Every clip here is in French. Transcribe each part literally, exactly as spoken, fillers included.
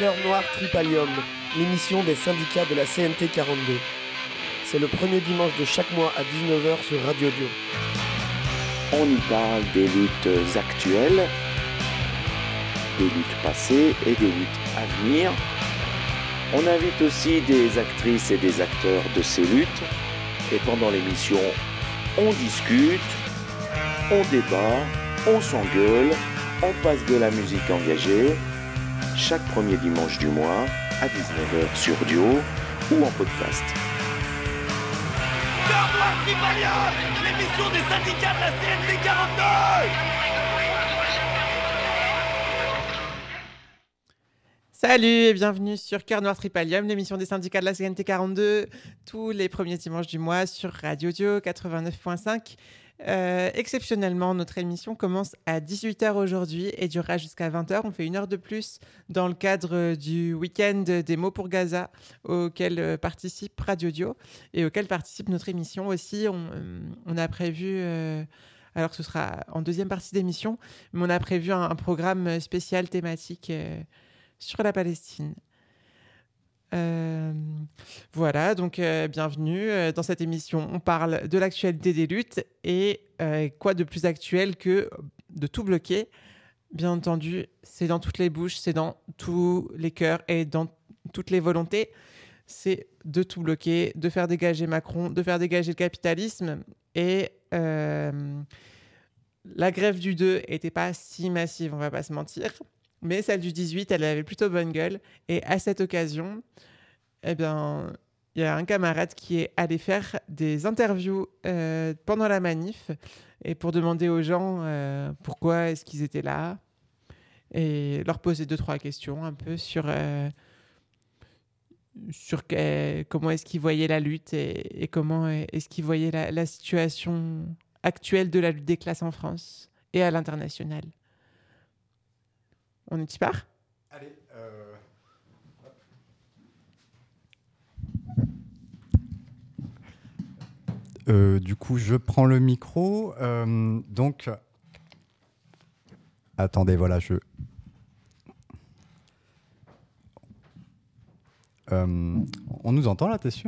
Cœur Noir Tripalium, l'émission des syndicats de la C N T quarante-deux. C'est le premier dimanche de chaque mois à dix-neuf heures sur Radio Dio. On y parle des luttes actuelles, des luttes passées et des luttes à venir. On invite aussi des actrices et des acteurs de ces luttes. Et pendant l'émission, on discute, on débat, on s'engueule, on passe de la musique engagée. Chaque premier dimanche du mois à dix-neuf heures sur Dio ou en podcast. Cœur Noir Tripalium, l'émission des syndicats de la C N T quarante-deux. Salut et bienvenue sur Cœur Noir Tripalium, l'émission des syndicats de la C N T quarante-deux, tous les premiers dimanches du mois sur Radio Dio quatre-vingt-neuf point cinq. Euh, exceptionnellement, notre émission commence à dix-huit heures aujourd'hui et durera jusqu'à vingt heures. On fait une heure de plus dans le cadre du week-end des mots pour Gaza auquel euh, participe Radio Dio et auquel participe notre émission aussi. On, euh, on a prévu, euh, alors que ce sera en deuxième partie d'émission, mais on a prévu un, un programme spécial thématique euh, sur la Palestine. Euh, voilà, donc euh, bienvenue. Euh, dans cette émission, on parle de l'actualité des luttes et euh, quoi de plus actuel que de tout bloquer. Bien entendu, c'est dans toutes les bouches, c'est dans tous les cœurs et dans toutes les volontés. C'est de tout bloquer, de faire dégager Macron, de faire dégager le capitalisme. Et euh, la grève du deux n'était pas si massive, on va pas se mentir. Mais celle du dix-huit, elle avait plutôt bonne gueule. Et à cette occasion, eh bien, il y a un camarade qui est allé faire des interviews euh, pendant la manif et pour demander aux gens euh, pourquoi est-ce qu'ils étaient là et leur poser deux, trois questions un peu sur, euh, sur que, comment est-ce qu'ils voyaient la lutte et, et comment est-ce qu'ils voyaient la, la situation actuelle de la lutte des classes en France et à l'international. On y part ? Allez, euh... Euh, du coup, je prends le micro. Euh, donc, attendez, voilà, je... Euh, on nous entend là, t'es sûr ?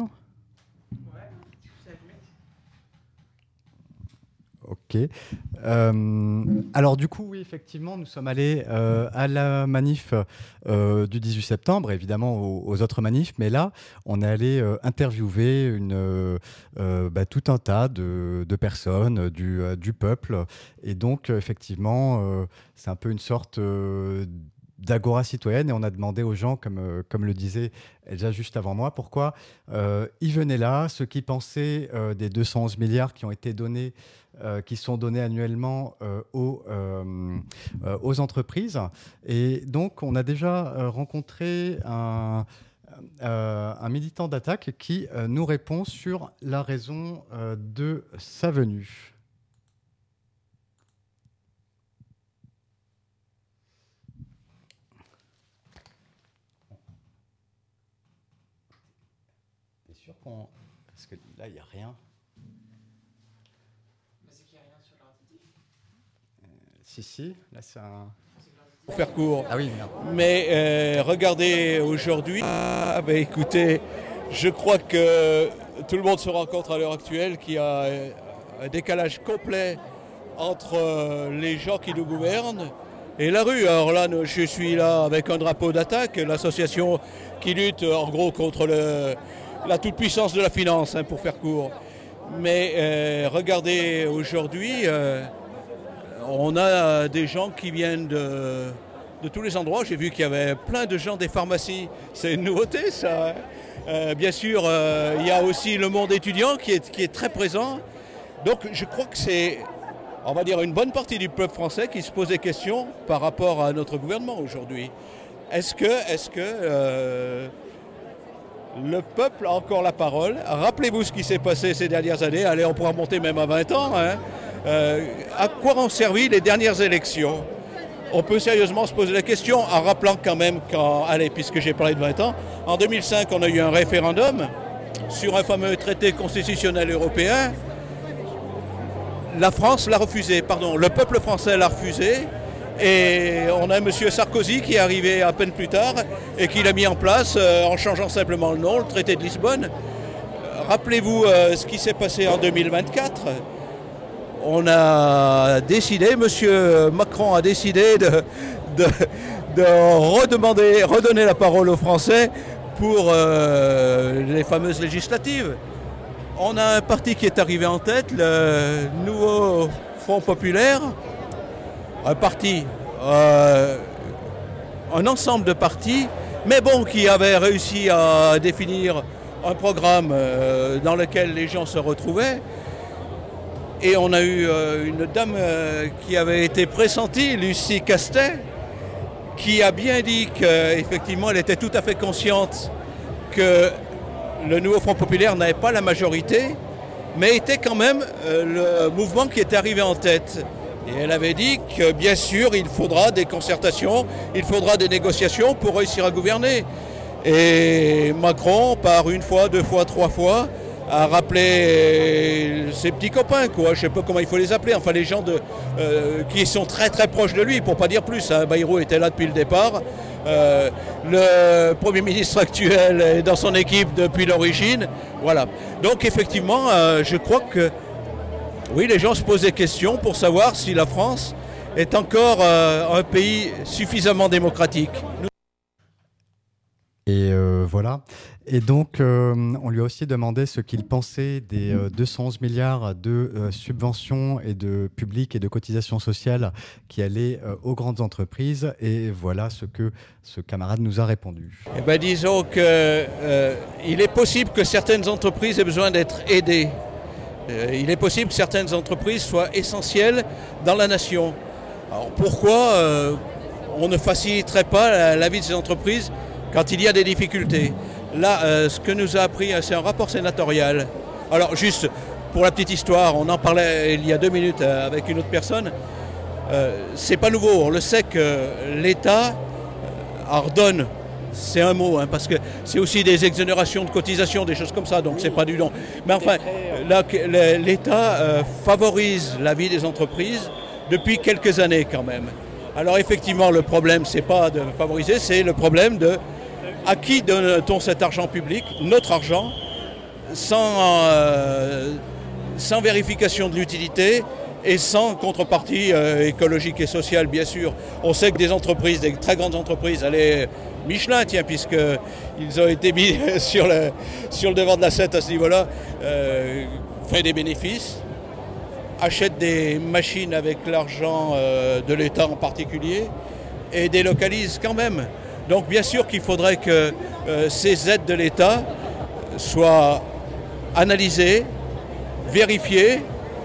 Ok. Euh, alors du coup, oui, effectivement, nous sommes allés euh, à la manif euh, du dix-huit septembre, évidemment aux, aux autres manifs, mais là, on est allé euh, interviewer une, euh, bah, tout un tas de, de personnes du, euh, du peuple. Et donc, effectivement, euh, c'est un peu une sorte... Euh, d'agora citoyenne, et on a demandé aux gens, comme, euh, comme le disait Elsa juste avant moi, pourquoi euh, ils venaient là, ceux qui pensaient euh, des deux cent onze milliards qui ont été donnés, euh, qui sont donnés annuellement euh, aux, euh, euh, aux entreprises. Et donc, on a déjà euh, rencontré un, euh, un militant d'attaque qui euh, nous répond sur la raison euh, de sa venue. Parce que là, il n'y a rien. Mais c'est qu'il n'y a rien sur l'ordi. Euh, si, si, là, c'est un... Pour faire court. Ah oui, merde. Mais euh, regardez aujourd'hui. Ah, bah, écoutez, je crois que tout le monde se rencontre à l'heure actuelle qu'il y a un décalage complet entre les gens qui nous gouvernent et la rue. Alors là, je suis là avec un drapeau d'attaque, l'association qui lutte en gros contre le... la toute-puissance de la finance, hein, pour faire court. Mais euh, regardez, aujourd'hui, euh, on a des gens qui viennent de, de tous les endroits. J'ai vu qu'il y avait plein de gens des pharmacies. C'est une nouveauté, ça. Hein. Euh, bien sûr, euh, il y a aussi le monde étudiant qui est, qui est très présent. Donc, je crois que c'est, on va dire, une bonne partie du peuple français qui se pose des questions par rapport à notre gouvernement aujourd'hui. Est-ce que... Est-ce que euh, le peuple a encore la parole. Rappelez-vous ce qui s'est passé ces dernières années. Allez, on pourra monter même à vingt ans. Hein. Euh, à quoi ont servi les dernières élections ? On peut sérieusement se poser la question en rappelant quand même qu'en... Allez, puisque j'ai parlé de vingt ans, en deux mille cinq, on a eu un référendum sur un fameux traité constitutionnel européen. La France l'a refusé, pardon, le peuple français l'a refusé. Et on a M. Sarkozy qui est arrivé à peine plus tard et qui l'a mis en place euh, en changeant simplement le nom, le traité de Lisbonne. Rappelez-vous euh, ce qui s'est passé en deux mille vingt-quatre. On a décidé, M. Macron a décidé de, de, de redemander, redonner la parole aux Français pour euh, les fameuses législatives. On a un parti qui est arrivé en tête, le nouveau Front Populaire, un parti, euh, un ensemble de partis, mais bon, qui avait réussi à définir un programme euh, dans lequel les gens se retrouvaient. Et on a eu euh, une dame euh, qui avait été pressentie, Lucie Castet, qui a bien dit qu'effectivement elle était tout à fait consciente que le nouveau Front Populaire n'avait pas la majorité, mais était quand même euh, le mouvement qui était arrivé en tête. Et elle avait dit que bien sûr il faudra des concertations, il faudra des négociations pour réussir à gouverner. Et Macron, par une fois, deux fois, trois fois, a rappelé ses petits copains, quoi. Je ne sais pas comment il faut les appeler, enfin les gens de, euh, qui sont très très proches de lui, pour ne pas dire plus. Hein. Bayrou était là depuis le départ. Euh, le Premier ministre actuel est dans son équipe depuis l'origine. Voilà. Donc effectivement, euh, je crois que oui, les gens se posent des questions pour savoir si la France est encore euh, un pays suffisamment démocratique. Nous... Et euh, voilà. Et donc, euh, on lui a aussi demandé ce qu'il pensait des euh, deux cent onze milliards de euh, subventions et de publics et de cotisations sociales qui allaient euh, aux grandes entreprises. Et voilà ce que ce camarade nous a répondu. Eh ben, disons qu'il euh, est possible que certaines entreprises aient besoin d'être aidées. Euh, il est possible que certaines entreprises soient essentielles dans la nation. Alors pourquoi euh, on ne faciliterait pas la, la vie de ces entreprises quand il y a des difficultés ? Là, euh, ce que nous a appris, c'est un rapport sénatorial. Alors, juste pour la petite histoire, on en parlait il y a deux minutes avec une autre personne. Euh, c'est pas nouveau, on le sait que l'État ordonne, c'est un mot, hein, parce que c'est aussi des exonérations de cotisations, des choses comme ça, donc c'est pas du don. Mais enfin, là, l'État euh, favorise la vie des entreprises depuis quelques années quand même. Alors effectivement, le problème, c'est pas de favoriser, c'est le problème de à qui donne-t-on cet argent public, notre argent, sans, euh, sans vérification de l'utilité et sans contrepartie euh, écologique et sociale, bien sûr. On sait que des entreprises, des très grandes entreprises, allez, Michelin, tiens, puisqu'ils ont été mis sur le, sur le devant de la scène à ce niveau-là, euh, fait des bénéfices, achètent des machines avec l'argent euh, de l'État en particulier et délocalisent quand même. Donc bien sûr qu'il faudrait que euh, ces aides de l'État soient analysées, vérifiées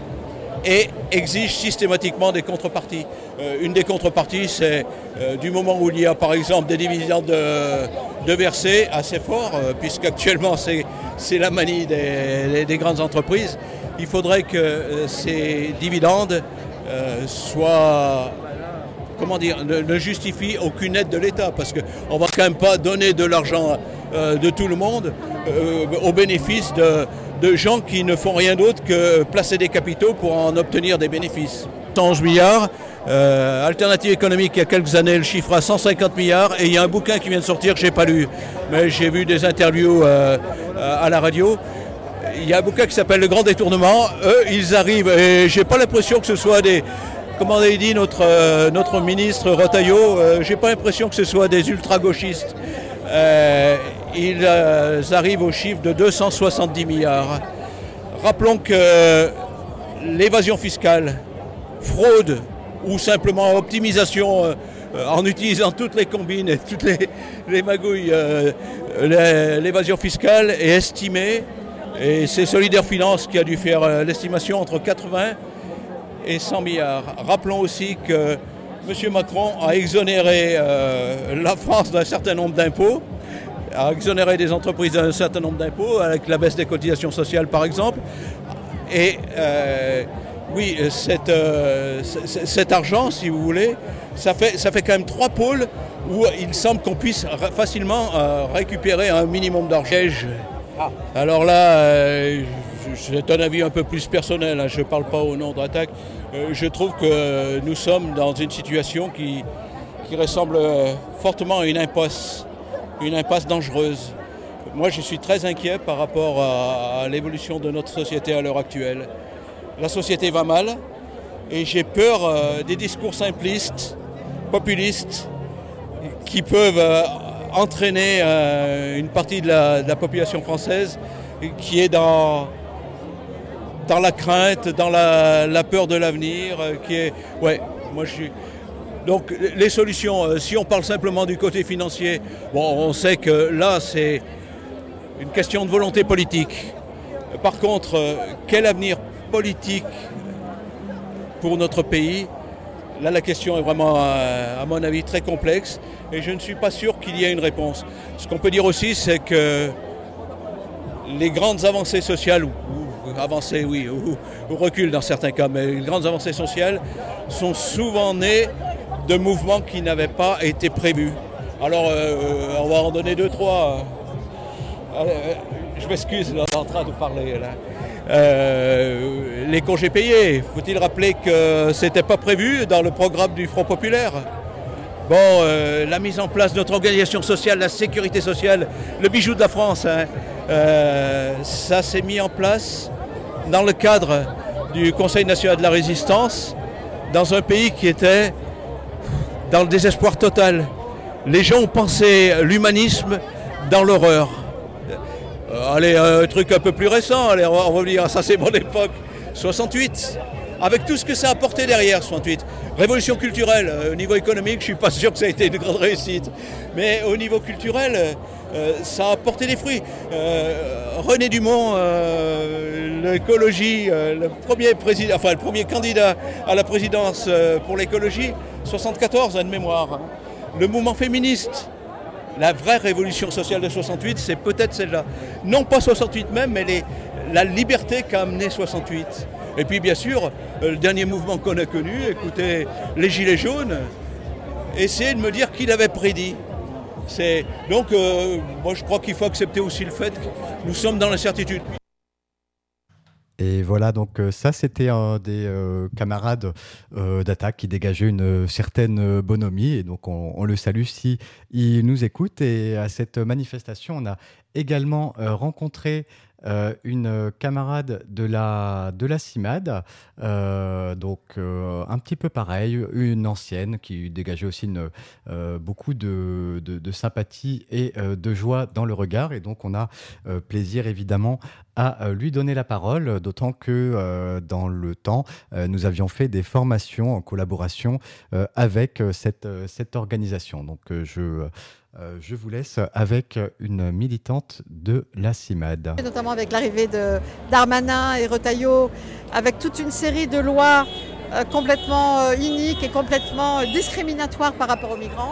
et exigent systématiquement des contreparties. Euh, une des contreparties, c'est euh, du moment où il y a par exemple des dividendes de, de versés assez forts, euh, puisqu'actuellement c'est, c'est la manie des, des grandes entreprises, il faudrait que euh, ces dividendes euh, soient... comment dire, ne, ne justifie aucune aide de l'État, parce qu'on ne va quand même pas donner de l'argent euh, de tout le monde euh, au bénéfice de, de gens qui ne font rien d'autre que placer des capitaux pour en obtenir des bénéfices. cent onze milliards, euh, Alternative économique il y a quelques années, le chiffre à cent cinquante milliards, et il y a un bouquin qui vient de sortir que je n'ai pas lu, mais j'ai vu des interviews euh, à la radio. Il y a un bouquin qui s'appelle Le Grand Détournement. Eux, ils arrivent, et je n'ai pas l'impression que ce soit des... Comme on a dit notre, euh, notre ministre Retailleau, euh, j'ai pas l'impression que ce soit des ultra-gauchistes. Euh, ils euh, arrivent au chiffre de deux cent soixante-dix milliards. Rappelons que l'évasion fiscale, fraude ou simplement optimisation euh, en utilisant toutes les combines et toutes les, les magouilles, euh, l'évasion fiscale est estimée, et c'est Solidaire Finance qui a dû faire euh, l'estimation entre quatre-vingts et cent milliards. Rappelons aussi que M. Macron a exonéré euh, la France d'un certain nombre d'impôts, a exonéré des entreprises d'un certain nombre d'impôts, avec la baisse des cotisations sociales par exemple. Et euh, oui, cette, euh, c- cet argent, si vous voulez, ça fait, ça fait quand même trois pôles où il semble qu'on puisse r- facilement euh, récupérer un minimum d'argent. Alors là, euh, c'est un avis un peu plus personnel, hein, je ne parle pas au nom d'Attaque, euh, je trouve que nous sommes dans une situation qui, qui ressemble fortement à une impasse, une impasse dangereuse. Moi, je suis très inquiet par rapport à, à l'évolution de notre société à l'heure actuelle. La société va mal et j'ai peur euh, des discours simplistes, populistes, qui peuvent euh, entraîner euh, une partie de la, de la population française qui est dans, dans la crainte, dans la, la peur de l'avenir, euh, qui est... Ouais, moi je suis... Donc les solutions, euh, si on parle simplement du côté financier, bon, on sait que là c'est une question de volonté politique. Par contre, euh, quel avenir politique pour notre pays? Là, la question est vraiment, à mon avis, très complexe et je ne suis pas sûr qu'il y ait une réponse. Ce qu'on peut dire aussi, c'est que les grandes avancées sociales, ou, ou avancées, oui, ou, ou recul dans certains cas, mais les grandes avancées sociales sont souvent nées de mouvements qui n'avaient pas été prévus. Alors, euh, on va en donner deux, trois. Allez, je m'excuse, là, en train de parler, là. Euh, les congés payés, faut-il rappeler que ce n'était pas prévu dans le programme du Front Populaire? Bon, euh, la mise en place de notre organisation sociale, la sécurité sociale, le bijou de la France, hein, euh, ça s'est mis en place dans le cadre du Conseil national de la résistance, dans un pays qui était dans le désespoir total. Les gens ont pensé l'humanisme dans l'horreur. Euh, allez, un truc un peu plus récent, allez, on va revenir, ça c'est mon époque, soixante-huit, avec tout ce que ça a apporté derrière, soixante-huit. Révolution culturelle, euh, au niveau économique, je ne suis pas sûr que ça a été une grande réussite, mais au niveau culturel, euh, ça a apporté des fruits. Euh, René Dumont, euh, l'écologie, euh, le premier président, enfin le premier candidat à la présidence euh, pour l'écologie, soixante-quatorze, à de mémoire. Hein. Le mouvement féministe. La vraie révolution sociale de soixante-huit, c'est peut-être celle-là. Non pas soixante-huit même, mais les, la liberté qu'a amené soixante-huit. Et puis bien sûr, le dernier mouvement qu'on a connu, écoutez, les Gilets jaunes, essayez de me dire qui l'avait prédit. C'est, donc, euh, moi je crois qu'il faut accepter aussi le fait que nous sommes dans l'incertitude. Et voilà, donc euh, ça, c'était un des euh, camarades euh, d'Attaque qui dégageait une euh, certaine bonhomie. Et donc, on, on le salue si il nous écoute. Et à cette manifestation, on a également euh, rencontré euh, une camarade de la, de la CIMAD, euh, donc euh, un petit peu pareil, une ancienne qui dégageait aussi une, euh, beaucoup de, de, de sympathie et euh, de joie dans le regard. Et donc, on a euh, plaisir évidemment à euh, lui donner la parole, d'autant que euh, dans le temps, euh, nous avions fait des formations en collaboration euh, avec euh, cette, euh, cette organisation. Donc, euh, je... Euh, je vous laisse avec une militante de la CIMAD. Notamment avec l'arrivée de Darmanin et Retailleau, avec toute une série de lois euh, complètement euh, iniques et complètement discriminatoires par rapport aux migrants.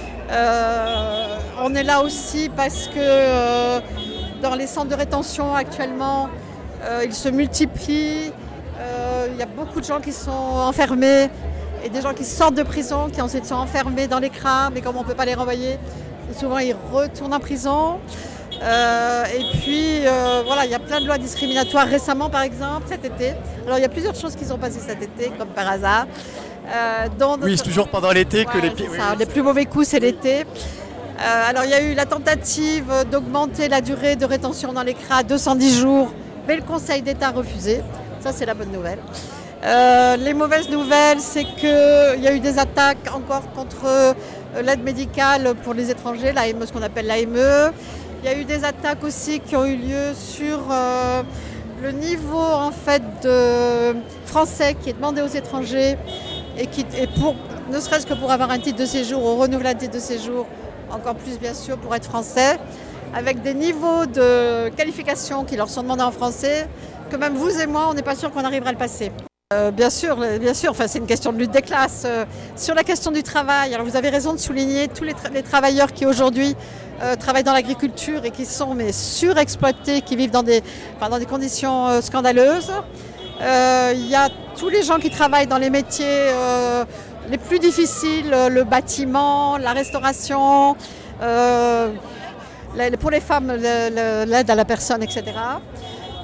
Euh, on est là aussi parce que euh, dans les centres de rétention actuellement, euh, ils se multiplient. Euh, il y a beaucoup de gens qui sont enfermés et des gens qui sortent de prison, qui ensuite sont enfermés dans les crânes, mais comme on ne peut pas les renvoyer, souvent ils retournent en prison. Euh, et puis euh, voilà, il y a plein de lois discriminatoires récemment, par exemple, cet été. Alors il y a plusieurs choses qui sont passées cet été, comme par hasard. Euh, dont oui, c'est toujours pendant l'été ouais, que les... Oui, oui, les plus mauvais coups, c'est l'été. Euh, alors il y a eu la tentative d'augmenter la durée de rétention dans les C R A à deux cent dix jours, mais le Conseil d'État a refusé. Ça, c'est la bonne nouvelle. Euh, les mauvaises nouvelles, c'est qu'il y a eu des attaques encore contre euh, l'aide médicale pour les étrangers, l'A M E, ce qu'on appelle l'A M E. Il y a eu des attaques aussi qui ont eu lieu sur euh, le niveau en fait, de français qui est demandé aux étrangers et, qui, et pour, ne serait-ce que pour avoir un titre de séjour ou renouveler un titre de séjour, encore plus bien sûr pour être français, avec des niveaux de qualification qui leur sont demandés en français, que même vous et moi, on n'est pas sûr qu'on arrivera à le passer. Euh, bien sûr, bien sûr. Enfin, c'est une question de lutte des classes. Euh, sur la question du travail, alors vous avez raison de souligner tous les, tra- les travailleurs qui aujourd'hui euh, travaillent dans l'agriculture et qui sont mais, surexploités, qui vivent dans des, enfin, dans des conditions euh, scandaleuses. Il euh, y a tous les gens qui travaillent dans les métiers euh, les plus difficiles, le bâtiment, la restauration, euh, pour les femmes, l'aide à la personne, et cetera.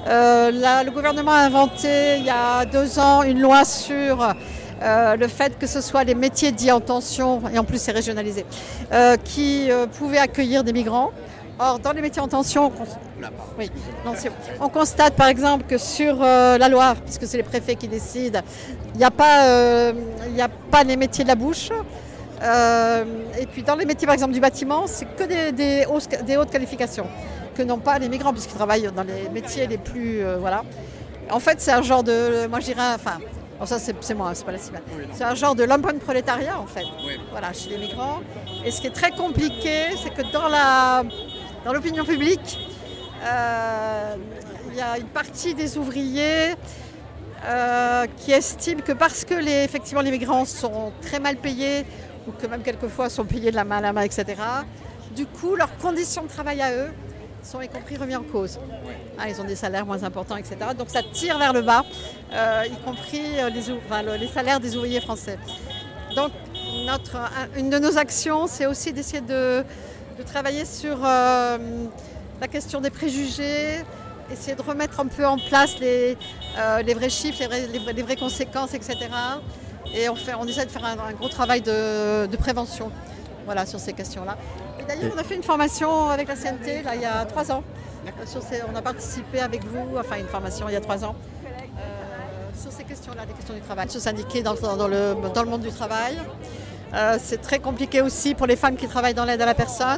Euh, là, le gouvernement a inventé il y a deux ans une loi sur euh, le fait que ce soit les métiers dits en tension, et en plus c'est régionalisé, euh, qui euh, pouvaient accueillir des migrants. Or, dans les métiers en tension, on, oui, non, on constate par exemple que sur euh, la Loire, puisque c'est les préfets qui décident, il n'y a pas, euh, il n'y a pas les métiers de la bouche. Euh, et puis dans les métiers par exemple du bâtiment, c'est que des, des, hausses, des hautes qualifications que n'ont pas les migrants puisqu'ils travaillent dans les métiers les plus... Euh, voilà. En fait, c'est un genre de... Moi, je dirais... Enfin, bon, ça, c'est, c'est moi, c'est pas la cimale. C'est un genre de lumpenprolétariat, en fait, oui. Voilà, chez les migrants. Et ce qui est très compliqué, c'est que dans, la, dans l'opinion publique, euh, il y a une partie des ouvriers euh, qui estiment que parce que les, effectivement, les migrants sont très mal payés ou que même quelquefois sont payés de la main à la main, et cetera, du coup, leurs conditions de travail à eux sont y compris remis en cause. Ah, ils ont des salaires moins importants, et cetera. Donc ça tire vers le bas, euh, y compris les, enfin, les salaires des ouvriers français. Donc notre, une de nos actions, c'est aussi d'essayer de, de travailler sur euh, la question des préjugés, essayer de remettre un peu en place les, euh, les vrais chiffres, les, vrais, les, vrais, les vraies conséquences, et cetera. Et on, fait, on essaie de faire un, un gros travail de, de prévention, voilà, sur ces questions-là. Et d'ailleurs, on a fait une formation avec la C N T là, il y a trois ans. Sur ces, on a participé avec vous, enfin une formation il y a trois ans, euh, sur ces questions-là, les questions du travail. Se syndiquer dans, dans, le, dans le monde du travail. Euh, c'est très compliqué aussi pour les femmes qui travaillent dans l'aide à la personne.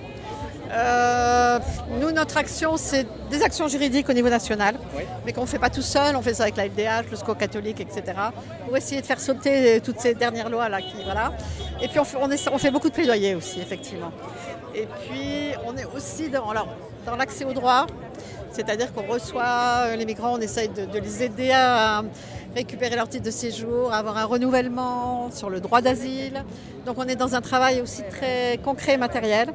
Euh, nous, notre action, c'est des actions juridiques au niveau national, oui. Mais qu'on ne fait pas tout seul, on fait ça avec la L D H, le SCO catholique, et cetera, pour essayer de faire sauter toutes ces dernières lois-là. Qui, voilà. Et puis on fait, on, est, on fait beaucoup de plaidoyer aussi, effectivement. Et puis on est aussi dans, alors, dans l'accès aux droits, c'est-à-dire qu'on reçoit les migrants, on essaye de, de les aider à récupérer leur titre de séjour, à avoir un renouvellement sur le droit d'asile. Donc on est dans un travail aussi très concret et matériel.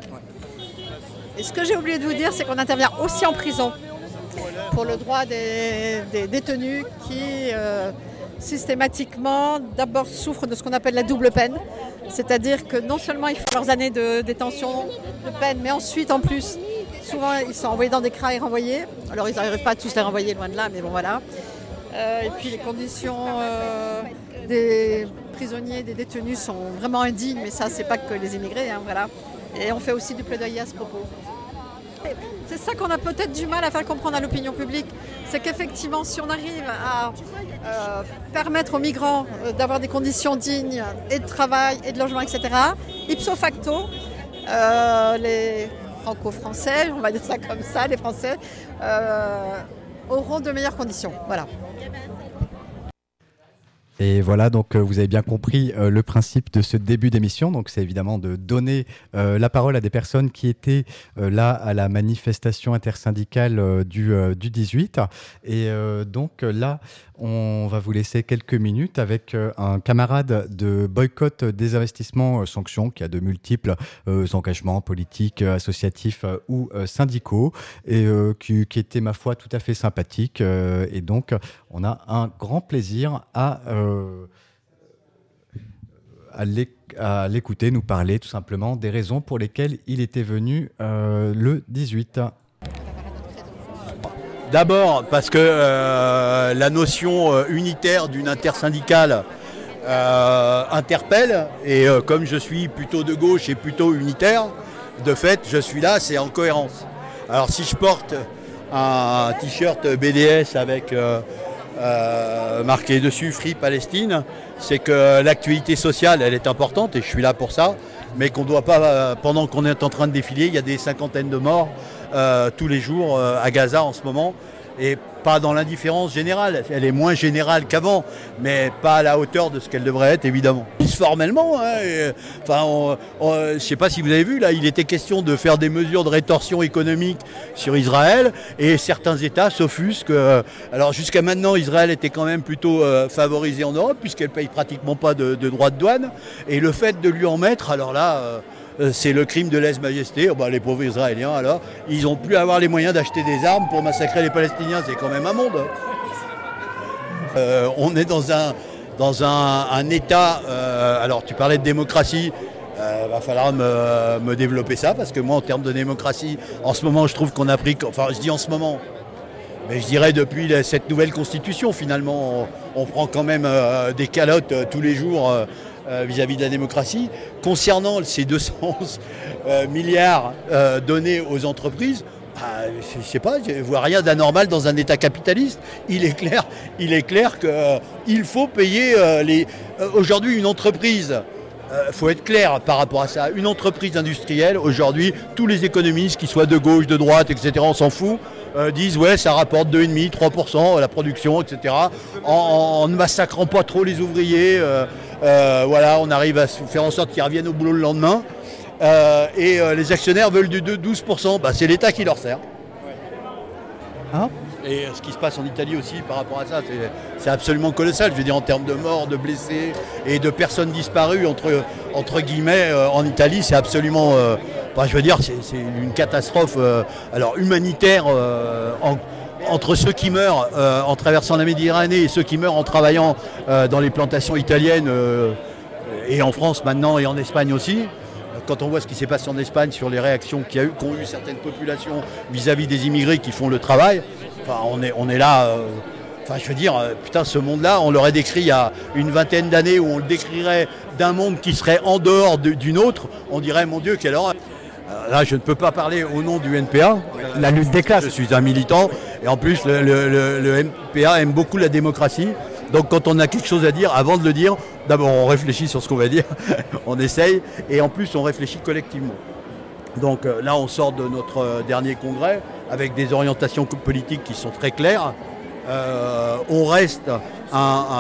Et ce que j'ai oublié de vous dire, c'est qu'on intervient aussi en prison pour le droit des, des détenus qui euh, systématiquement d'abord souffrent de ce qu'on appelle la double peine. C'est-à-dire que non seulement ils font leurs années de détention, de peine, mais ensuite en plus, souvent ils sont envoyés dans des C R A et renvoyés. Alors ils n'arrivent pas à tous les renvoyer, loin de là, mais bon voilà. Euh, et puis les conditions euh, des prisonniers, des détenus sont vraiment indignes, mais ça c'est pas que les immigrés, hein, voilà. Et on fait aussi du plaidoyer à ce propos. C'est ça qu'on a peut-être du mal à faire comprendre à l'opinion publique, c'est qu'effectivement si on arrive à euh, permettre aux migrants euh, d'avoir des conditions dignes et de travail et de logement, et cetera, ipso facto, euh, les franco-français, on va dire ça comme ça, les Français, euh, auront de meilleures conditions. Voilà. Et voilà, donc euh, vous avez bien compris euh, le principe de ce début d'émission. Donc c'est évidemment de donner euh, la parole à des personnes qui étaient euh, là à la manifestation intersyndicale euh, du, euh, du dix-huit. Et euh, donc là, on va vous laisser quelques minutes avec euh, un camarade de boycott des investissements euh, sanctions qui a de multiples euh, engagements politiques, euh, associatifs euh, ou euh, syndicaux et euh, qui, qui était, ma foi, tout à fait sympathique. Euh, et donc, on a un grand plaisir à... Euh, À, à l'écouter nous parler tout simplement des raisons pour lesquelles il était venu euh, le dix-huit. D'abord parce que euh, la notion euh, unitaire d'une intersyndicale euh, interpelle et euh, comme je suis plutôt de gauche et plutôt unitaire, de fait je suis là, c'est en cohérence. Alors si je porte un t-shirt B D S avec euh, euh, marqué dessus Free Palestine, c'est que l'actualité sociale, elle est importante et je suis là pour ça, mais qu'on ne doit pas, pendant qu'on est en train de défiler, il y a des cinquantaines de morts euh, tous les jours euh, à Gaza en ce moment, et pas dans l'indifférence générale, elle est moins générale qu'avant, mais pas à la hauteur de ce qu'elle devrait être, évidemment. Formellement, hein, et, enfin, on, on, je ne sais pas si vous avez vu, là, il était question de faire des mesures de rétorsion économique sur Israël, et certains États s'offusquent. Euh, alors jusqu'à maintenant, Israël était quand même plutôt euh, favorisé en Europe, puisqu'elle ne paye pratiquement pas de, de droits de douane, et le fait de lui en mettre, alors là... Euh, c'est le crime de lèse-majesté. Oh bah, les pauvres Israéliens, alors, ils n'ont plus à avoir les moyens d'acheter des armes pour massacrer les Palestiniens. C'est quand même un monde. Euh, on est dans un, dans un, un État... Euh, alors, tu parlais de démocratie. Il euh, va falloir me, me développer ça, parce que moi, en termes de démocratie, en ce moment, je trouve qu'on a pris... Enfin, je dis en ce moment... mais je dirais depuis la, cette nouvelle constitution, finalement, on, on prend quand même euh, des calottes euh, tous les jours euh, euh, vis-à-vis de la démocratie. Concernant ces deux cent onze euh, milliards euh, donnés aux entreprises, bah, je ne sais pas, je ne vois rien d'anormal dans un État capitaliste. Il est clair, il est clair qu'il euh, faut payer euh, les... Euh, aujourd'hui, une entreprise... Il euh, faut être clair par rapport à ça. Une entreprise industrielle, aujourd'hui, tous les économistes, qu'ils soient de gauche, de droite, et cetera, on s'en fout, euh, disent ouais, ça rapporte deux virgule cinq, trois pour cent la production, et cetera. En, en ne massacrant pas trop les ouvriers, euh, euh, voilà, on arrive à faire en sorte qu'ils reviennent au boulot le lendemain. Euh, et euh, les actionnaires veulent du douze pour cent, bah, c'est l'État qui leur sert. Hein ? Et ce qui se passe en Italie aussi par rapport à ça, c'est, c'est absolument colossal. Je veux dire, en termes de morts, de blessés et de personnes disparues, entre, entre guillemets, euh, en Italie, c'est absolument... Euh, enfin, je veux dire, c'est, c'est une catastrophe euh, alors, humanitaire euh, en, entre ceux qui meurent euh, en traversant la Méditerranée et ceux qui meurent en travaillant euh, dans les plantations italiennes euh, et en France maintenant et en Espagne aussi. Quand on voit ce qui s'est passé en Espagne sur les réactions qu'il y a eu, qu'ont eu certaines populations vis-à-vis des immigrés qui font le travail, enfin, on est, on est là, euh, enfin, je veux dire, euh, putain, ce monde-là, on l'aurait décrit il y a une vingtaine d'années où on le décrirait d'un monde qui serait en dehors de, d'une autre, on dirait, mon Dieu, quelle horreur. Euh, là, je ne peux pas parler au nom du N P A, la lutte des classes. Je suis un militant, et en plus, le, le, le, le N P A aime beaucoup la démocratie. Donc quand on a quelque chose à dire, avant de le dire, d'abord on réfléchit sur ce qu'on va dire, on essaye, et en plus on réfléchit collectivement. Donc euh, là on sort de notre euh, dernier congrès avec des orientations politiques qui sont très claires. Euh, on reste un,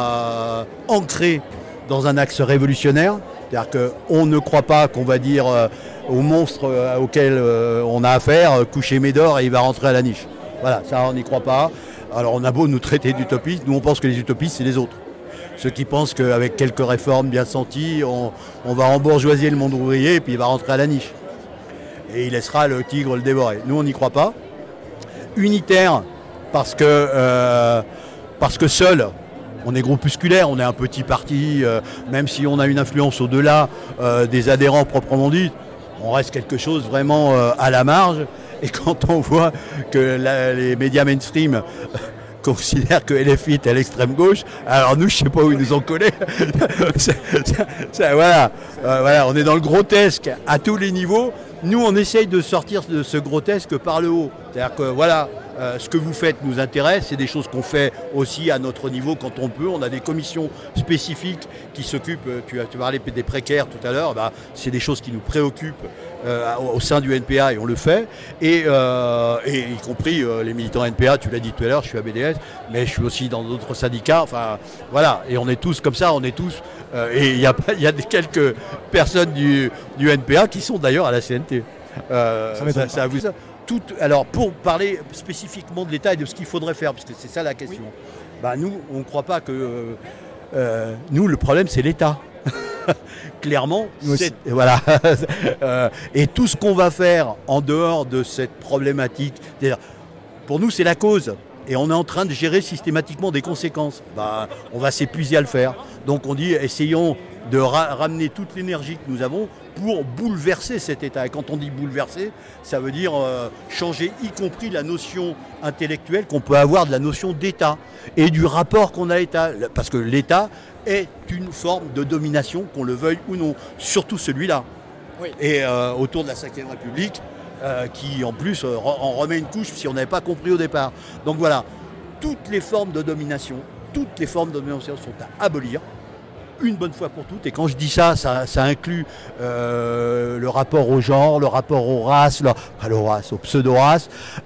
un, ancré dans un axe révolutionnaire, c'est-à-dire qu'on ne croit pas qu'on va dire euh, au monstre euh, auquel euh, on a affaire, euh, coucher Médor et il va rentrer à la niche. Voilà, ça on n'y croit pas. Alors on a beau nous traiter d'utopistes, nous on pense que les utopistes c'est les autres. Ceux qui pensent qu'avec quelques réformes bien senties, on, on va embourgeoisier le monde ouvrier et puis il va rentrer à la niche. Et il laissera le tigre le dévorer. Nous on n'y croit pas. Unitaire, parce que, euh, parce que seul, on est groupusculaire, on est un petit parti, euh, même si on a une influence au-delà euh, des adhérents proprement dit, on reste quelque chose vraiment euh, à la marge. Et quand on voit que la, les médias mainstream considèrent que L F I est à l'extrême gauche, alors nous, je ne sais pas où ils nous ont collés. ça, ça, ça, voilà. Euh, voilà, on est dans le grotesque à tous les niveaux. Nous, on essaye de sortir de ce grotesque par le haut. C'est-à-dire que voilà, euh, ce que vous faites nous intéresse, c'est des choses qu'on fait aussi à notre niveau quand on peut. On a des commissions spécifiques qui s'occupent, tu as, tu as parlé des précaires tout à l'heure, bah, c'est des choses qui nous préoccupent euh, au sein du N P A et on le fait. Et, euh, et y compris euh, les militants N P A, tu l'as dit tout à l'heure, je suis à B D S, mais je suis aussi dans d'autres syndicats. Enfin, voilà, et on est tous comme ça, on est tous... Euh, et il y a, y a des, quelques personnes du, du N P A qui sont d'ailleurs à la C N T. Euh, ça, ça, ça vous... Tout, alors, pour parler spécifiquement de l'État et de ce qu'il faudrait faire, parce que c'est ça la question, oui. Bah, nous, on ne croit pas que... Euh, nous, le problème, c'est l'État. Clairement, c'est, voilà. euh, et tout ce qu'on va faire en dehors de cette problématique, pour nous, c'est la cause. Et on est en train de gérer systématiquement des conséquences. Bah, on va s'épuiser à le faire. Donc on dit, essayons de ra- ramener toute l'énergie que nous avons pour bouleverser cet État. Et quand on dit bouleverser, ça veut dire euh, changer, y compris la notion intellectuelle qu'on peut avoir de la notion d'État et du rapport qu'on a à l'État. Parce que l'État est une forme de domination, qu'on le veuille ou non. Surtout celui-là. Oui. Et euh, autour de la cinquième République, Euh, qui en plus euh, en remet une couche si on n'avait pas compris au départ. Donc voilà, toutes les formes de domination, toutes les formes de domination sont à abolir, une bonne fois pour toutes. Et quand je dis ça, ça, ça inclut euh, le rapport au genre, le rapport aux races, le, enfin, le race, aux pseudo-races,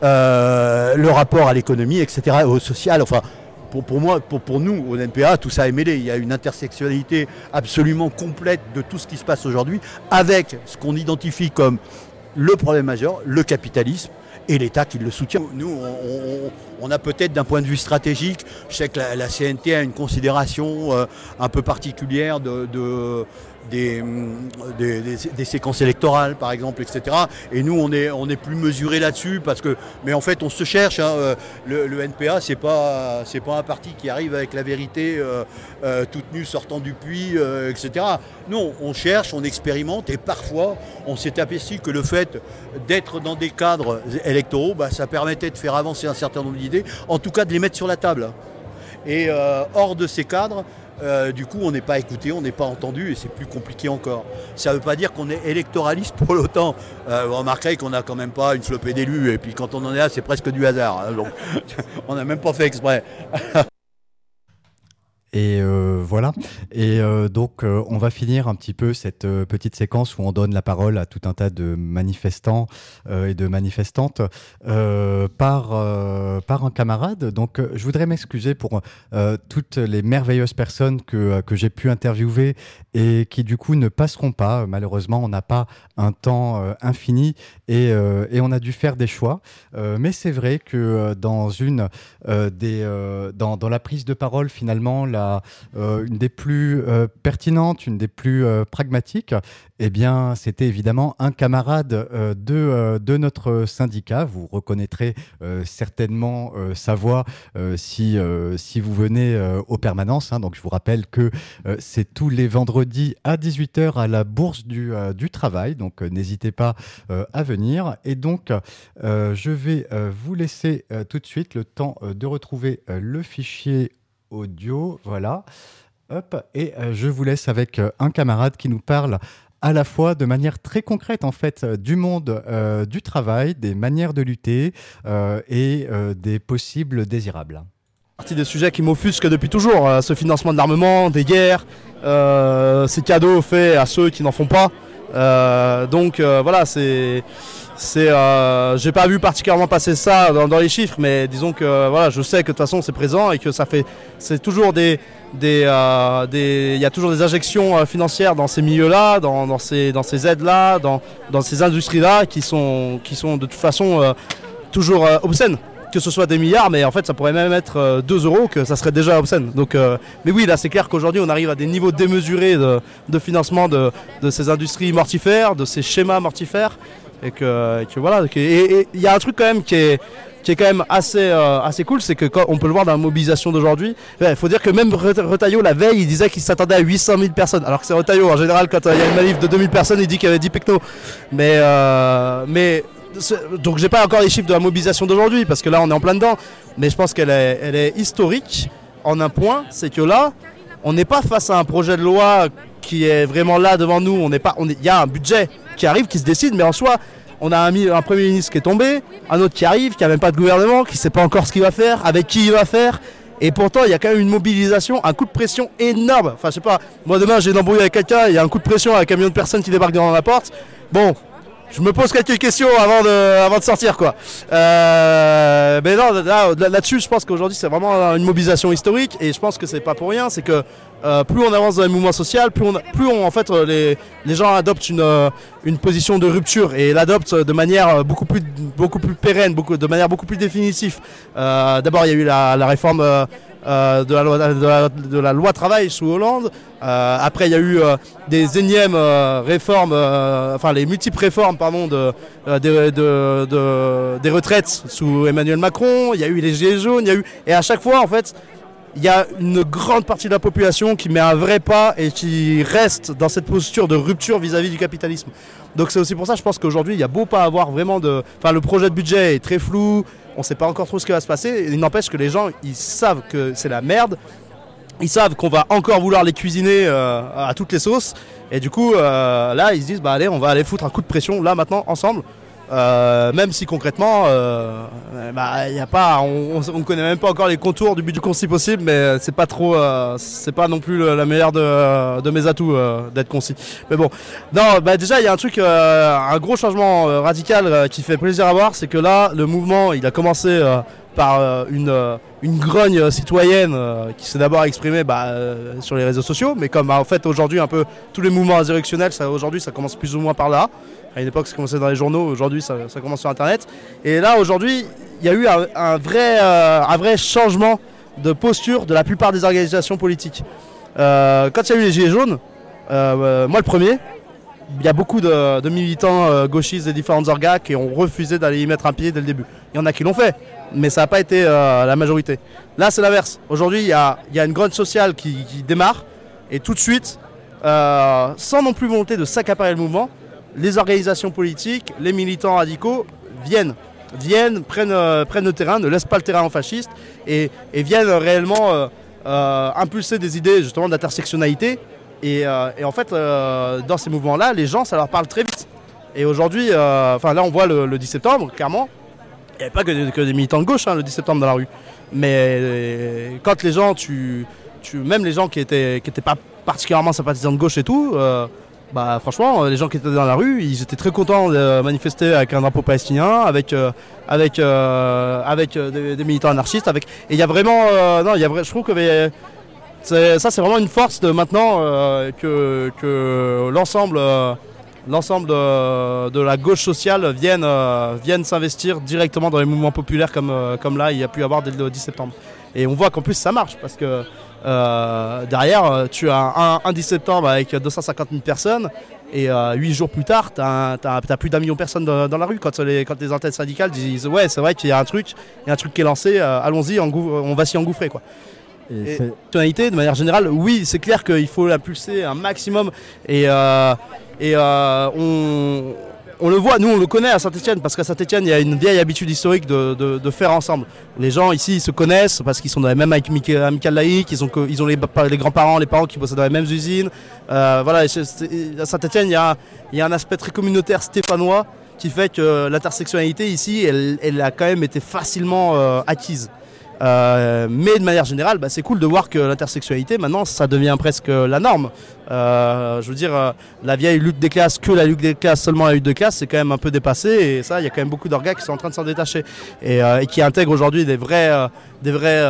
euh, le rapport à l'économie, et cetera, au social, enfin... Pour, pour moi, pour, pour nous, au N P A, tout ça est mêlé. Il y a une intersectionnalité absolument complète de tout ce qui se passe aujourd'hui, avec ce qu'on identifie comme le problème majeur, le capitalisme et l'État qui le soutient. Nous, on, on, on a peut-être d'un point de vue stratégique, je sais que la, la C N T a une considération euh, un peu particulière de, de, des, des, des, des séquences électorales, par exemple, et cetera. Et nous, on est, on est plus mesurés là-dessus, parce que, mais en fait, on se cherche. Hein, le, le N P A, c'est pas, c'est pas un parti qui arrive avec la vérité euh, euh, toute nue sortant du puits, euh, et cetera. Non, on cherche, on expérimente, et parfois, on s'est aperçu que le fait d'être dans des cadres électoraux, bah, ça permettait de faire avancer un certain nombre d'idées, en tout cas de les mettre sur la table. Et euh, hors de ces cadres, Euh, du coup, on n'est pas écouté, on n'est pas entendu et c'est plus compliqué encore. Ça ne veut pas dire qu'on est électoraliste pour l'autant. Euh, vous remarquerez qu'on n'a quand même pas une flopée d'élus et puis quand on en est là, c'est presque du hasard. Hein, donc, on n'a même pas fait exprès. Et euh, voilà. Et euh, donc, euh, on va finir un petit peu cette euh, petite séquence où on donne la parole à tout un tas de manifestants euh, et de manifestantes euh, par, euh, par un camarade. Donc, euh, je voudrais m'excuser pour euh, toutes les merveilleuses personnes que, que j'ai pu interviewer et qui, du coup, ne passeront pas. Malheureusement, on n'a pas un temps euh, infini et, euh, et on a dû faire des choix. Euh, mais c'est vrai que euh, dans, une, euh, des, euh, dans, dans la prise de parole, finalement, la Euh, une des plus euh, pertinentes, une des plus euh, pragmatiques, eh bien, c'était évidemment un camarade euh, de, euh, de notre syndicat. Vous reconnaîtrez euh, certainement euh, sa voix euh, si, euh, si vous venez euh, aux permanences. Hein. Donc, je vous rappelle que euh, c'est tous les vendredis à dix-huit heures à la Bourse du, euh, du Travail. Donc, euh, n'hésitez pas euh, à venir. Et donc, euh, je vais euh, vous laisser euh, tout de suite le temps euh, de retrouver euh, le fichier audio, voilà. Hop, et euh, je vous laisse avec euh, un camarade qui nous parle à la fois de manière très concrète en fait euh, du monde euh, du travail, des manières de lutter euh, et euh, des possibles désirables. Partie des sujets qui m'offusquent depuis toujours, euh, ce financement de l'armement, des guerres, euh, ces cadeaux faits à ceux qui n'en font pas. Euh, donc euh, voilà, c'est, c'est, euh, j'ai pas vu particulièrement passer ça dans, dans les chiffres, mais disons que euh, voilà, je sais que de toute façon c'est présent et que ça fait, c'est toujours des, des, euh, des, il y a toujours des injections euh, financières dans ces milieux-là, dans, dans ces, dans ces aides-là, dans, dans ces industries-là qui sont, qui sont de toute façon euh, toujours euh, obscènes. Que ce soit des milliards, mais en fait ça pourrait même être euh, deux euros, que ça serait déjà obscène. Donc, euh, mais oui, là c'est clair qu'aujourd'hui on arrive à des niveaux démesurés de, de financement de, de ces industries mortifères, de ces schémas mortifères, et que, et que voilà. Et il y a un truc quand même qui est, qui est quand même assez, euh, assez cool, c'est que quand on peut le voir dans la mobilisation d'aujourd'hui, il ouais, faut dire que même Retailleau la veille il disait qu'il s'attendait à huit cent mille personnes, alors que c'est Retailleau en général quand il euh, y a une manif de deux mille personnes il dit qu'il y avait dix pecnos. Mais, euh, mais donc j'ai pas encore les chiffres de la mobilisation d'aujourd'hui parce que là on est en plein dedans, mais je pense qu'elle est, elle est historique en un point, c'est que là on n'est pas face à un projet de loi qui est vraiment là devant nous, on n'est pas, on est, il y a un budget qui arrive, qui se décide, mais en soi on a un, un premier ministre qui est tombé, un autre qui arrive, qui a même pas de gouvernement, qui sait pas encore ce qu'il va faire, avec qui il va faire. Et pourtant, il y a quand même une mobilisation, un coup de pression énorme. Enfin, je sais pas, moi demain j'ai une embrouille avec quelqu'un, il y a un coup de pression avec un million de personnes qui débarquent devant la porte. Bon, je me pose quelques questions avant de, avant de sortir, quoi. Euh, mais non, là, là-dessus, je pense qu'aujourd'hui, c'est vraiment une mobilisation historique. Et je pense que c'est pas pour rien. C'est que euh, plus on avance dans les mouvements sociaux, plus, on, plus on, en fait, les, les gens adoptent une, une position de rupture et l'adoptent de manière beaucoup plus, beaucoup plus pérenne, beaucoup, de manière beaucoup plus définitive. Euh, d'abord, il y a eu la, la réforme euh, euh, de, la loi, de, la, de la loi travail sous Hollande. Euh, après, il y a eu euh, des énièmes euh, réformes, euh, enfin les multiples réformes, pardon, de, euh, de, de, de, des retraites sous Emmanuel Macron. Il y a eu les gilets jaunes, il y a eu, et à chaque fois, en fait, il y a une grande partie de la population qui met un vrai pas et qui reste dans cette posture de rupture vis-à-vis du capitalisme. Donc c'est aussi pour ça, je pense qu'aujourd'hui, il y a beau pas avoir vraiment de, enfin le projet de budget est très flou, on ne sait pas encore trop ce qui va se passer. Il n'empêche que les gens, ils savent que c'est la merde. Ils savent qu'on va encore vouloir les cuisiner euh, à toutes les sauces. Et du coup, euh, là, ils se disent, bah allez, on va aller foutre un coup de pression, là, maintenant, ensemble. Euh, même si concrètement, euh, bah, y a pas, on ne connaît même pas encore les contours du budget concis possible, mais c'est pas trop, euh, c'est pas non plus la meilleure de, de mes atouts euh, d'être concis. Mais bon, non, bah déjà, il y a un truc, euh, un gros changement euh, radical euh, qui fait plaisir à voir, c'est que là, le mouvement, il a commencé euh, par euh, une... Euh, une grogne citoyenne euh, qui s'est d'abord exprimée bah, euh, sur les réseaux sociaux, mais comme bah, en fait aujourd'hui un peu tous les mouvements insurrectionnels, ça, aujourd'hui ça commence plus ou moins par là. À une époque ça commençait dans les journaux, aujourd'hui ça, ça commence sur internet. Et là aujourd'hui il y a eu un, un, vrai, euh, un vrai changement de posture de la plupart des organisations politiques. Euh, quand il y a eu les gilets jaunes, Euh, moi, le premier, il y a beaucoup de, de militants euh, gauchistes des différentes orgas qui ont refusé d'aller y mettre un pied dès le début. Il y en a qui l'ont fait, mais ça n'a pas été euh, la majorité. Là, c'est l'inverse. Aujourd'hui, il y a, y a une grogne sociale qui, qui démarre, et tout de suite, euh, sans non plus volonté de s'accaparer le mouvement, les organisations politiques, les militants radicaux viennent, viennent prennent, euh, prennent le terrain, ne laissent pas le terrain aux fascistes, et, et viennent réellement euh, euh, impulser des idées justement d'intersectionnalité. Et, euh, et en fait, euh, dans ces mouvements-là, les gens, ça leur parle très vite. Et aujourd'hui, euh, enfin là, on voit le, le dix septembre, clairement, il n'y avait pas que, que des militants de gauche hein, le dix septembre dans la rue. Mais euh, quand les gens, tu, tu, même les gens qui étaient, qui étaient pas particulièrement sympathisants de gauche et tout, euh, bah franchement, les gens qui étaient dans la rue, ils étaient très contents de manifester avec un drapeau palestinien, avec, euh, avec, euh, avec euh, des, des militants anarchistes, avec. Et il y a vraiment, euh, non, il y a, je trouve que mais, c'est, ça c'est vraiment une force de maintenant euh, que, que l'ensemble, euh, l'ensemble de, de la gauche sociale vienne, euh, vienne s'investir directement dans les mouvements populaires comme, euh, comme là il y a pu y avoir dès le dix septembre. Et on voit qu'en plus ça marche parce que euh, derrière tu as un, un dix septembre avec deux cent cinquante mille personnes et euh, huit jours plus tard tu as plus d'un million de personnes dans, dans la rue quand les, quand les antennes syndicales disent ouais c'est vrai qu'il y a un truc, il y a un truc qui est lancé, euh, allons-y, on va s'y engouffrer quoi. Et, et tonalité, de manière générale, oui, c'est clair qu'il faut l'impulser un maximum. Et, euh, et euh, on, on le voit, nous on le connaît à Saint-Etienne, parce qu'à Saint-Etienne il y a une vieille habitude historique de, de, de faire ensemble. Les gens ici ils se connaissent parce qu'ils sont dans les mêmes amicales laïques, ils ont, ils ont les, les grands-parents, les parents qui bossent dans les mêmes usines. Euh, voilà, à Saint-Etienne il y a, il y a un aspect très communautaire stéphanois qui fait que l'intersectionnalité ici, elle, elle a quand même été facilement euh, acquise. Euh, mais de manière générale, bah, c'est cool de voir que l'intersexualité, maintenant, ça devient presque la norme. Euh, je veux dire, euh, la vieille lutte des classes, que la lutte des classes, seulement la lutte des classes, c'est quand même un peu dépassé. Et ça, il y a quand même beaucoup d'orgas qui sont en train de s'en détacher. Et, euh, et qui intègrent aujourd'hui des vrais, euh, des vrais, euh,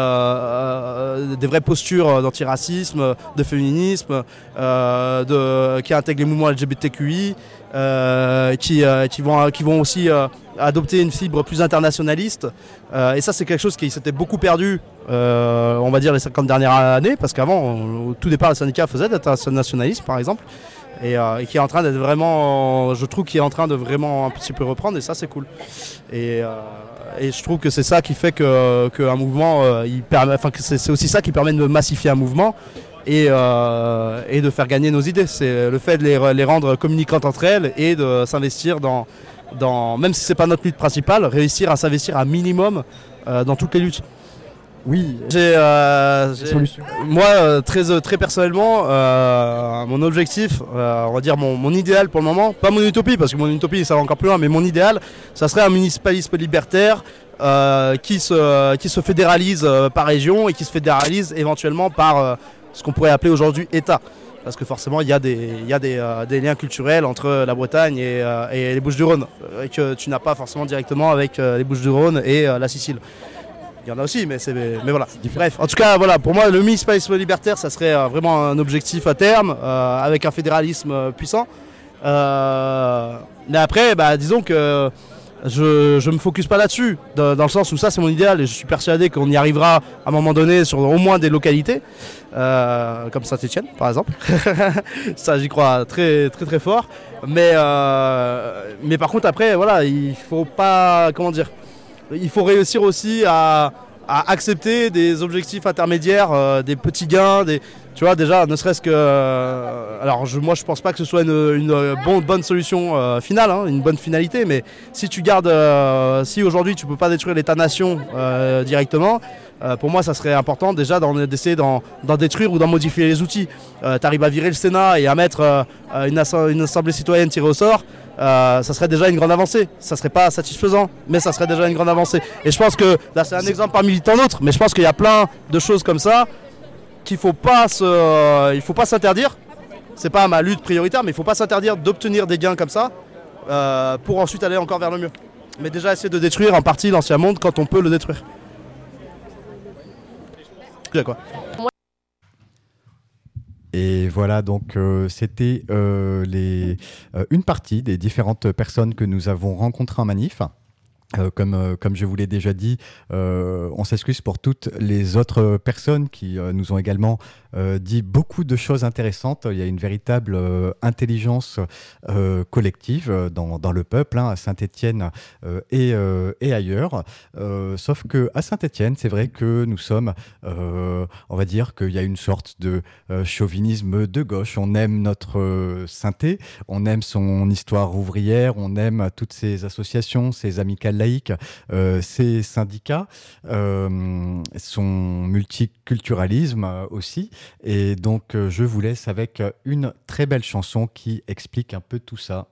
euh, des vraies postures d'antiracisme, de féminisme, euh, de, qui intègrent les mouvements L G B T Q I. Euh, qui, euh, qui, vont, qui vont aussi euh, adopter une fibre plus internationaliste. Euh, et ça, c'est quelque chose qui s'était beaucoup perdu, euh, on va dire, les cinquante dernières années, parce qu'avant, au tout départ, le syndicat faisait de l'internationalisme, par exemple, et, euh, et qui est en train d'être vraiment, je trouve, qui est en train de vraiment un petit peu reprendre, et ça, c'est cool. Et, euh, et je trouve que c'est ça qui fait que, que un mouvement, euh, il permet, enfin, que c'est, c'est aussi ça qui permet de massifier un mouvement. Et, euh, et de faire gagner nos idées. C'est le fait de les, les rendre communicantes entre elles et de s'investir dans, dans même si c'est pas notre lutte principale, réussir à s'investir un minimum euh, dans toutes les luttes. Oui. J'ai, euh, j'ai, moi, euh, très, très personnellement, euh, mon objectif, euh, on va dire mon, mon idéal pour le moment, pas mon utopie, parce que mon utopie ça va encore plus loin, mais mon idéal, ça serait un municipalisme libertaire euh, qui, se, qui se fédéralise euh, par région et qui se fédéralise éventuellement par euh, ce qu'on pourrait appeler aujourd'hui État. Parce que forcément, il y a des, il y a des, euh, des liens culturels entre la Bretagne et, euh, et les Bouches-du-Rhône, euh, que tu n'as pas forcément directement avec euh, les Bouches-du-Rhône et euh, la Sicile. Il y en a aussi, mais, c'est, mais voilà. Bref, en tout cas, voilà, pour moi, le municipalisme libertaire, ça serait euh, vraiment un objectif à terme, euh, avec un fédéralisme euh, puissant. Euh, mais après, bah, disons que je ne me focus pas là-dessus, dans, dans le sens où ça, c'est mon idéal, et je suis persuadé qu'on y arrivera à un moment donné sur au moins des localités, euh, comme Saint-Etienne, par exemple. Ça, j'y crois très, très, très fort. Mais, euh, mais par contre, après, voilà, il faut pas, comment dire, il faut réussir aussi à, à accepter des objectifs intermédiaires, euh, des petits gains, des, tu vois, déjà, ne serait-ce que... Euh, alors, je, moi, je pense pas que ce soit une, une bon, bonne solution euh, finale, hein, une bonne finalité, mais si tu gardes... Euh, si aujourd'hui, tu peux pas détruire l'État-nation euh, directement, euh, pour moi, ça serait important déjà d'en, d'essayer d'en, d'en détruire ou d'en modifier les outils. Euh, tu arrives à virer le Sénat et à mettre euh, une, ass- une assemblée citoyenne tirée au sort, Euh, ça serait déjà une grande avancée. Ça serait pas satisfaisant, mais ça serait déjà une grande avancée. Et je pense que, là c'est un exemple parmi tant d'autres, mais je pense qu'il y a plein de choses comme ça qu'il faut pas se, euh, il faut pas s'interdire. C'est pas ma lutte prioritaire, mais il faut pas s'interdire d'obtenir des gains comme ça euh, pour ensuite aller encore vers le mur. Mais déjà essayer de détruire en partie l'ancien monde quand on peut le détruire. Quoi. Et voilà, donc euh, c'était euh, les, euh, une partie des différentes personnes que nous avons rencontrées en manif. Euh, comme, euh, comme je vous l'ai déjà dit, euh, on s'excuse pour toutes les autres personnes qui euh, nous ont également euh, dit beaucoup de choses intéressantes. Il y a une véritable euh, intelligence euh, collective dans, dans le peuple, hein, à Saint-Étienne euh, et, euh, et ailleurs. Euh, sauf qu'à Saint-Étienne, c'est vrai que nous sommes, euh, on va dire qu'il y a une sorte de euh, chauvinisme de gauche. On aime notre euh, synthé, on aime son histoire ouvrière, on aime toutes ces associations, ces amicales laïque, euh, ces syndicats, euh, son multiculturalisme euh, aussi. Et donc, euh, je vous laisse avec une très belle chanson qui explique un peu tout ça.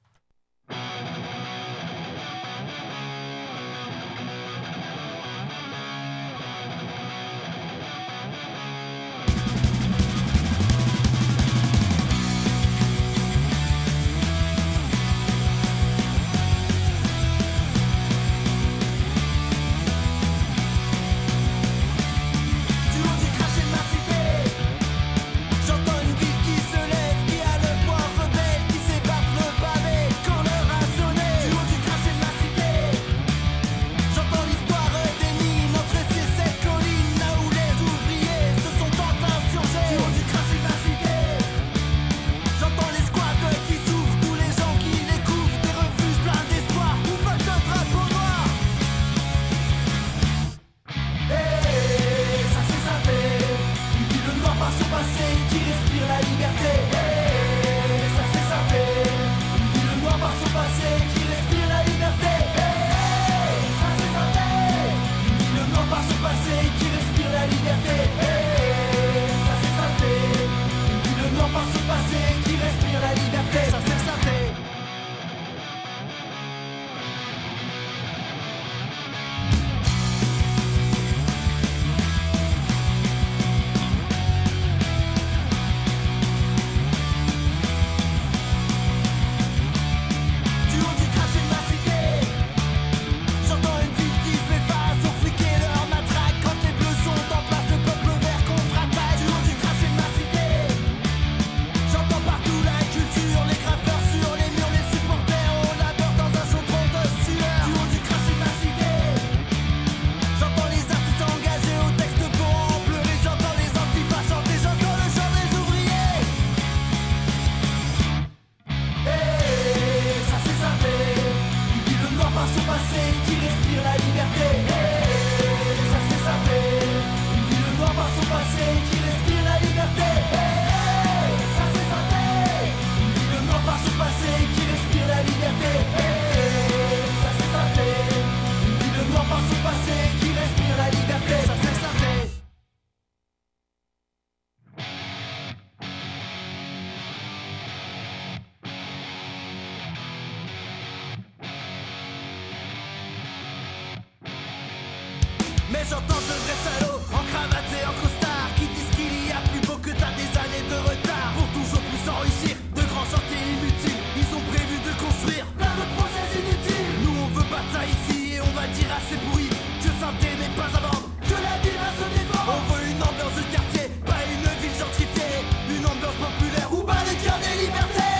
Mais j'entends de vrais salauds en cravate et en costard qui disent qu'il y a plus beau que t'as des années de retard. Pour toujours plus s'enrichir de grands chantiers inutiles, ils ont prévu de construire plein de projets inutiles. Nous on veut pas de ça ici et on va dire assez pourri que Saint-Étienne n'est pas à vendre, que la ville va se défendre. On veut une ambiance de quartier, pas une ville gentrifiée, une ambiance populaire où bat les cœurs des libertaires.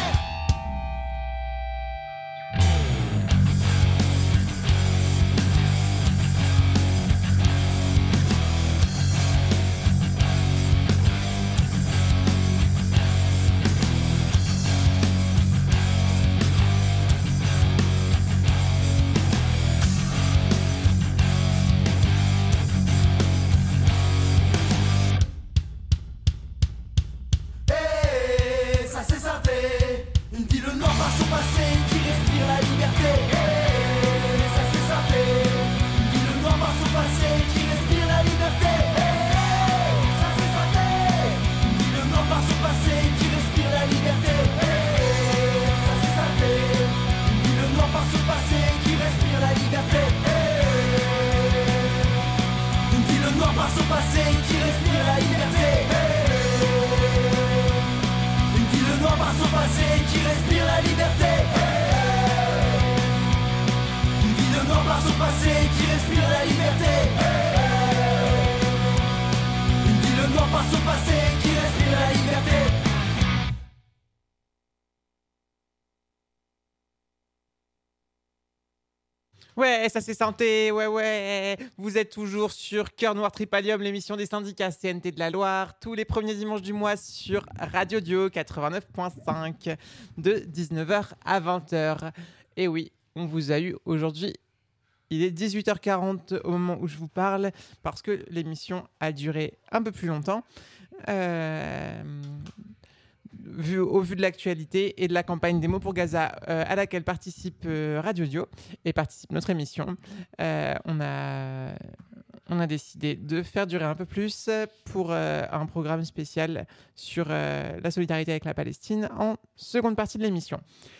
Ouais, ça c'est santé, ouais, ouais. Vous êtes toujours sur Cœur Noir Tripalium, l'émission des syndicats C N T de la Loire, tous les premiers dimanches du mois sur Radio Dio quatre-vingt-neuf point cinq, de dix-neuf heures à vingt heures. Et oui, on vous a eu aujourd'hui. Il est dix-huit heures quarante au moment où je vous parle, parce que l'émission a duré un peu plus longtemps. Euh... Vu, au vu de l'actualité et de la campagne des mots pour Gaza euh, à laquelle participe euh, Radio Dio et participe notre émission, euh, on, a, on a décidé de faire durer un peu plus pour euh, un programme spécial sur euh, la solidarité avec la Palestine en seconde partie de l'émission.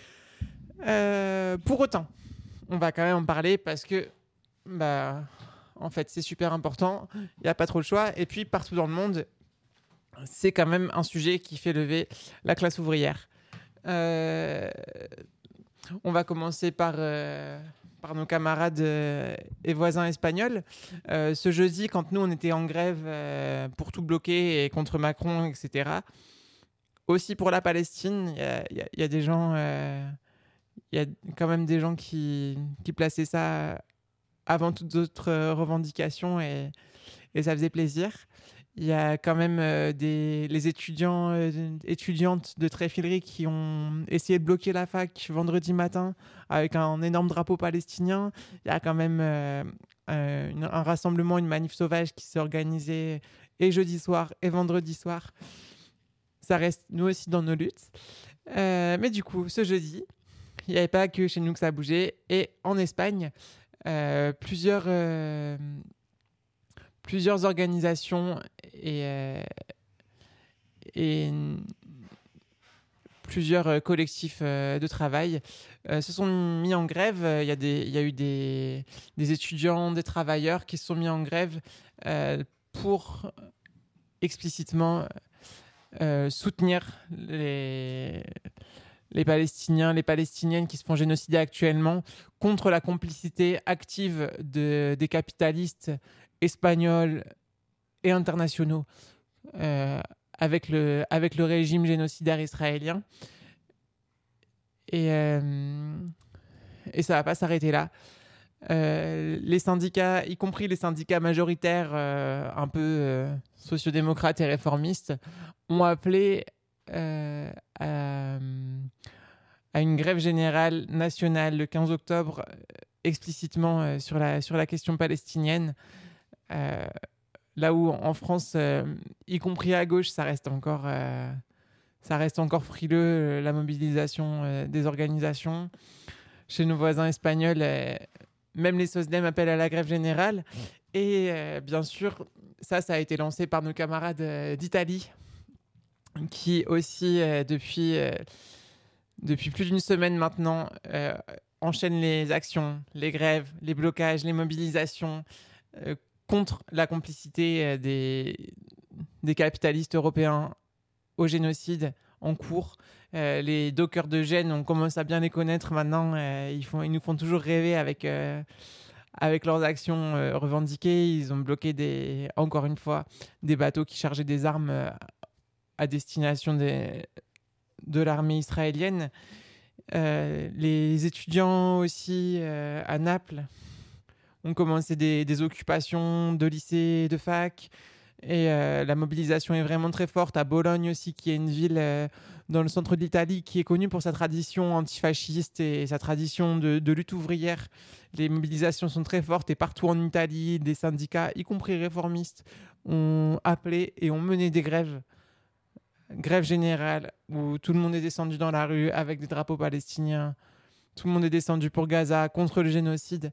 Euh, pour autant, on va quand même en parler parce que bah, en fait, c'est super important, il n'y a pas trop le choix, et puis partout dans le monde, c'est quand même un sujet qui fait lever la classe ouvrière. Euh, on va commencer par, euh, par nos camarades euh, et voisins espagnols. Euh, ce jeudi, quand nous, on était en grève euh, pour tout bloquer et contre Macron, et cetera, aussi pour la Palestine, il y, y, y a des gens... Euh, il y a quand même des gens qui, qui plaçaient ça avant toutes autres revendications et, et ça faisait plaisir. Il y a quand même euh, des, les étudiants, euh, étudiantes de Tréfilerie qui ont essayé de bloquer la fac vendredi matin avec un énorme drapeau palestinien. Il y a quand même euh, euh, une, un rassemblement, une manif sauvage qui s'est organisée et jeudi soir et vendredi soir. Ça reste nous aussi dans nos luttes. Euh, mais du coup, ce jeudi, il n'y avait pas que chez nous que ça a bougé. Et en Espagne, euh, plusieurs... Euh, Plusieurs organisations et, euh, et plusieurs collectifs euh, de travail euh, se sont mis en grève. Il y a, des, il y a eu des, des étudiants, des travailleurs qui se sont mis en grève euh, pour explicitement euh, soutenir les, les Palestiniens, les Palestiniennes qui se font génocider actuellement, contre la complicité active de, des capitalistes espagnols et internationaux euh, avec, le, avec le régime génocidaire israélien. Et, euh, et ça ne va pas s'arrêter là. Euh, les syndicats, y compris les syndicats majoritaires euh, un peu euh, sociodémocrates et réformistes, ont appelé euh, à, à une grève générale nationale le quinze octobre, explicitement euh, sur, la, sur la question palestinienne. Euh, là où en France, euh, y compris à gauche, ça reste encore, euh, ça reste encore frileux, euh, la mobilisation euh, des organisations. Chez nos voisins espagnols, euh, même les SOSDEM appellent à la grève générale. Et euh, bien sûr, ça, ça a été lancé par nos camarades euh, d'Italie, qui aussi, euh, depuis, euh, depuis plus d'une semaine maintenant, euh, enchaînent les actions, les grèves, les blocages, les mobilisations, euh, contre la complicité des, des capitalistes européens au génocide en cours. Euh, les dockers de Gênes, on commence à bien les connaître maintenant. Euh, ils, font, ils nous font toujours rêver avec, euh, avec leurs actions euh, revendiquées. Ils ont bloqué, des, encore une fois, des bateaux qui chargeaient des armes euh, à destination des, de l'armée israélienne. Euh, les étudiants aussi euh, à Naples ont commencé des, des occupations de lycées, de fac, et euh, la mobilisation est vraiment très forte. À Bologne aussi, qui est une ville euh, dans le centre de l'Italie, qui est connue pour sa tradition antifasciste et sa tradition de, de lutte ouvrière. Les mobilisations sont très fortes, et partout en Italie, des syndicats, y compris réformistes, ont appelé et ont mené des grèves, grève générale, où tout le monde est descendu dans la rue avec des drapeaux palestiniens, tout le monde est descendu pour Gaza, contre le génocide.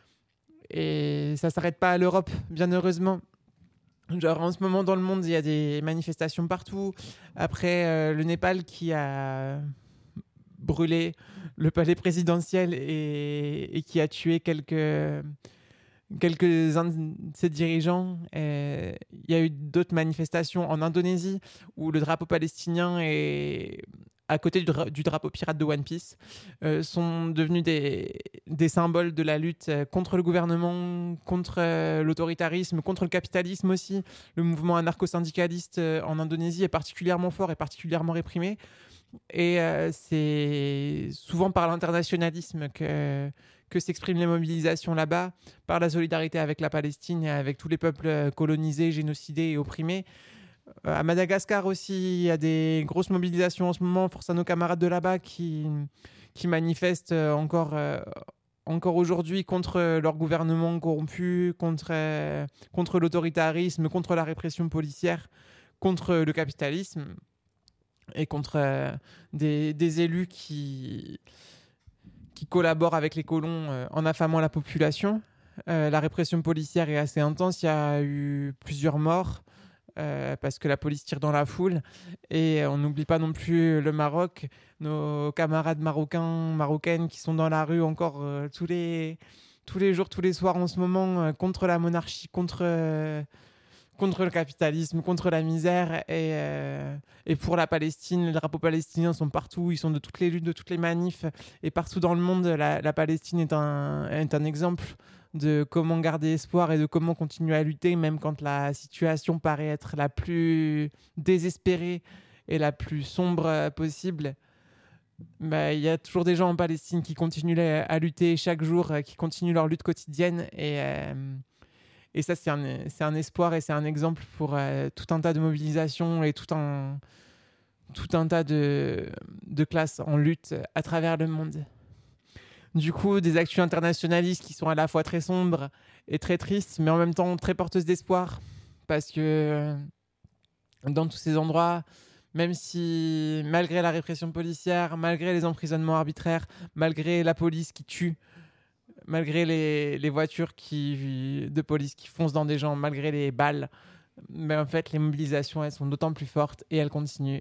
Et ça ne s'arrête pas à l'Europe, bien heureusement. Genre, en ce moment, dans le monde, il y a des manifestations partout. Après, euh, le Népal qui a brûlé le palais présidentiel et, et qui a tué quelques, quelques-uns de ses dirigeants. Et il y a eu d'autres manifestations en Indonésie où le drapeau palestinien est... à côté du, dra- du drapeau pirate de One Piece, euh, sont devenus des, des symboles de la lutte contre le gouvernement, contre euh, l'autoritarisme, contre le capitalisme aussi. Le mouvement anarcho-syndicaliste euh, en Indonésie est particulièrement fort et particulièrement réprimé. Et euh, c'est souvent par l'internationalisme que, que s'expriment les mobilisations là-bas, par la solidarité avec la Palestine et avec tous les peuples colonisés, génocidés et opprimés. Euh, à Madagascar aussi, il y a des grosses mobilisations en ce moment. Force à nos camarades de là-bas qui, qui manifestent encore, euh, encore aujourd'hui contre leur gouvernement corrompu, contre, euh, contre l'autoritarisme, contre la répression policière, contre le capitalisme et contre euh, des, des élus qui, qui collaborent avec les colons euh, en affamant la population. Euh, la répression policière est assez intense. Il y a eu plusieurs morts euh, parce que la police tire dans la foule. Et on n'oublie pas non plus le Maroc, nos camarades marocains, marocaines qui sont dans la rue encore euh, tous, les, tous les jours, tous les soirs en ce moment euh, contre la monarchie, contre... Euh, contre le capitalisme, contre la misère et, euh, et pour la Palestine. Les drapeaux palestiniens sont partout, ils sont de toutes les luttes, de toutes les manifs et partout dans le monde, la, la Palestine est un, est un exemple de comment garder espoir et de comment continuer à lutter même quand la situation paraît être la plus désespérée et la plus sombre possible. Bah, y a toujours des gens en Palestine qui continuent à lutter chaque jour, qui continuent leur lutte quotidienne et... Euh, Et ça, c'est un, c'est un espoir et c'est un exemple pour euh, tout un tas de mobilisations et tout un, tout un tas de, de classes en lutte à travers le monde. Du coup, des actus internationalistes qui sont à la fois très sombres et très tristes, mais en même temps très porteuses d'espoir. Parce que euh, dans tous ces endroits, même si, malgré la répression policière, malgré les emprisonnements arbitraires, malgré la police qui tue, malgré les, les voitures qui, de police qui foncent dans des gens, malgré les balles, mais en fait, les mobilisations, elles sont d'autant plus fortes et elles continuent.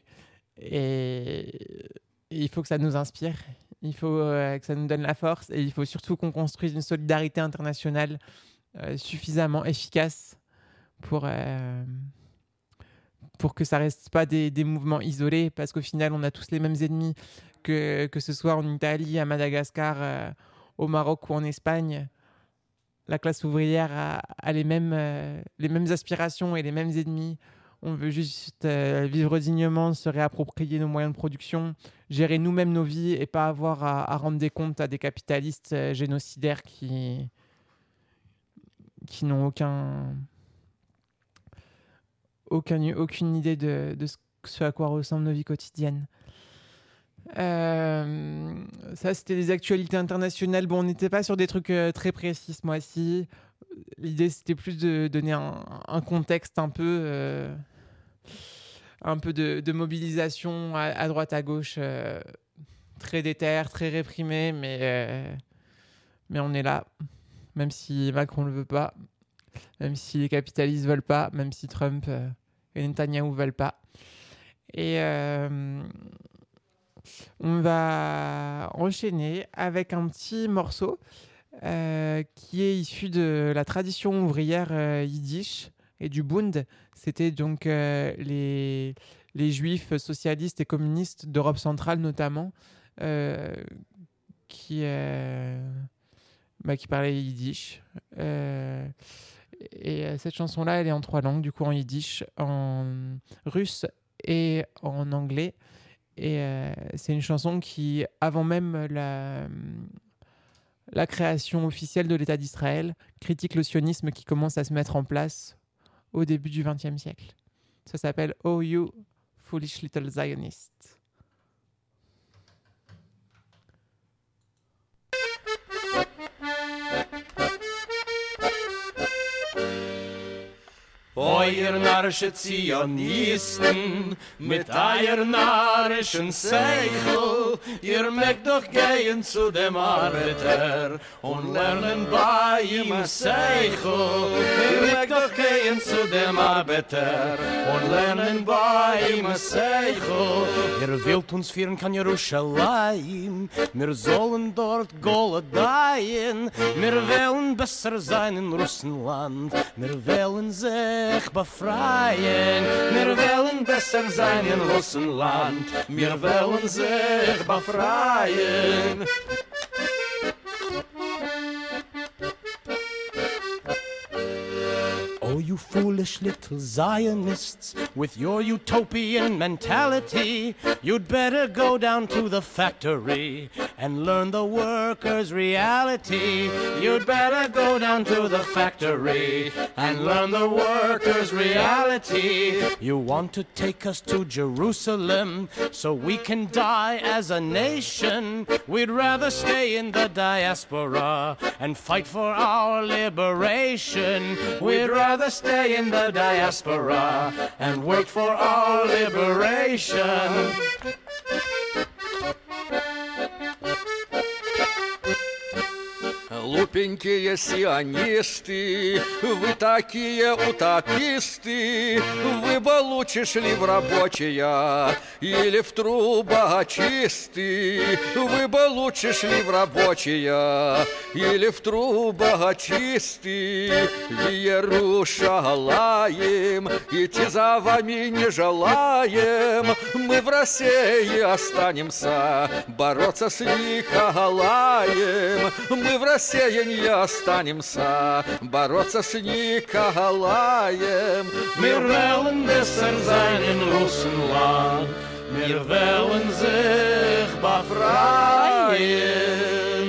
Et, et il faut que ça nous inspire, il faut euh, que ça nous donne la force et il faut surtout qu'on construise une solidarité internationale euh, suffisamment efficace pour, euh, pour que ça ne reste pas des, des mouvements isolés, parce qu'au final, on a tous les mêmes ennemis, que, que ce soit en Italie, à Madagascar, euh, au Maroc ou en Espagne. La classe ouvrière a, a les, mêmes, euh, les mêmes aspirations et les mêmes ennemis. On veut juste euh, vivre dignement, se réapproprier nos moyens de production, gérer nous-mêmes nos vies et pas avoir à, à rendre des comptes à des capitalistes euh, génocidaires qui, qui n'ont aucun, aucun, aucune idée de, de ce à quoi ressemblent nos vies quotidiennes. Euh, ça, c'était des actualités internationales. Bon, on n'était pas sur des trucs euh, très précis ce mois-ci. L'idée, c'était plus de donner un, un contexte un peu, euh, un peu de, de mobilisation à, à droite, à gauche, euh, très déter, très réprimé, mais, euh, mais on est là, même si Macron ne le veut pas, même si les capitalistes ne veulent pas, même si Trump euh, et Netanyahou ne veulent pas. Et... Euh, on va enchaîner avec un petit morceau euh, qui est issu de la tradition ouvrière euh, yiddish et du Bund. C'était donc euh, les, les juifs socialistes et communistes d'Europe centrale notamment euh, qui, euh, bah, qui parlaient yiddish. Euh, et euh, cette chanson-là, elle est en trois langues, du coup en yiddish, en russe et en anglais. Et euh, c'est une chanson qui, avant même la, la création officielle de l'État d'Israël, critique le sionisme qui commence à se mettre en place au début du vingtième siècle. Ça s'appelle « Oh You Foolish Little Zionist ». Euer narische Zionisten, mit eier narischen Seichel, ihr mögt doch gehen zu dem Arbeiter und lernen bei ihm Seichel. Ihr mögt doch gehen zu dem Arbeiter und lernen bei ihm Seichel. Ihr wollt uns führen kann Jerusalem, wir sollen dort Goldaien, wir wollen besser sein in Russenland, wir wollen sich befreien. Wir wollen besser sein in Russenland. Wir wollen sich befreien. Oh, you foolish little Zionists, with your utopian mentality, you'd better go down to the factory and learn the workers' reality. You'd better go down to the factory and learn the workers' reality. You want to take us to Jerusalem so we can die as a nation? We'd rather stay in the diaspora and fight for our liberation. We'd rather stay in the diaspora and wait for our liberation. Глупенькие сионисты, вы такие утописты, вы бы лучше шли в рабочие или в трубочисты, вы бы лучше шли в рабочие или в трубочисты. В Иерушалаим идти за вами не желаем, мы в России останемся бороться с Николаем, мы в России не останемся бороться с Николаем. Wir wollen besser sein in Russland, wir wollen sich befreien.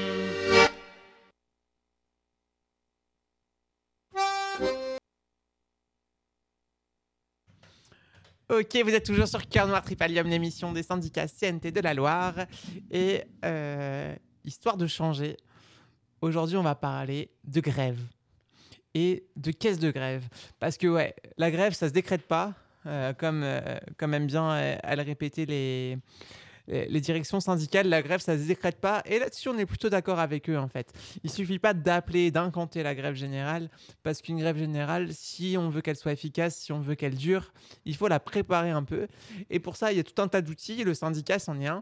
Ok, vous êtes toujours sur Cœur Noir Tripalium, l'émission des syndicats C N T de la Loire. Et euh, histoire de changer, aujourd'hui on va parler de grève et de caisse de grève. Parce que ouais, la grève ça se décrète pas, euh, comme, euh, comme aiment bien euh, à le répéter les, les, les directions syndicales, la grève ça se décrète pas. Et là-dessus on est plutôt d'accord avec eux en fait. Il suffit pas d'appeler, d'incanter la grève générale, parce qu'une grève générale, si on veut qu'elle soit efficace, si on veut qu'elle dure, il faut la préparer un peu. Et pour ça il y a tout un tas d'outils, le syndicat c'en est un,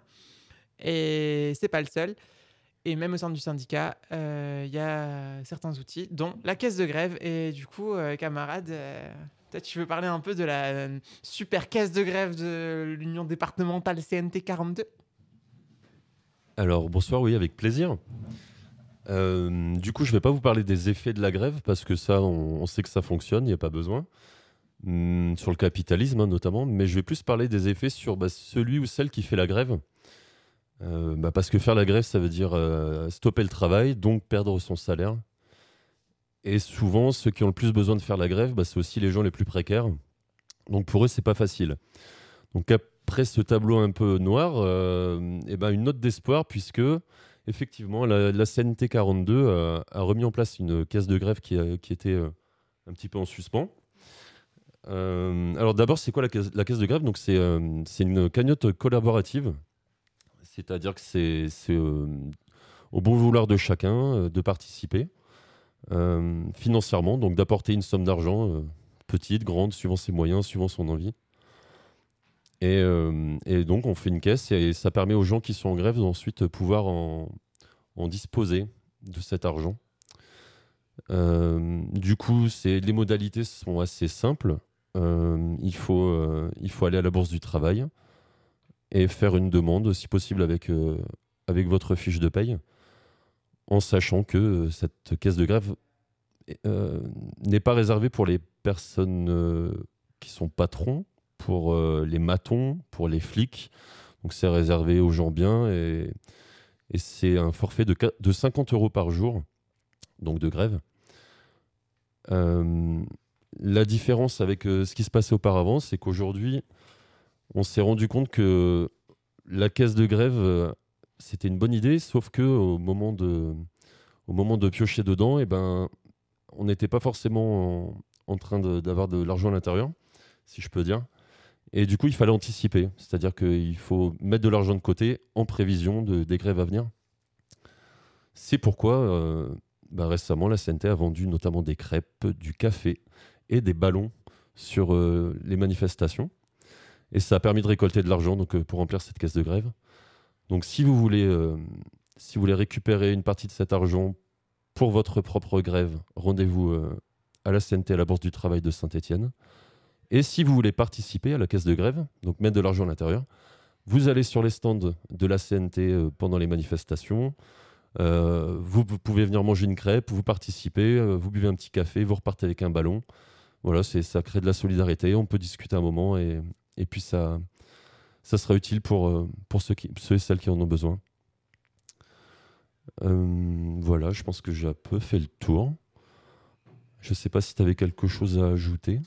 et c'est pas le seul. Et même au sein du syndicat, il euh, y a certains outils, dont la caisse de grève. Et du coup, euh, camarade, euh, peut-être tu veux parler un peu de la euh, super caisse de grève de l'Union départementale C N T quarante-deux ? Alors, bonsoir, oui, avec plaisir. Euh, du coup, je ne vais pas vous parler des effets de la grève, parce que ça, on, on sait que ça fonctionne, il n'y a pas besoin. Hum, sur le capitalisme, hein, notamment. Mais je vais plus parler des effets sur bah, celui ou celle qui fait la grève. Euh, bah parce que faire la grève, ça veut dire euh, stopper le travail, donc perdre son salaire. Et souvent, ceux qui ont le plus besoin de faire la grève, bah, c'est aussi les gens les plus précaires. Donc pour eux, c'est pas facile. Donc après ce tableau un peu noir, euh, et ben une note d'espoir, puisque effectivement, la, la C N T quarante-deux euh, a remis en place une caisse de grève qui, a, qui était euh, un petit peu en suspens. Euh, alors d'abord, c'est quoi la caisse, la caisse de grève ? Donc c'est, euh, c'est une cagnotte collaborative. C'est-à-dire que c'est, c'est euh, au bon vouloir de chacun euh, de participer euh, financièrement, donc d'apporter une somme d'argent, euh, petite, grande, suivant ses moyens, suivant son envie. Et, euh, et donc on fait une caisse et ça permet aux gens qui sont en grève d'ensuite pouvoir en, en disposer de cet argent. Euh, du coup, c'est, les modalités sont assez simples. Euh, il faut, euh, il faut aller à la Bourse du Travail et faire une demande, si possible avec, euh, avec votre fiche de paye, en sachant que euh, cette caisse de grève euh, n'est pas réservée pour les personnes euh, qui sont patrons, pour euh, les matons, pour les flics. Donc c'est réservé aux gens bien et, et c'est un forfait de, de cinquante euros par jour, donc de grève. Euh, la différence avec euh, ce qui se passait auparavant, c'est qu'aujourd'hui, on s'est rendu compte que la caisse de grève, euh, c'était une bonne idée, sauf qu'au moment de, au moment de piocher dedans, eh ben, on n'était pas forcément en, en train de, d'avoir de l'argent à l'intérieur, si je peux dire. Et du coup, il fallait anticiper, c'est-à-dire qu'il faut mettre de l'argent de côté en prévision de, des grèves à venir. C'est pourquoi euh, bah, récemment, la C N T a vendu notamment des crêpes, du café et des ballons sur euh, les manifestations. Et ça a permis de récolter de l'argent donc, euh, pour remplir cette caisse de grève. Donc si vous voulez, euh, si vous voulez récupérer une partie de cet argent pour votre propre grève, rendez-vous euh, à la C N T, à la Bourse du Travail de Saint-Étienne. Et si vous voulez participer à la caisse de grève, donc mettre de l'argent à l'intérieur, vous allez sur les stands de la C N T euh, pendant les manifestations. Euh, vous, vous pouvez venir manger une crêpe, vous participez, euh, vous buvez un petit café, vous repartez avec un ballon. Voilà, c'est, ça crée de la solidarité, on peut discuter un moment et... Et puis, ça, ça sera utile pour, pour ceux, qui, ceux et celles qui en ont besoin. Euh, voilà, je pense que j'ai un peu fait le tour. Je ne sais pas si tu avais quelque chose à ajouter.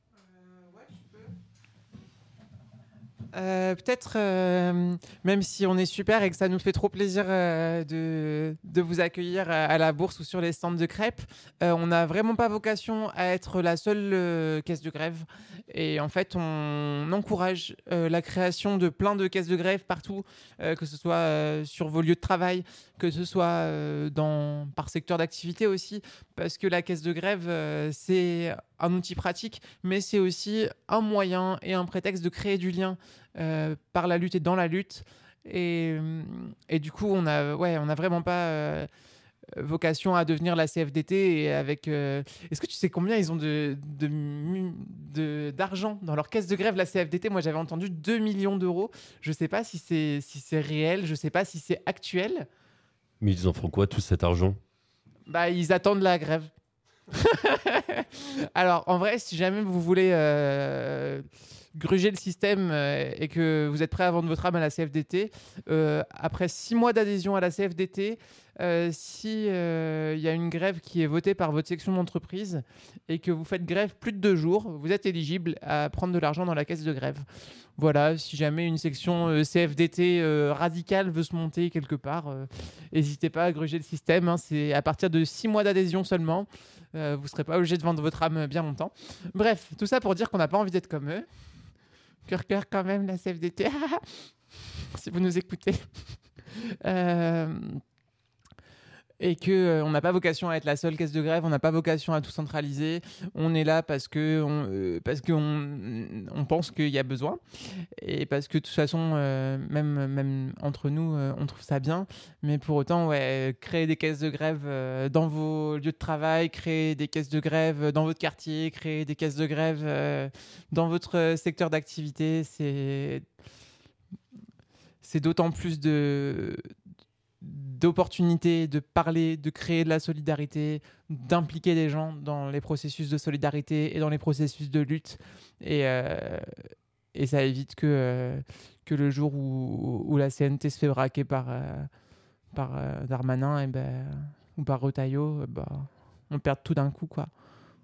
Euh, peut-être, euh, même si on est super et que ça nous fait trop plaisir euh, de, de vous accueillir à, à la bourse ou sur les stands de crêpes, euh, on n'a vraiment pas vocation à être la seule euh, caisse de grève. Et en fait, on encourage euh, la création de plein de caisses de grève partout, euh, que ce soit euh, sur vos lieux de travail, que ce soit euh, dans, par secteur d'activité aussi, parce que la caisse de grève, euh, c'est un outil pratique, mais c'est aussi un moyen et un prétexte de créer du lien euh, par la lutte et dans la lutte. Et, et du coup, on a, ouais, on n'a vraiment pas euh, vocation à devenir la C F D T. Et avec, euh... Est-ce que tu sais combien ils ont de, de, de, d'argent dans leur caisse de grève, la C F D T? Moi, j'avais entendu deux millions d'euros. Je ne sais pas si c'est, si c'est réel, je ne sais pas si c'est actuel. Mais ils en font quoi, tout cet argent? Bah, ils attendent la grève. Alors, en vrai, si jamais vous voulez euh, gruger le système euh, et que vous êtes prêt à vendre votre âme à la C F D T, euh, après six mois d'adhésion à la C F D T, euh, si euh, y a une grève qui est votée par votre section d'entreprise et que vous faites grève plus de deux jours, vous êtes éligible à prendre de l'argent dans la caisse de grève. Voilà, si jamais une section euh, C F D T euh, radicale veut se monter quelque part, euh, n'hésitez pas à gruger le système. Hein, c'est à partir de six mois d'adhésion seulement. Euh, vous ne serez pas obligé de vendre votre âme bien longtemps. Bref, tout ça pour dire qu'on n'a pas envie d'être comme eux. Cœur, cœur quand même, la C F D T. Si vous nous écoutez. Euh... Et qu'on euh, n'a pas vocation à être la seule caisse de grève, on n'a pas vocation à tout centraliser. On est là parce qu'on euh, parce qu'on on pense qu'il y a besoin. Et parce que de toute façon, euh, même, même entre nous, euh, on trouve ça bien. Mais pour autant, ouais, créer des caisses de grève euh, dans vos lieux de travail, créer des caisses de grève dans votre quartier, créer des caisses de grève euh, dans votre secteur d'activité, c'est, c'est d'autant plus de... d'opportunités de parler, de créer de la solidarité, d'impliquer des gens dans les processus de solidarité et dans les processus de lutte. Et, euh, et ça évite que, euh, que le jour où, où la C N T se fait braquer par, euh, par euh, Darmanin et ben, ou par Retailleau, euh, bah, on perd tout d'un coup, quoi.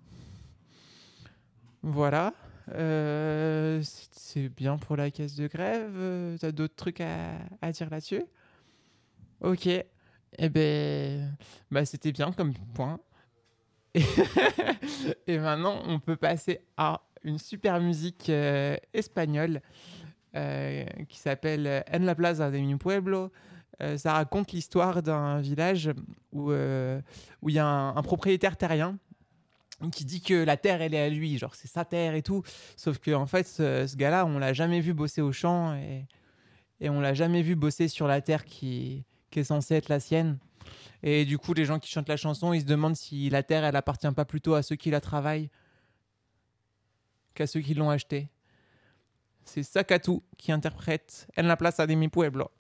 Voilà. Euh, c'est, c'est bien pour la caisse de grève. Euh, t'as d'autres trucs à, à dire là-dessus ? Ok, eh ben, bah c'était bien comme point. Et, et maintenant, on peut passer à une super musique euh, espagnole euh, qui s'appelle En la Plaza de mi Pueblo. Euh, ça raconte l'histoire d'un village où euh, où il y a un, un propriétaire terrien qui dit que la terre, elle est à lui, genre c'est sa terre et tout. Sauf que en fait, ce, ce gars-là, on l'a jamais vu bosser au champ et, et on l'a jamais vu bosser sur la terre qui qui est censée être la sienne. Et du coup, les gens qui chantent la chanson, ils se demandent si la terre, elle appartient pas plutôt à ceux qui la travaillent qu'à ceux qui l'ont achetée. C'est Sakatu qui interprète En la Plaza de mi Pueblo.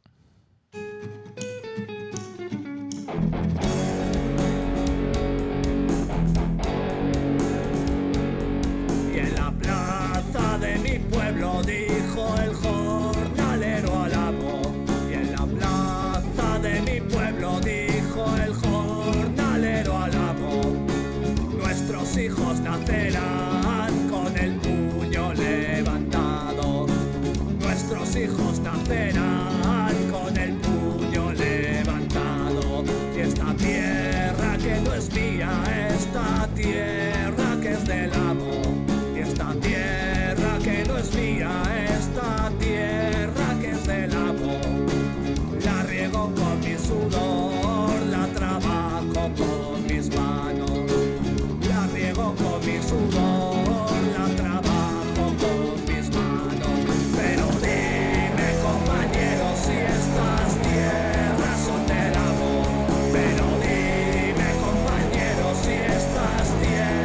Y en la plaza de mi pueblo dijo el jornalero al amo. Y en la plaza de mi pueblo dijo el jornalero al amo. Nuestros hijos nacerán con el puño levantado. Nuestros hijos nacerán con el puño levantado. Y esta tierra que no es mía, esta tierra que es del amo. Y esta tierra que no es mía, esta tierra que es del amo. La riego con mi sudor, la trabajo con mis manos. La riego con mi sudor, la trabajo con mis manos. Pero dime, compañero, si estas tierras son del amor. Pero dime, compañero, si estas tierras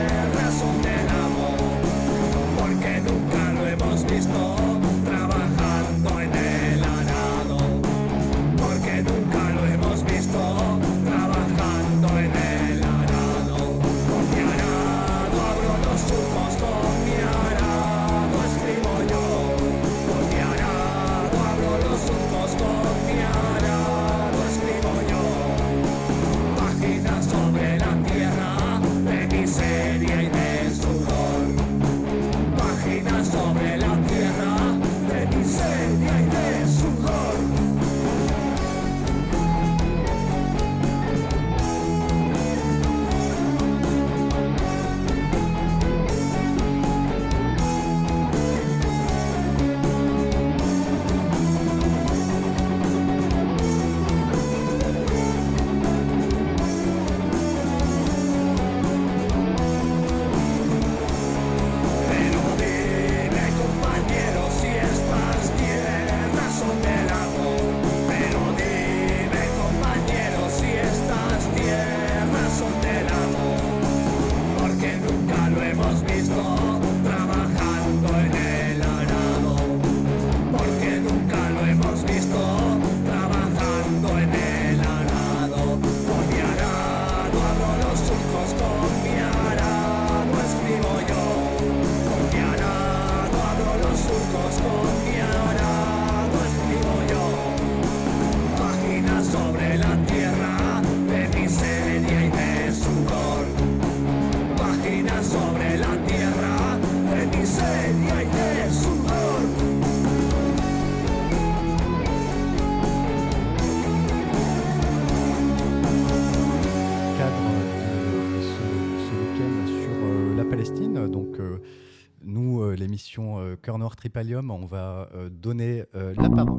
l'émission euh, Cœur Noir Tripalium, on va euh, donner euh, la parole.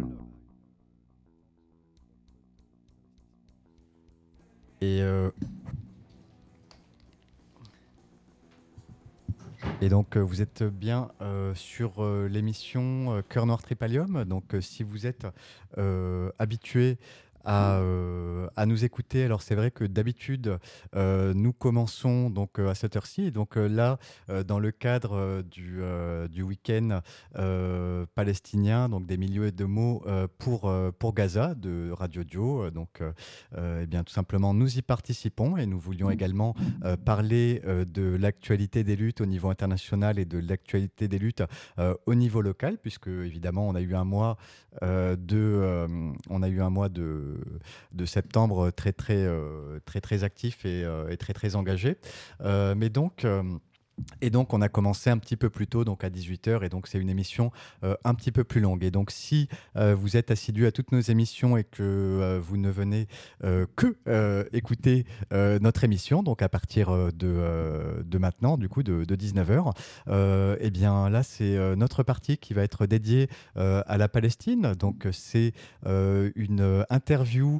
Et, euh, et donc, euh, vous êtes bien euh, sur euh, l'émission euh, Cœur Noir Tripalium. Donc, euh, si vous êtes euh, habitué à, euh, à nous écouter. Alors c'est vrai que d'habitude euh, nous commençons donc euh, à cette heure-ci. Et donc euh, là, euh, dans le cadre euh, du, euh, du week-end euh, palestinien, donc des milieux de mots euh, pour, euh, pour Gaza de Radio Dio, donc euh, eh bien tout simplement nous y participons et nous voulions également euh, parler euh, de l'actualité des luttes au niveau international et de l'actualité des luttes euh, au niveau local, puisque évidemment on a eu un mois euh, de euh, on a eu un mois de de septembre très très euh, très très actif et, euh, et très très engagé. Euh, mais donc euh, Et donc, on a commencé un petit peu plus tôt, donc à dix-huit heures, et donc c'est une émission euh, un petit peu plus longue. Et donc, si euh, vous êtes assidu à toutes nos émissions et que euh, vous ne venez euh, que euh, écouter euh, notre émission, donc à partir euh, de, euh, de maintenant, du coup, de, de dix-neuf heures, euh, eh bien là, c'est euh, notre partie qui va être dédiée euh, à la Palestine. Donc, c'est euh, une interview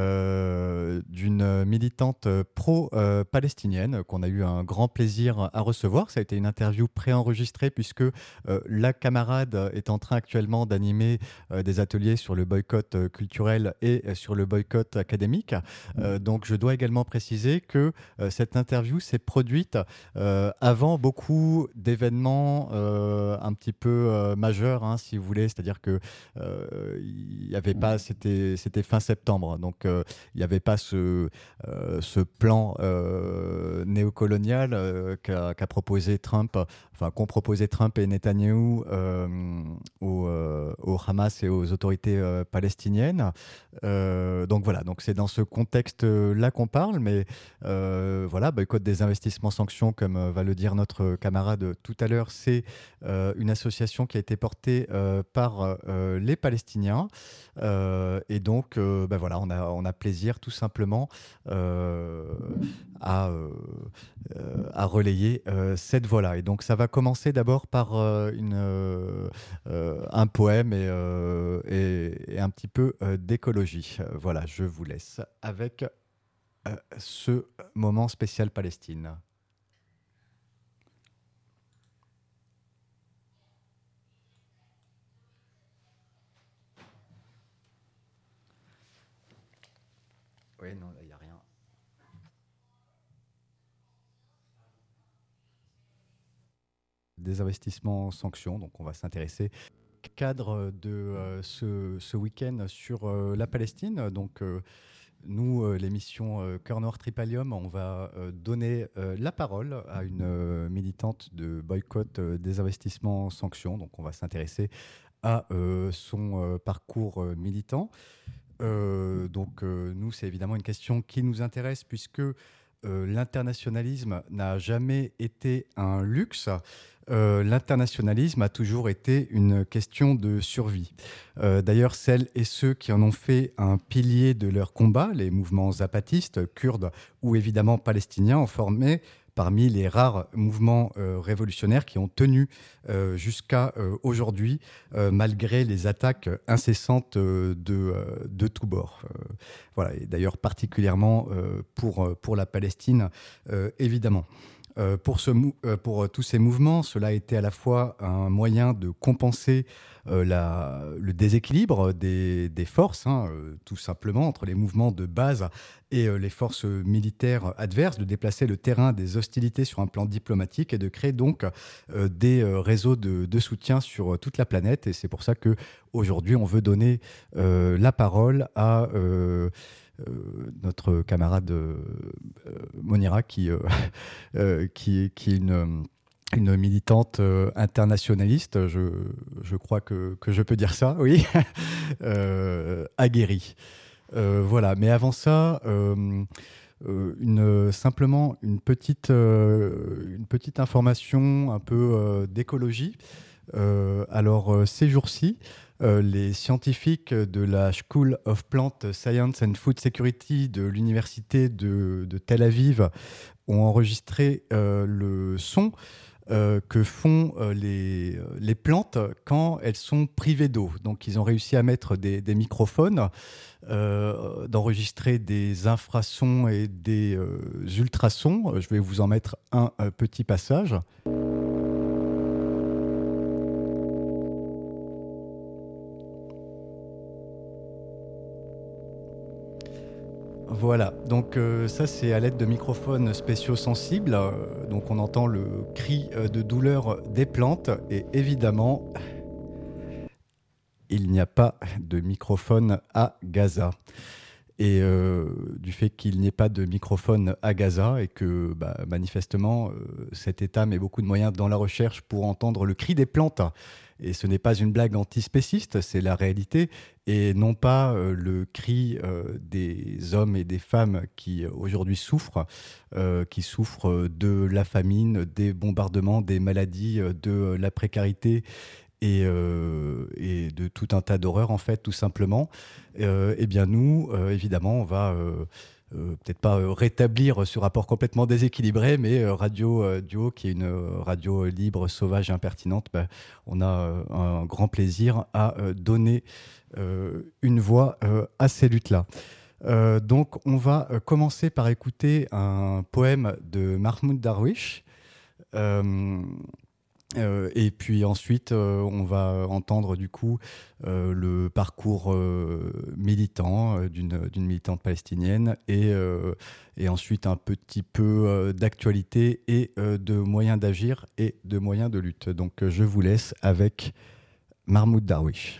euh, d'une militante pro-palestinienne qu'on a eu un grand plaisir à recevoir. Ça a été une interview préenregistrée puisque euh, la camarade est en train actuellement d'animer euh, des ateliers sur le boycott euh, culturel et euh, sur le boycott académique. Euh, donc je dois également préciser que euh, cette interview s'est produite euh, avant beaucoup d'événements euh, un petit peu euh, majeurs, hein, si vous voulez. C'est-à-dire que euh, il y avait pas, c'était, c'était fin septembre, donc euh, il n'y avait pas ce, euh, ce plan euh, néocolonial euh, qu'a, qu'a proposé Trump, enfin qu'ont proposé Trump et Netanyahou euh, au, euh, au Hamas et aux autorités euh, palestiniennes. Euh, donc voilà, donc c'est dans ce contexte-là qu'on parle, mais euh, voilà, boycott des investissements sanctions, comme euh, va le dire notre camarade tout à l'heure, c'est euh, une association qui a été portée euh, par euh, les Palestiniens. Euh, et donc, euh, ben voilà, on a, on a plaisir tout simplement euh, à, euh, à relayer euh, cette voix-là. Et donc, ça va commencer d'abord par euh, une, euh, euh, un poème et, euh, et, et un petit peu euh, d'écologie. Euh, voilà, je vous laisse avec euh, ce moment spécial Palestine. Oui, non, il n'y a rien. Des investissements en sanctions, donc on va s'intéresser au cadre de euh, ce, ce week-end sur euh, la Palestine. Donc euh, nous, euh, l'émission euh, Cœur Noir Tripalium, on va euh, donner euh, la parole à une euh, militante de boycott euh, des investissements en sanctions. Donc on va s'intéresser à euh, son euh, parcours euh, militant. Euh, donc euh, nous, c'est évidemment une question qui nous intéresse puisque euh, l'internationalisme n'a jamais été un luxe. Euh, l'internationalisme a toujours été une question de survie. Euh, d'ailleurs, celles et ceux qui en ont fait un pilier de leur combat, les mouvements zapatistes, kurdes ou évidemment palestiniens, ont formé parmi les rares mouvements euh, révolutionnaires qui ont tenu euh, jusqu'à euh, aujourd'hui, euh, malgré les attaques incessantes euh, de, euh, de tous bords. Euh, voilà, et d'ailleurs particulièrement euh, pour, pour la Palestine, euh, évidemment. Euh, pour, ce mou- euh, pour euh, tous ces mouvements, cela a été à la fois un moyen de compenser euh, la, le déséquilibre des, des forces, hein, euh, tout simplement, entre les mouvements de base et euh, les forces militaires adverses, de déplacer le terrain des hostilités sur un plan diplomatique et de créer donc euh, des euh, réseaux de, de soutien sur euh, toute la planète. Et c'est pour ça qu'aujourd'hui, on veut donner euh, la parole à... Euh, Euh, notre camarade euh, Monira qui, euh, euh, qui, qui est une, une militante euh, internationaliste, je, je crois que, que je peux dire ça, oui, euh, aguerrie. Euh, voilà, mais avant ça... Euh, Euh, une, simplement une petite, euh, une petite information un peu euh, d'écologie. Euh, alors, euh, ces jours-ci, euh, les scientifiques de la School of Plant Science and Food Security de l'université de, de Tel Aviv ont enregistré euh, le son euh, que font euh, les, les plantes quand elles sont privées d'eau. Donc ils ont réussi à mettre des, des microphones, euh, d'enregistrer des infrasons et des euh, ultrasons. Je vais vous en mettre un, un petit passage. Voilà, donc euh, ça c'est à l'aide de microphones spéciaux sensibles, euh, donc on entend le cri euh, de douleur des plantes et évidemment il n'y a pas de microphone à Gaza. Et euh, du fait qu'il n'y ait pas de microphone à Gaza et que bah, manifestement euh, cet État met beaucoup de moyens dans la recherche pour entendre le cri des plantes. Et ce n'est pas une blague antispéciste, c'est la réalité, et non pas euh, le cri euh, des hommes et des femmes qui euh, aujourd'hui souffrent, euh, qui souffrent de la famine, des bombardements, des maladies, de la précarité et, euh, et de tout un tas d'horreurs, en fait, tout simplement. Euh, eh bien, nous, euh, évidemment, on va... Euh, Euh, peut-être pas euh, rétablir ce rapport complètement déséquilibré, mais euh, Radio euh, Duo, qui est une euh, radio libre, sauvage et impertinente, bah, on a euh, un grand plaisir à euh, donner euh, une voix euh, à ces luttes-là. Euh, donc, on va euh, commencer par écouter un poème de Mahmoud Darwish. Euh, Euh, et puis ensuite, euh, on va entendre du coup euh, le parcours euh, militant euh, d'une, d'une militante palestinienne et, euh, et ensuite un petit peu euh, d'actualité et euh, de moyens d'agir et de moyens de lutte. Donc euh, je vous laisse avec Mahmoud Darwish.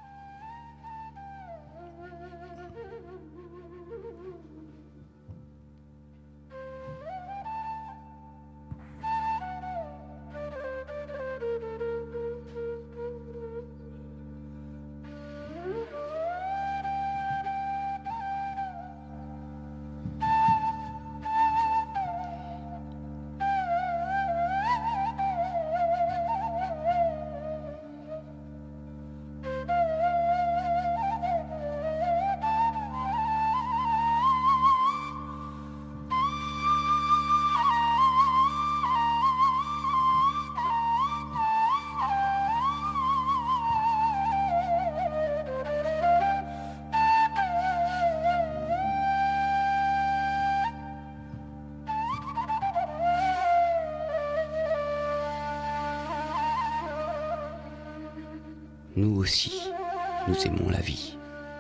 Nous aussi, nous aimons la vie.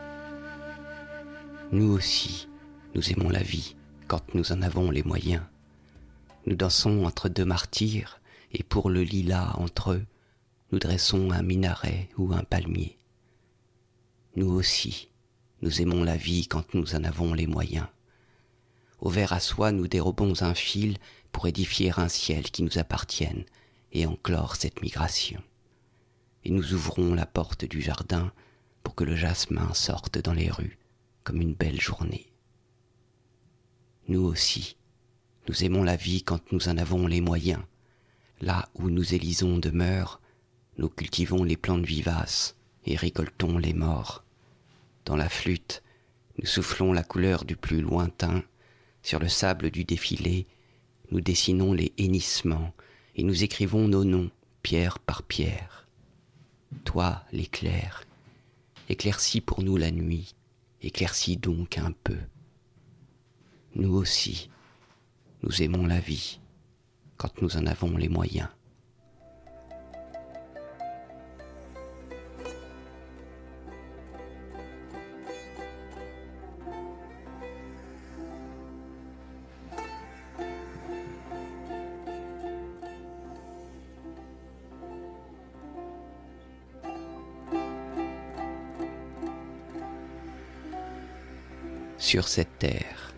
Nous aussi, nous aimons la vie quand nous en avons les moyens. Nous dansons entre deux martyrs et pour le lilas entre eux, nous dressons un minaret ou un palmier. Nous aussi, nous aimons la vie quand nous en avons les moyens. Au ver à soie, nous dérobons un fil pour édifier un ciel qui nous appartienne et enclore cette migration. Et nous ouvrons la porte du jardin pour que le jasmin sorte dans les rues comme une belle journée. Nous aussi, nous aimons la vie quand nous en avons les moyens. Là où nous élisons demeure, nous cultivons les plantes vivaces et récoltons les morts. Dans la flûte, nous soufflons la couleur du plus lointain. Sur le sable du défilé, nous dessinons les hennissements et nous écrivons nos noms, pierre par pierre. Toi, l'éclair, éclaircis pour nous la nuit, éclaircis donc un peu. Nous aussi, nous aimons la vie quand nous en avons les moyens. Sur cette terre,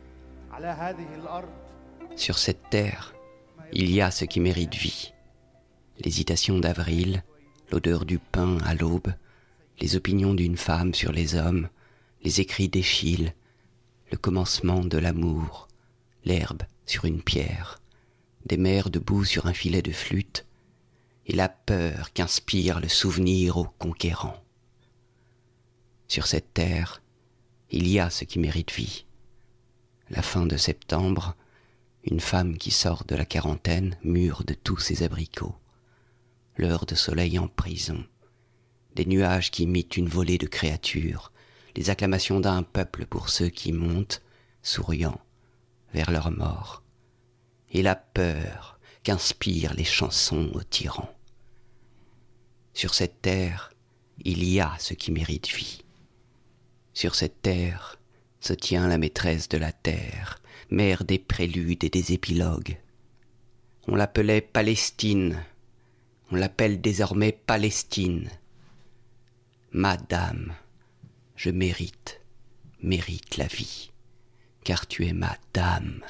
sur cette terre, il y a ce qui mérite vie. L'hésitation d'avril, l'odeur du pain à l'aube, les opinions d'une femme sur les hommes, les écrits d'Échille, le commencement de l'amour, l'herbe sur une pierre, des mères debout sur un filet de flûte, et la peur qu'inspire le souvenir aux conquérants. Sur cette terre, il y a ce qui mérite vie. La fin de septembre, une femme qui sort de la quarantaine, mûre de tous ses abricots. L'heure de soleil en prison, des nuages qui imitent une volée de créatures, les acclamations d'un peuple pour ceux qui montent, souriant, vers leur mort, et la peur qu'inspirent les chansons aux tyrans. Sur cette terre, il y a ce qui mérite vie. Sur cette terre se tient la maîtresse de la terre, mère des préludes et des épilogues. On l'appelait Palestine, on l'appelle désormais Palestine. Madame, je mérite, mérite la vie, car tu es ma dame.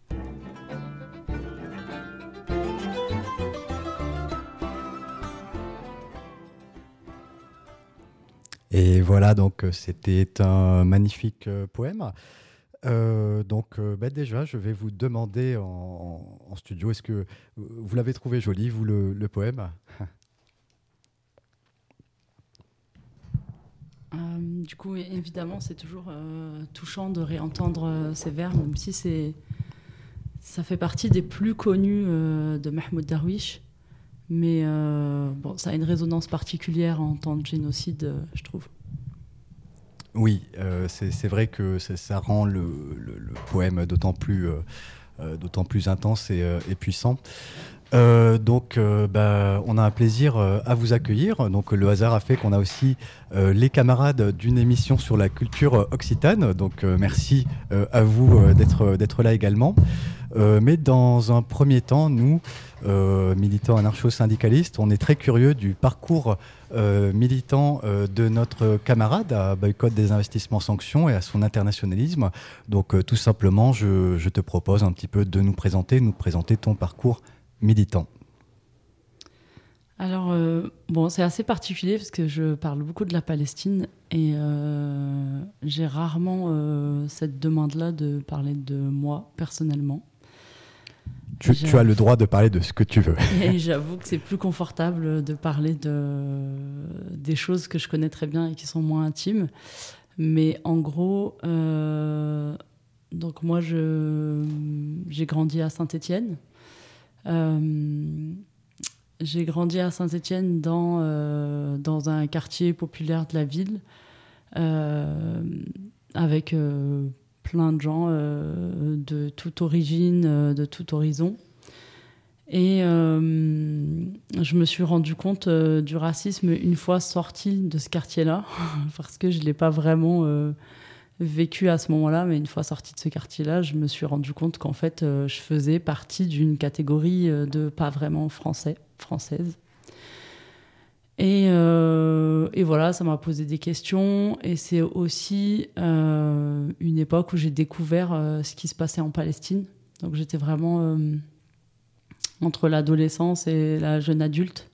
Et voilà, donc c'était un magnifique euh, poème. Euh, donc euh, bah déjà, je vais vous demander en, en studio, est-ce que vous l'avez trouvé joli, vous, le, le poème ? Euh, du coup, évidemment, c'est toujours euh, touchant de réentendre euh, ces vers, même si c'est, ça fait partie des plus connus euh, de Mahmoud Darwish. Mais euh, bon, ça a une résonance particulière en temps de génocide, euh, je trouve. Oui, euh, c'est, c'est vrai que ça, ça rend le, le, le poème d'autant plus, euh, euh, d'autant plus intense et, euh, et puissant. Euh, donc, euh, bah, on a un plaisir euh, à vous accueillir. Donc, le hasard a fait qu'on a aussi euh, les camarades d'une émission sur la culture occitane. Donc, euh, merci euh, à vous euh, d'être, d'être là également. Euh, mais dans un premier temps, nous, euh, militants anarcho-syndicalistes, on est très curieux du parcours euh, militant euh, de notre camarade à Boycott des investissements sanctions et à son internationalisme. Donc, euh, tout simplement, je, je te propose un petit peu de nous présenter, nous présenter ton parcours militant. Alors, euh, bon, c'est assez particulier parce que je parle beaucoup de la Palestine et euh, j'ai rarement euh, cette demande-là de parler de moi personnellement. Tu, tu as le droit de parler de ce que tu veux. Et j'avoue que c'est plus confortable de parler de, des choses que je connais très bien et qui sont moins intimes. Mais en gros, euh, donc moi, je, j'ai grandi à Saint-Étienne. Euh, j'ai grandi à Saint-Étienne dans, euh, dans un quartier populaire de la ville euh, avec euh, plein de gens euh, de toute origine, euh, de tout horizon. Et euh, je me suis rendu compte euh, du racisme une fois sortie de ce quartier-là, parce que je ne l'ai pas vraiment euh, vécu à ce moment-là, mais une fois sortie de ce quartier-là, je me suis rendu compte qu'en fait, euh, je faisais partie d'une catégorie de pas vraiment français, française. Et, euh, et voilà, ça m'a posé des questions. Et c'est aussi euh, une époque où j'ai découvert euh, ce qui se passait en Palestine. Donc j'étais vraiment euh, entre l'adolescence et la jeune adulte.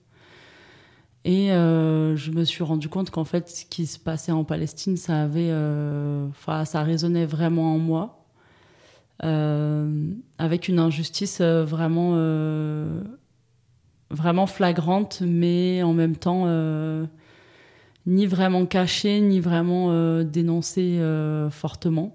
Et euh, je me suis rendu compte qu'en fait, ce qui se passait en Palestine, ça avait, euh, ça résonnait vraiment en moi, euh, avec une injustice vraiment, euh, vraiment flagrante, mais en même temps euh, ni vraiment cachée, ni vraiment euh, dénoncée euh, fortement.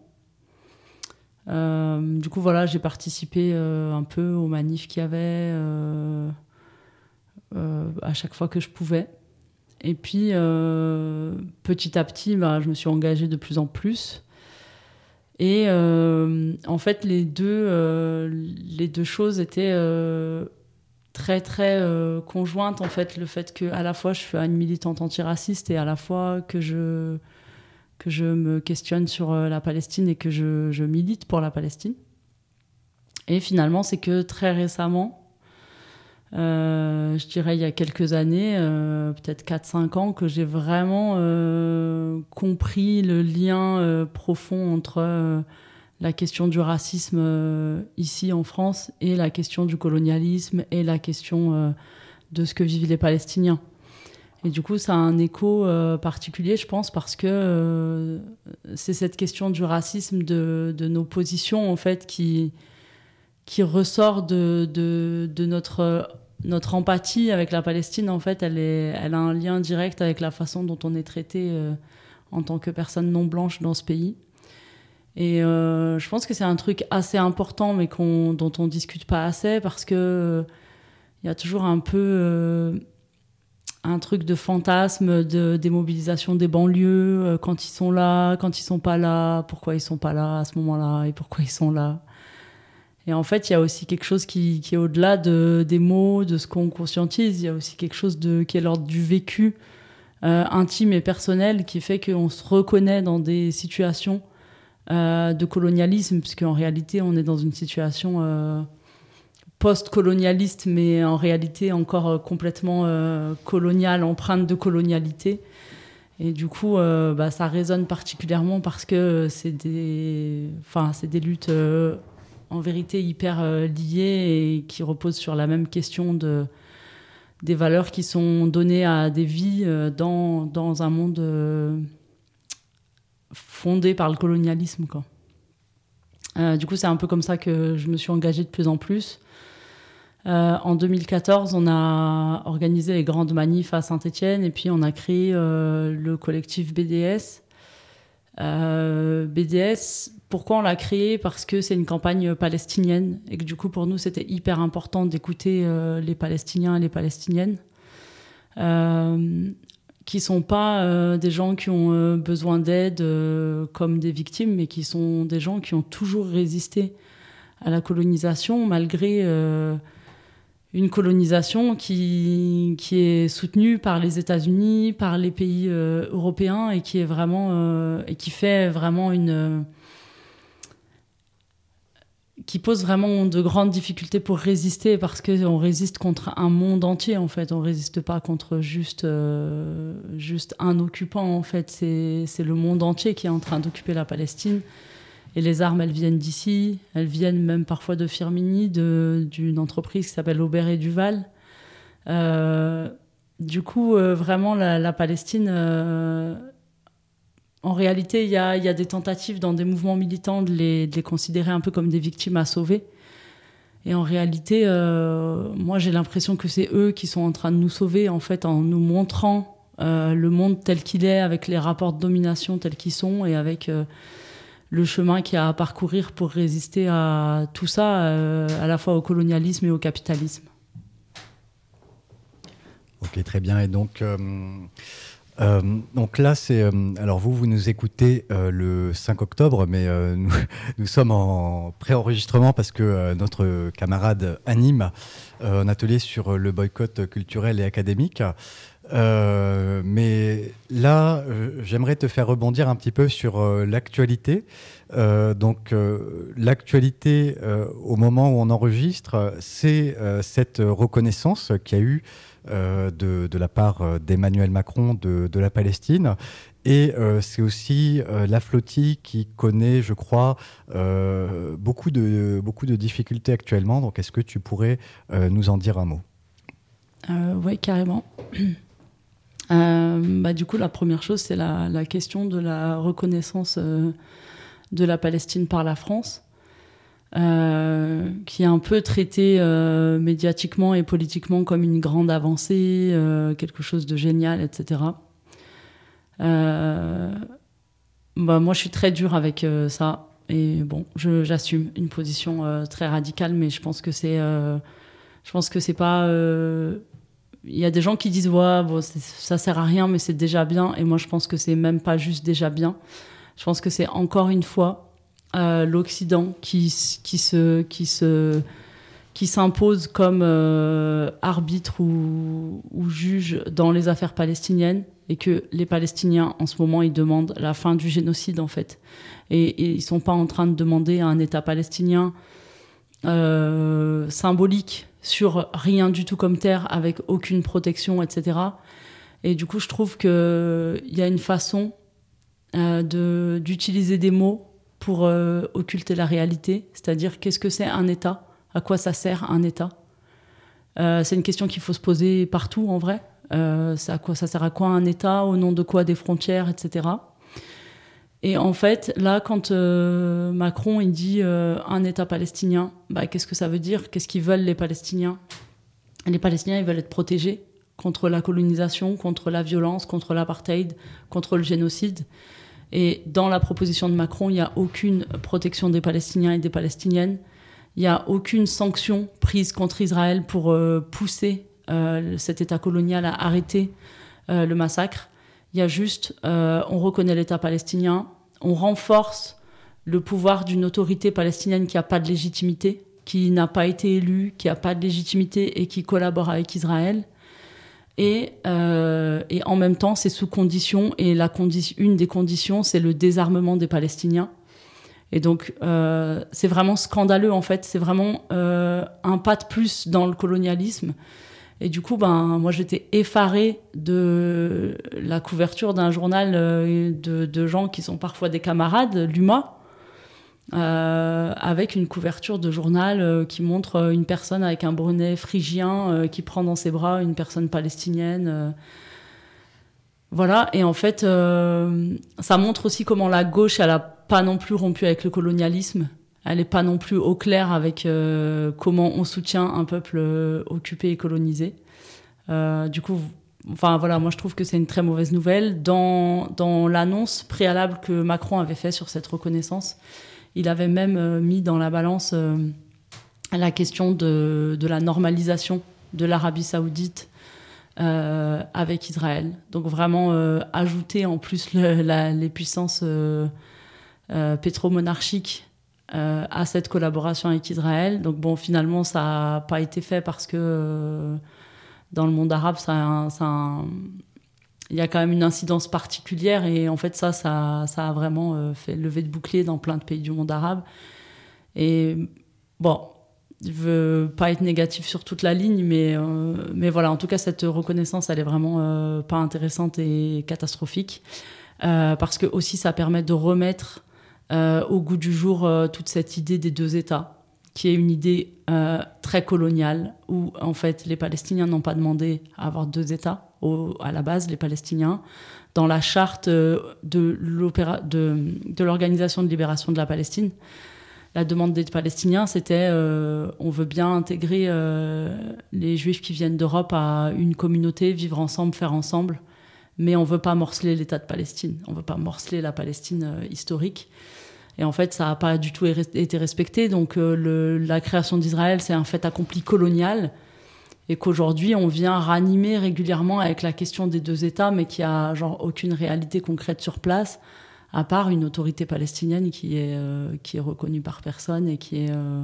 Euh, du coup, voilà, j'ai participé euh, un peu aux manifs qu'il y avait. Euh, Euh, à chaque fois que je pouvais. Et puis, euh, petit à petit, bah, je me suis engagée de plus en plus. Et euh, en fait, les deux, euh, les deux choses étaient euh, très, très euh, conjointes. En fait, le fait qu'à la fois, je suis une militante antiraciste et à la fois que je, que je me questionne sur la Palestine et que je, je milite pour la Palestine. Et finalement, c'est que très récemment, Euh, je dirais il y a quelques années, euh, peut-être quatre cinq ans, que j'ai vraiment euh, compris le lien euh, profond entre euh, la question du racisme euh, ici en France et la question du colonialisme et la question euh, de ce que vivent les Palestiniens. Et du coup, ça a un écho euh, particulier, je pense, parce que euh, c'est cette question du racisme, de, de nos positions, en fait, qui, qui ressort de, de, de notre... Notre empathie avec la Palestine, en fait, elle, est, elle a un lien direct avec la façon dont on est traité euh, en tant que personne non blanche dans ce pays. Et euh, je pense que c'est un truc assez important, mais qu'on, dont on ne discute pas assez, parce qu'il euh, y a toujours un peu euh, un truc de fantasme, de démobilisation des banlieues, euh, quand ils sont là, quand ils ne sont pas là, pourquoi ils ne sont pas là à ce moment-là, et pourquoi ils sont là. Et en fait, il y a aussi quelque chose qui, qui est au-delà de, des mots, de ce qu'on conscientise. Il y a aussi quelque chose de, qui est l'ordre du vécu euh, intime et personnel, qui fait qu'on se reconnaît dans des situations euh, de colonialisme, puisqu'en réalité, on est dans une situation euh, post-colonialiste, mais en réalité encore euh, complètement euh, coloniale, empreinte de colonialité. Et du coup, euh, bah, ça résonne particulièrement parce que c'est des, enfin, c'est des luttes... Euh, en vérité hyper euh, liées et qui reposent sur la même question de, des valeurs qui sont données à des vies euh, dans, dans un monde euh, fondé par le colonialisme, quoi. Euh, du coup, c'est un peu comme ça que je me suis engagée de plus en plus. Euh, en deux mille quatorze, on a organisé les grandes manifs à Saint-Étienne et puis on a créé euh, le collectif B D S. Euh, B D S, pourquoi on l'a créé? Parce que c'est une campagne palestinienne et que du coup pour nous c'était hyper important d'écouter euh, les Palestiniens et les Palestiniennes euh, qui sont pas euh, des gens qui ont euh, besoin d'aide euh, comme des victimes, mais qui sont des gens qui ont toujours résisté à la colonisation malgré euh, une colonisation qui, qui est soutenue par les États-Unis, par les pays euh, européens et qui est vraiment euh, et qui fait vraiment une euh, qui pose vraiment de grandes difficultés pour résister, parce qu'on résiste contre un monde entier en fait. On résiste pas contre juste euh, juste un occupant en fait. C'est c'est le monde entier qui est en train d'occuper la Palestine. Et les armes, elles viennent d'ici. Elles viennent même parfois de Firminy, de, d'une entreprise qui s'appelle Aubert et Duval. Euh, du coup, euh, vraiment, la, la Palestine... Euh, en réalité, il y a, y a des tentatives dans des mouvements militants de les, de les considérer un peu comme des victimes à sauver. Et en réalité, euh, moi, j'ai l'impression que c'est eux qui sont en train de nous sauver, en fait, en nous montrant euh, le monde tel qu'il est, avec les rapports de domination tels qu'ils sont, et avec... Euh, le chemin qu'il y a à parcourir pour résister à tout ça, euh, à la fois au colonialisme et au capitalisme. Ok, très bien. Et donc, euh, euh, donc là, c'est... Euh, alors vous, vous nous écoutez euh, le cinq octobre, mais euh, nous, nous sommes en pré-enregistrement parce que euh, notre camarade anime euh, un atelier sur le boycott culturel et académique. Euh, mais là, euh, j'aimerais te faire rebondir un petit peu sur euh, l'actualité. Euh, donc, euh, l'actualité, euh, au moment où on enregistre, c'est euh, cette reconnaissance qu'il y a eu euh, de, de la part d'Emmanuel Macron de, de la Palestine. Et euh, c'est aussi euh, la flottille qui connaît, je crois, euh, beaucoup de, beaucoup de difficultés actuellement. Donc, est-ce que tu pourrais euh, nous en dire un mot ? euh, Oui, carrément. Euh, bah, du coup, la première chose, c'est la, la question de la reconnaissance euh, de la Palestine par la France, euh, qui est un peu traitée euh, médiatiquement et politiquement comme une grande avancée, euh, quelque chose de génial, et cetera. Euh, bah, moi, je suis très dure avec euh, ça, et bon, je, j'assume une position euh, très radicale, mais je pense que c'est, euh, je pense que c'est pas euh, il y a des gens qui disent ouais, bon, c'est, ça sert à rien, mais c'est déjà bien. Et moi, je pense que c'est même pas juste déjà bien. Je pense que c'est encore une fois euh, l'Occident qui, qui, se, qui, se, qui s'impose comme euh, arbitre ou, ou juge dans les affaires palestiniennes, et que les Palestiniens, en ce moment, ils demandent la fin du génocide, en fait. Et, et ils sont pas en train de demander à un État palestinien euh, symbolique sur rien du tout comme terre, avec aucune protection, et cetera. Et du coup, je trouve qu'il y a une façon euh, de, d'utiliser des mots pour euh, occulter la réalité, c'est-à-dire qu'est-ce que c'est un État, à quoi ça sert un État. Euh, c'est une question qu'il faut se poser partout, en vrai. Euh, c'est à quoi, ça sert à quoi un État, au nom de quoi des frontières, et cetera. Et en fait, là, quand euh, Macron il dit euh, un État palestinien, bah, qu'est-ce que ça veut dire ? Qu'est-ce qu'ils veulent, les Palestiniens ? Les Palestiniens, ils veulent être protégés contre la colonisation, contre la violence, contre l'apartheid, contre le génocide. Et dans la proposition de Macron, il n'y a aucune protection des Palestiniens et des Palestiniennes. Il n'y a aucune sanction prise contre Israël pour euh, pousser euh, cet État colonial à arrêter euh, le massacre. Il y a juste, euh, on reconnaît l'État palestinien, on renforce le pouvoir d'une autorité palestinienne qui n'a pas de légitimité, qui n'a pas été élue, qui n'a pas de légitimité et qui collabore avec Israël. Et, euh, et en même temps, c'est sous condition, et la condi- une des conditions, c'est le désarmement des Palestiniens. Et donc, euh, c'est vraiment scandaleux, en fait. C'est vraiment euh, un pas de plus dans le colonialisme. Et du coup, ben, moi, j'étais effarée de la couverture d'un journal euh, de, de gens qui sont parfois des camarades, l'U M A, euh, avec une couverture de journal euh, qui montre une personne avec un bonnet phrygien euh, qui prend dans ses bras une personne palestinienne. Euh, Voilà, et en fait, euh, ça montre aussi comment la gauche, elle n'a pas non plus rompu avec le colonialisme. Elle n'est pas non plus au clair avec euh, comment on soutient un peuple euh, occupé et colonisé. Euh, du coup, enfin voilà, moi je trouve que c'est une très mauvaise nouvelle. Dans, dans l'annonce préalable que Macron avait fait sur cette reconnaissance, il avait même euh, mis dans la balance euh, la question de, de la normalisation de l'Arabie Saoudite Euh, avec Israël. Donc vraiment euh, ajouter en plus le, la, les puissances euh, euh, pétromonarchiques euh, à cette collaboration avec Israël. Donc bon, finalement, ça n'a pas été fait parce que euh, dans le monde arabe, ça, a un, ça a un... il y a quand même une incidence particulière et en fait, ça, ça, ça a vraiment euh, fait lever de bouclier dans plein de pays du monde arabe. Et bon, je veux pas être négatif sur toute la ligne, mais, euh, mais voilà, en tout cas, cette reconnaissance, elle est vraiment euh, pas intéressante et catastrophique. Euh, parce que aussi, ça permet de remettre euh, au goût du jour euh, toute cette idée des deux États, qui est une idée euh, très coloniale, où en fait, les Palestiniens n'ont pas demandé à avoir deux États. Au, à la base, les Palestiniens, dans la charte de, l'opéra, de, de l'Organisation de libération de la Palestine, la demande des Palestiniens, c'était euh, on veut bien intégrer euh, les Juifs qui viennent d'Europe à une communauté, vivre ensemble, faire ensemble, mais on ne veut pas morceler l'État de Palestine, on ne veut pas morceler la Palestine euh, historique. Et en fait, ça n'a pas du tout été respecté. Donc euh, le, la création d'Israël, c'est un fait accompli colonial, et qu'aujourd'hui, on vient ranimer régulièrement avec la question des deux États, mais qu'il n'y a genre, aucune réalité concrète sur place, à part une autorité palestinienne qui est, euh, qui est reconnue par personne et qui est, euh,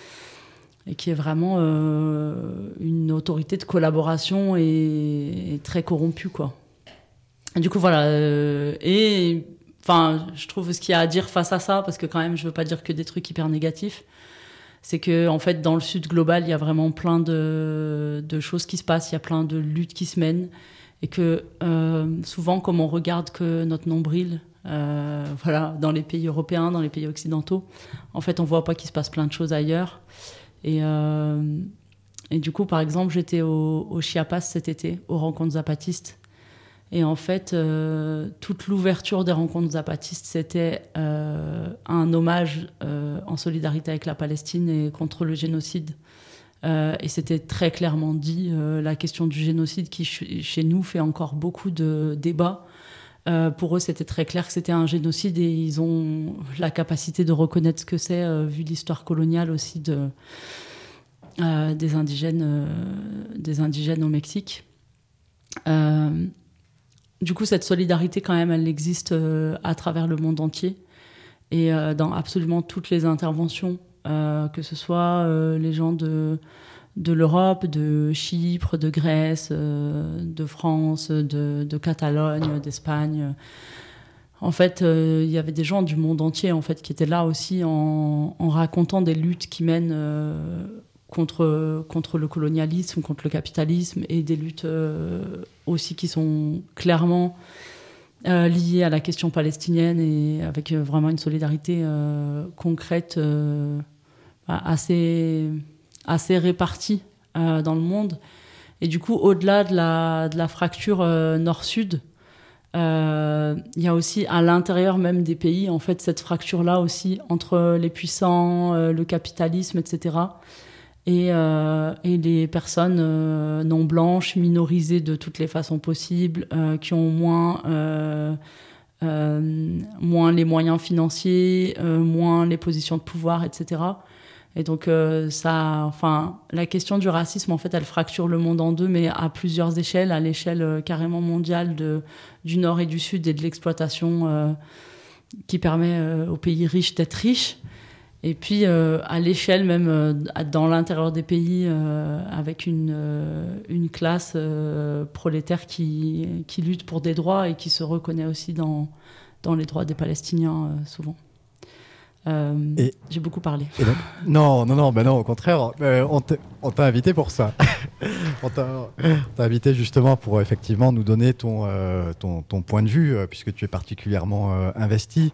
et qui est vraiment euh, une autorité de collaboration et, et très corrompue, quoi. Et du coup, voilà. Euh, et enfin, je trouve ce qu'il y a à dire face à ça, parce que quand même, je veux pas dire que des trucs hyper négatifs, c'est que en fait, dans le Sud global, il y a vraiment plein de, de choses qui se passent, il y a plein de luttes qui se mènent, et que euh, souvent, comme on regarde que notre nombril, Euh, voilà, dans les pays européens, dans les pays occidentaux, en fait, on voit pas qu'il se passe plein de choses ailleurs. Et, euh, et du coup, par exemple, j'étais au, au Chiapas cet été, aux rencontres zapatistes. Et en fait, euh, toute l'ouverture des rencontres zapatistes, c'était euh, un hommage euh, en solidarité avec la Palestine et contre le génocide. Euh, et c'était très clairement dit, euh, la question du génocide qui, ch- chez nous, fait encore beaucoup de débats. Euh, pour eux, c'était très clair que c'était un génocide et ils ont la capacité de reconnaître ce que c'est, euh, vu l'histoire coloniale aussi de, euh, des, indigènes, euh, des indigènes au Mexique. Euh, du coup, cette solidarité, quand même, elle existe euh, à travers le monde entier et euh, dans absolument toutes les interventions, euh, que ce soit euh, les gens de... de l'Europe, de Chypre, de Grèce, euh, de France, de, de Catalogne, d'Espagne. En fait, euh, il y avait des gens du monde entier en fait, qui étaient là aussi en, en racontant des luttes qui mènent euh, contre, contre le colonialisme, contre le capitalisme, et des luttes euh, aussi qui sont clairement euh, liées à la question palestinienne et avec euh, vraiment une solidarité euh, concrète euh, assez... assez répartis euh, dans le monde. Et du coup, au-delà de la, de la fracture euh, nord-sud, il euh, y a aussi à l'intérieur même des pays, en fait, cette fracture-là aussi entre les puissants, euh, le capitalisme, et cetera. Et, euh, et les personnes euh, non blanches, minorisées de toutes les façons possibles, euh, qui ont moins... Euh, euh, moins les moyens financiers, euh, moins les positions de pouvoir, et cetera. Et donc, euh, ça, enfin, la question du racisme, en fait, elle fracture le monde en deux, mais à plusieurs échelles, à l'échelle euh, carrément mondiale de, du Nord et du Sud et de l'exploitation euh, qui permet euh, aux pays riches d'être riches. Et puis, euh, à l'échelle même euh, dans l'intérieur des pays, euh, avec une, euh, une classe euh, prolétaire qui, qui lutte pour des droits et qui se reconnaît aussi dans, dans les droits des Palestiniens, euh, souvent. Euh, Et- j'ai beaucoup parlé. Et donc- non, non, non, ben non, au contraire, euh, on t'a- on t'a invité pour ça. on t'a on t'a invité justement pour euh, effectivement nous donner ton, euh, ton, ton point de vue, euh, puisque tu es particulièrement euh, investi.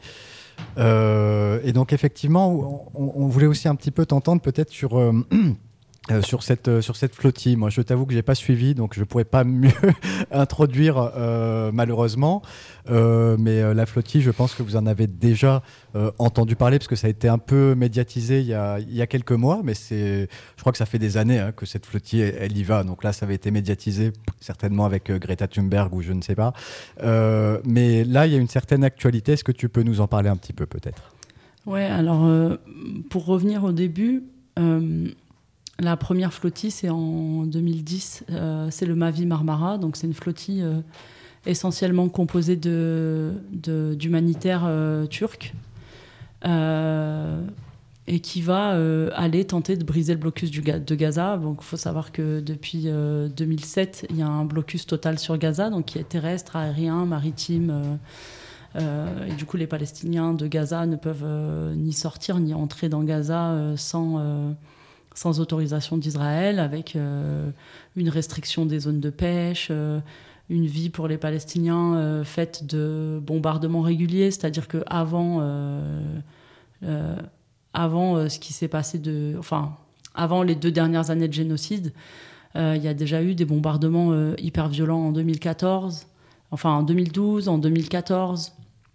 Euh, et donc effectivement, on, on voulait aussi un petit peu t'entendre peut-être sur... euh, Euh, sur cette euh, sur cette flottille. Moi, je t'avoue que j'ai pas suivi, donc je pourrais pas mieux introduire euh, malheureusement. Euh, mais euh, la flottille, je pense que vous en avez déjà euh, entendu parler parce que ça a été un peu médiatisé il y a il y a quelques mois. Mais c'est, je crois que ça fait des années hein, que cette flottille elle, elle y va. Donc là, ça avait été médiatisé certainement avec euh, Greta Thunberg ou je ne sais pas. Euh, mais là, il y a une certaine actualité. Est-ce que tu peux nous en parler un petit peu peut-être? Ouais, alors euh, pour revenir au début. Euh, La première flottille, c'est en deux mille dix, euh, c'est le Mavi Marmara, donc c'est une flottille euh, essentiellement composée de, de, d'humanitaires euh, turcs euh, et qui va euh, aller tenter de briser le blocus du, de Gaza. Donc il faut savoir que depuis euh, deux mille sept, il y a un blocus total sur Gaza, donc qui est terrestre, aérien, maritime. Euh, euh, et du coup, les Palestiniens de Gaza ne peuvent euh, ni sortir ni entrer dans Gaza euh, sans... Euh, sans autorisation d'Israël, avec euh, une restriction des zones de pêche, euh, une vie pour les Palestiniens euh, faite de bombardements réguliers, c'est-à-dire qu'avant euh, euh, avant euh, ce qui s'est passé de, enfin, avant les deux dernières années de génocide, euh, il y a déjà eu des bombardements euh, hyper violents en deux mille quatorze, enfin en deux mille douze, en deux mille quatorze,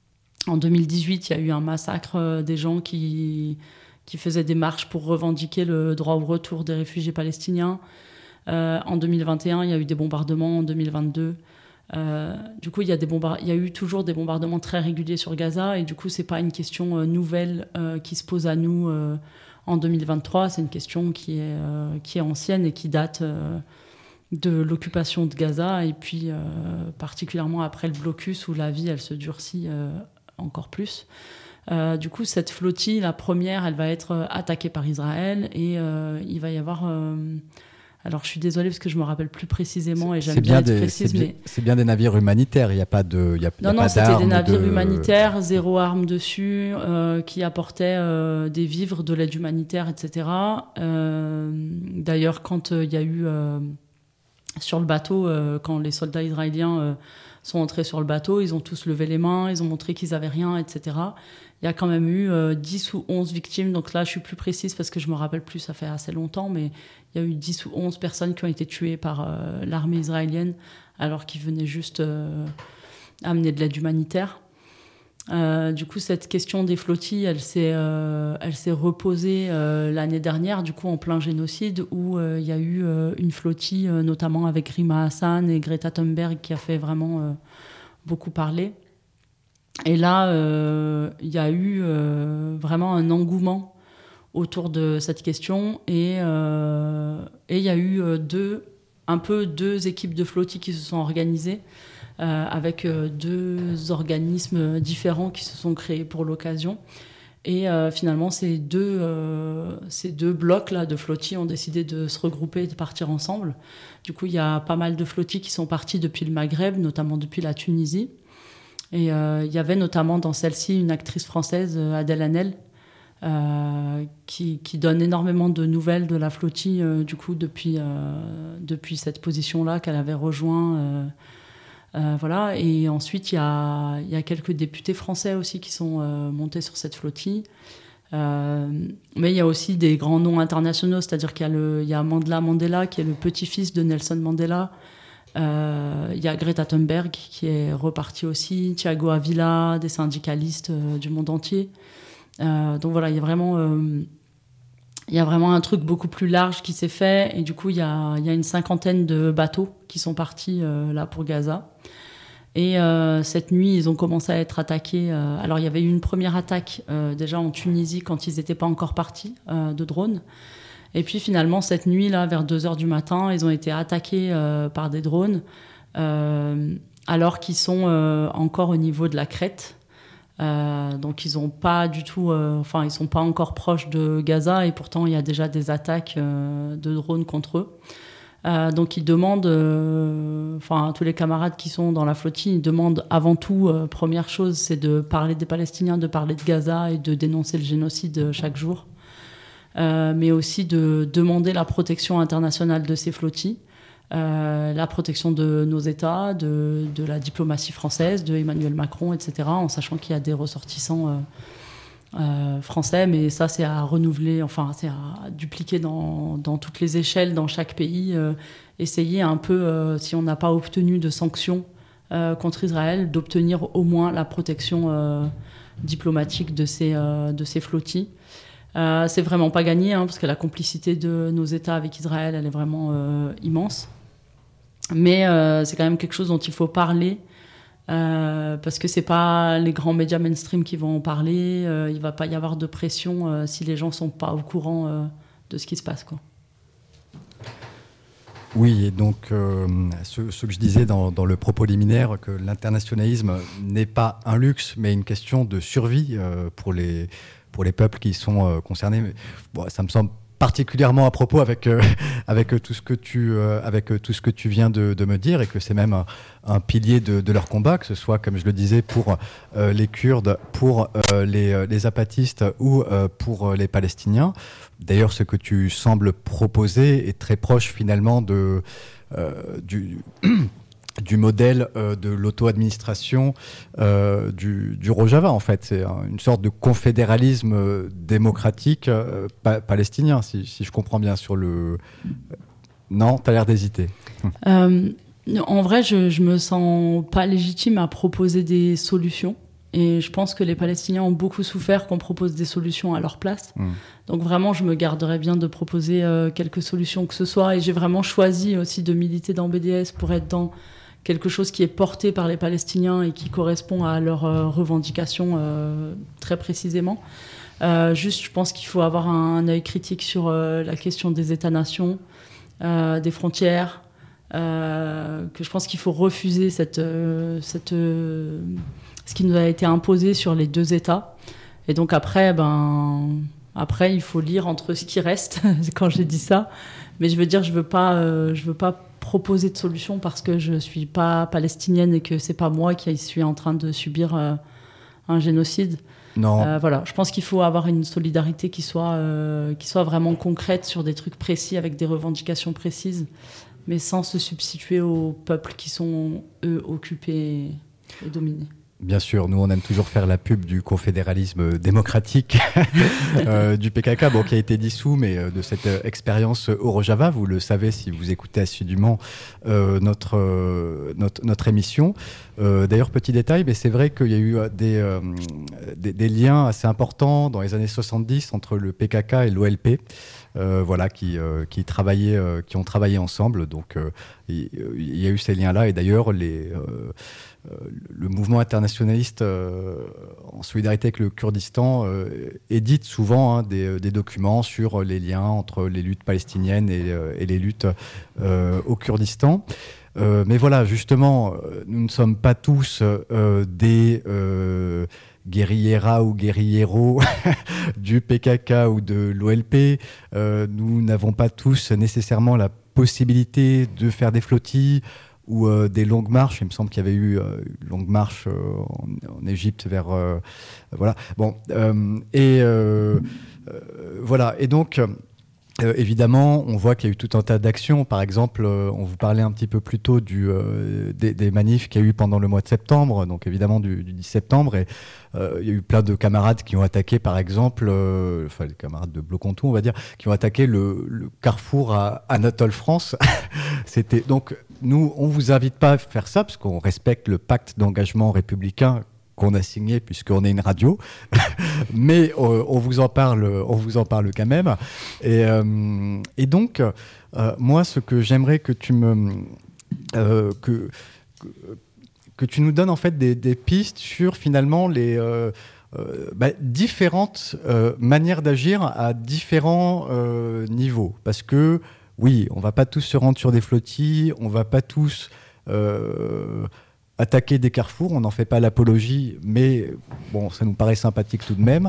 en deux mille dix-huit, il y a eu un massacre euh, des gens qui qui faisaient des marches pour revendiquer le droit au retour des réfugiés palestiniens. Euh, en deux mille vingt et un, il y a eu des bombardements, en deux mille vingt-deux. Euh, du coup, il y a des bombar- il y a eu toujours des bombardements très réguliers sur Gaza, et du coup, c'est pas une question euh, nouvelle euh, qui se pose à nous euh, en deux mille vingt-trois, c'est une question qui est, euh, qui est ancienne et qui date euh, de l'occupation de Gaza, et puis euh, particulièrement après le blocus où la vie, elle se durcit euh, encore plus. Euh, du coup, cette flottille, la première, elle va être attaquée par Israël et euh, il va y avoir... Euh... Alors, je suis désolée parce que je me rappelle plus précisément et j'aime bien, bien être des, précise, c'est mais... Bien, c'est bien des navires humanitaires, il n'y a pas de... Y a, non, y a non, pas c'était des navires de... humanitaires, zéro arme dessus, euh, qui apportaient euh, des vivres, de l'aide humanitaire, et cetera. Euh, d'ailleurs, quand il euh, y a eu... Euh, sur le bateau, euh, quand les soldats israéliens euh, sont entrés sur le bateau, ils ont tous levé les mains, ils ont montré qu'ils n'avaient rien, et cetera. Il y a quand même eu euh, dix ou onze victimes, donc là je suis plus précise parce que je me rappelle plus, ça fait assez longtemps, mais il y a eu dix ou onze personnes qui ont été tuées par euh, l'armée israélienne alors qu'ils venaient juste euh, amener de l'aide humanitaire. Euh, du coup, cette question des flottilles, elle s'est, euh, elle s'est reposée euh, l'année dernière, du coup en plein génocide, où euh, il y a eu euh, une flottille, euh, notamment avec Rima Hassan et Greta Thunberg, qui a fait vraiment euh, beaucoup parler. Et là, euh, il y a eu euh, vraiment un engouement autour de cette question, et euh, et il y a eu euh, deux, un peu deux équipes de flottille qui se sont organisées. Euh, avec euh, deux organismes différents qui se sont créés pour l'occasion. Et euh, finalement, ces deux, euh, ces deux blocs-là de flottilles ont décidé de se regrouper et de partir ensemble. Du coup, il y a pas mal de flottilles qui sont parties depuis le Maghreb, notamment depuis la Tunisie. Et euh, il y avait notamment dans celle-ci une actrice française, Adèle Haenel, euh, qui, qui donne énormément de nouvelles de la flottille, euh, du coup, depuis, euh, depuis cette position-là qu'elle avait rejoint. Euh, Euh, voilà. Et ensuite, il y a, y a quelques députés français aussi qui sont euh, montés sur cette flottille. Euh, mais il y a aussi des grands noms internationaux, c'est-à-dire qu'il y a, le, il y a Mandela Mandela, qui est le petit-fils de Nelson Mandela. Euh, il y a Greta Thunberg, qui est repartie aussi. Thiago Avila, des syndicalistes euh, du monde entier. Euh, donc voilà, il y a vraiment... Euh, Il y a vraiment un truc beaucoup plus large qui s'est fait, et du coup il y a, il y a une cinquantaine de bateaux qui sont partis euh, là pour Gaza. Et euh, cette nuit, ils ont commencé à être attaqués. Euh, alors, il y avait eu une première attaque euh, déjà en Tunisie quand ils n'étaient pas encore partis euh, de drones. Et puis finalement, cette nuit, là, vers deux heures du matin, ils ont été attaqués euh, par des drones euh, alors qu'ils sont euh, encore au niveau de la crête. Euh, donc, ils ont pas du tout, euh, enfin, ils sont pas encore proches de Gaza et pourtant, il y a déjà des attaques euh, de drones contre eux. Euh, donc ils demandent, euh, enfin tous les camarades qui sont dans la flottille, ils demandent avant tout, euh, première chose, c'est de parler des Palestiniens, de parler de Gaza et de dénoncer le génocide chaque jour, euh, mais aussi de demander la protection internationale de ces flottilles, euh, la protection de nos États, de, de la diplomatie française, de Emmanuel Macron, et cetera, en sachant qu'il y a des ressortissants euh, Euh, français, mais ça c'est à renouveler, enfin c'est à dupliquer dans, dans toutes les échelles, dans chaque pays, euh, essayer un peu, euh, si on n'a pas obtenu de sanctions euh, contre Israël, d'obtenir au moins la protection euh, diplomatique de ces, euh, de ces flottilles. Euh, c'est vraiment pas gagné, hein, parce que la complicité de nos États avec Israël, elle est vraiment euh, immense. Mais euh, c'est quand même quelque chose dont il faut parler. Euh, parce que c'est pas les grands médias mainstream qui vont en parler, euh, il va pas y avoir de pression euh, si les gens sont pas au courant euh, de ce qui se passe, quoi. Oui, et donc euh, ce, ce que je disais dans, dans le propos liminaire, que l'internationalisme n'est pas un luxe, mais une question de survie euh, pour les pour les peuples qui sont euh, concernés. Bon, ça me semble particulièrement à propos avec euh, avec tout ce que tu euh, avec tout ce que tu viens de, de me dire, et que c'est même un, un pilier de, de leur combat, que ce soit, comme je le disais, pour euh, les Kurdes, pour euh, les, les apatistes ou euh, pour les Palestiniens. D'ailleurs, ce que tu sembles proposer est très proche finalement de euh, du du modèle euh, de l'auto-administration euh, du, du Rojava, en fait. C'est un, une sorte de confédéralisme euh, démocratique euh, pa- palestinien, si, si je comprends bien sur le... Non, tu as l'air d'hésiter. Euh, en vrai, je, je me sens pas légitime à proposer des solutions. Et je pense que les Palestiniens ont beaucoup souffert qu'on propose des solutions à leur place. Mmh. Donc vraiment, je me garderais bien de proposer euh, quelques solutions que ce soit. Et j'ai vraiment choisi aussi de militer dans B D S pour être dans quelque chose qui est porté par les Palestiniens et qui correspond à leurs euh, revendications euh, très précisément. Euh, juste, je pense qu'il faut avoir un, un œil critique sur euh, la question des États-nations, euh, des frontières, euh, que je pense qu'il faut refuser cette... Euh, cette euh, ce qui nous a été imposé sur les deux États. Et donc après, ben, après il faut lire entre ce qui reste, quand j'ai dit ça. Mais je veux dire, je veux pas, euh, je veux pas proposer de solution parce que je suis pas palestinienne et que c'est pas moi qui suis en train de subir euh, un génocide. Non. Euh, voilà, je pense qu'il faut avoir une solidarité qui soit, euh, qui soit vraiment concrète sur des trucs précis, avec des revendications précises, mais sans se substituer aux peuples qui sont, eux, occupés et dominés. Bien sûr, nous on aime toujours faire la pub du confédéralisme démocratique euh, du P K K, bon, qui a été dissous, mais euh, de cette euh, expérience au Rojava, vous le savez si vous écoutez assidûment euh, notre, euh, notre, notre émission. Euh, d'ailleurs, petit détail, mais c'est vrai qu'il y a eu des, euh, des, des liens assez importants dans les années soixante-dix entre le P K K et l'O L P. Euh, voilà, qui, euh, qui, travaillaient, euh, qui ont travaillé ensemble. Donc, euh, il, il y a eu ces liens-là. Et d'ailleurs, les, euh, euh, le mouvement internationaliste euh, en solidarité avec le Kurdistan euh, édite souvent hein, des, des documents sur les liens entre les luttes palestiniennes et, euh, et les luttes euh, au Kurdistan. Euh, mais voilà, justement, nous ne sommes pas tous euh, des... Euh, guerrilleras ou guerrilleros du P K K ou de l'O L P. Euh, nous n'avons pas tous nécessairement la possibilité de faire des flottilles ou euh, des longues marches. Il me semble qu'il y avait eu euh, une longue marche euh, en, en Égypte vers... Euh, voilà. Bon, euh, et euh, euh, voilà. Et donc... Euh, évidemment, on voit qu'il y a eu tout un tas d'actions. Par exemple, euh, on vous parlait un petit peu plus tôt du, euh, des, des manifs qu'il y a eu pendant le mois de septembre, donc évidemment du, du dix septembre. Et euh, il y a eu plein de camarades qui ont attaqué, par exemple, euh, enfin les camarades de Blocontou, on va dire, qui ont attaqué le, le carrefour à Anatole France. C'était donc nous, on vous invite pas à faire ça parce qu'on respecte le pacte d'engagement républicain qu'on a signé puisqu'on est une radio, mais euh, on vous en parle, on vous en parle quand même. Et, euh, et donc, euh, moi, ce que j'aimerais que tu me, euh, que, que que tu nous donnes en fait des, des pistes sur finalement les euh, euh, bah, différentes euh, manières d'agir à différents euh, niveaux. Parce que oui, on va pas tous se rendre sur des flottilles, on va pas tous euh, attaquer des carrefours, on n'en fait pas l'apologie, mais bon, ça nous paraît sympathique tout de même.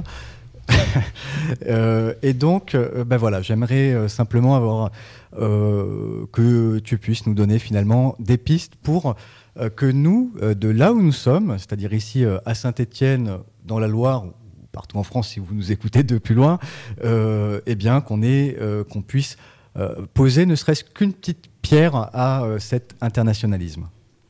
euh, et donc, euh, ben voilà, j'aimerais euh, simplement avoir euh, que tu puisses nous donner finalement des pistes pour euh, que nous, euh, de là où nous sommes, c'est-à-dire ici euh, à Saint-Étienne, dans la Loire, ou partout en France si vous nous écoutez de plus loin, euh, eh bien qu'on ait, euh, qu'on puisse euh, poser ne serait-ce qu'une petite pierre à euh, cet internationalisme.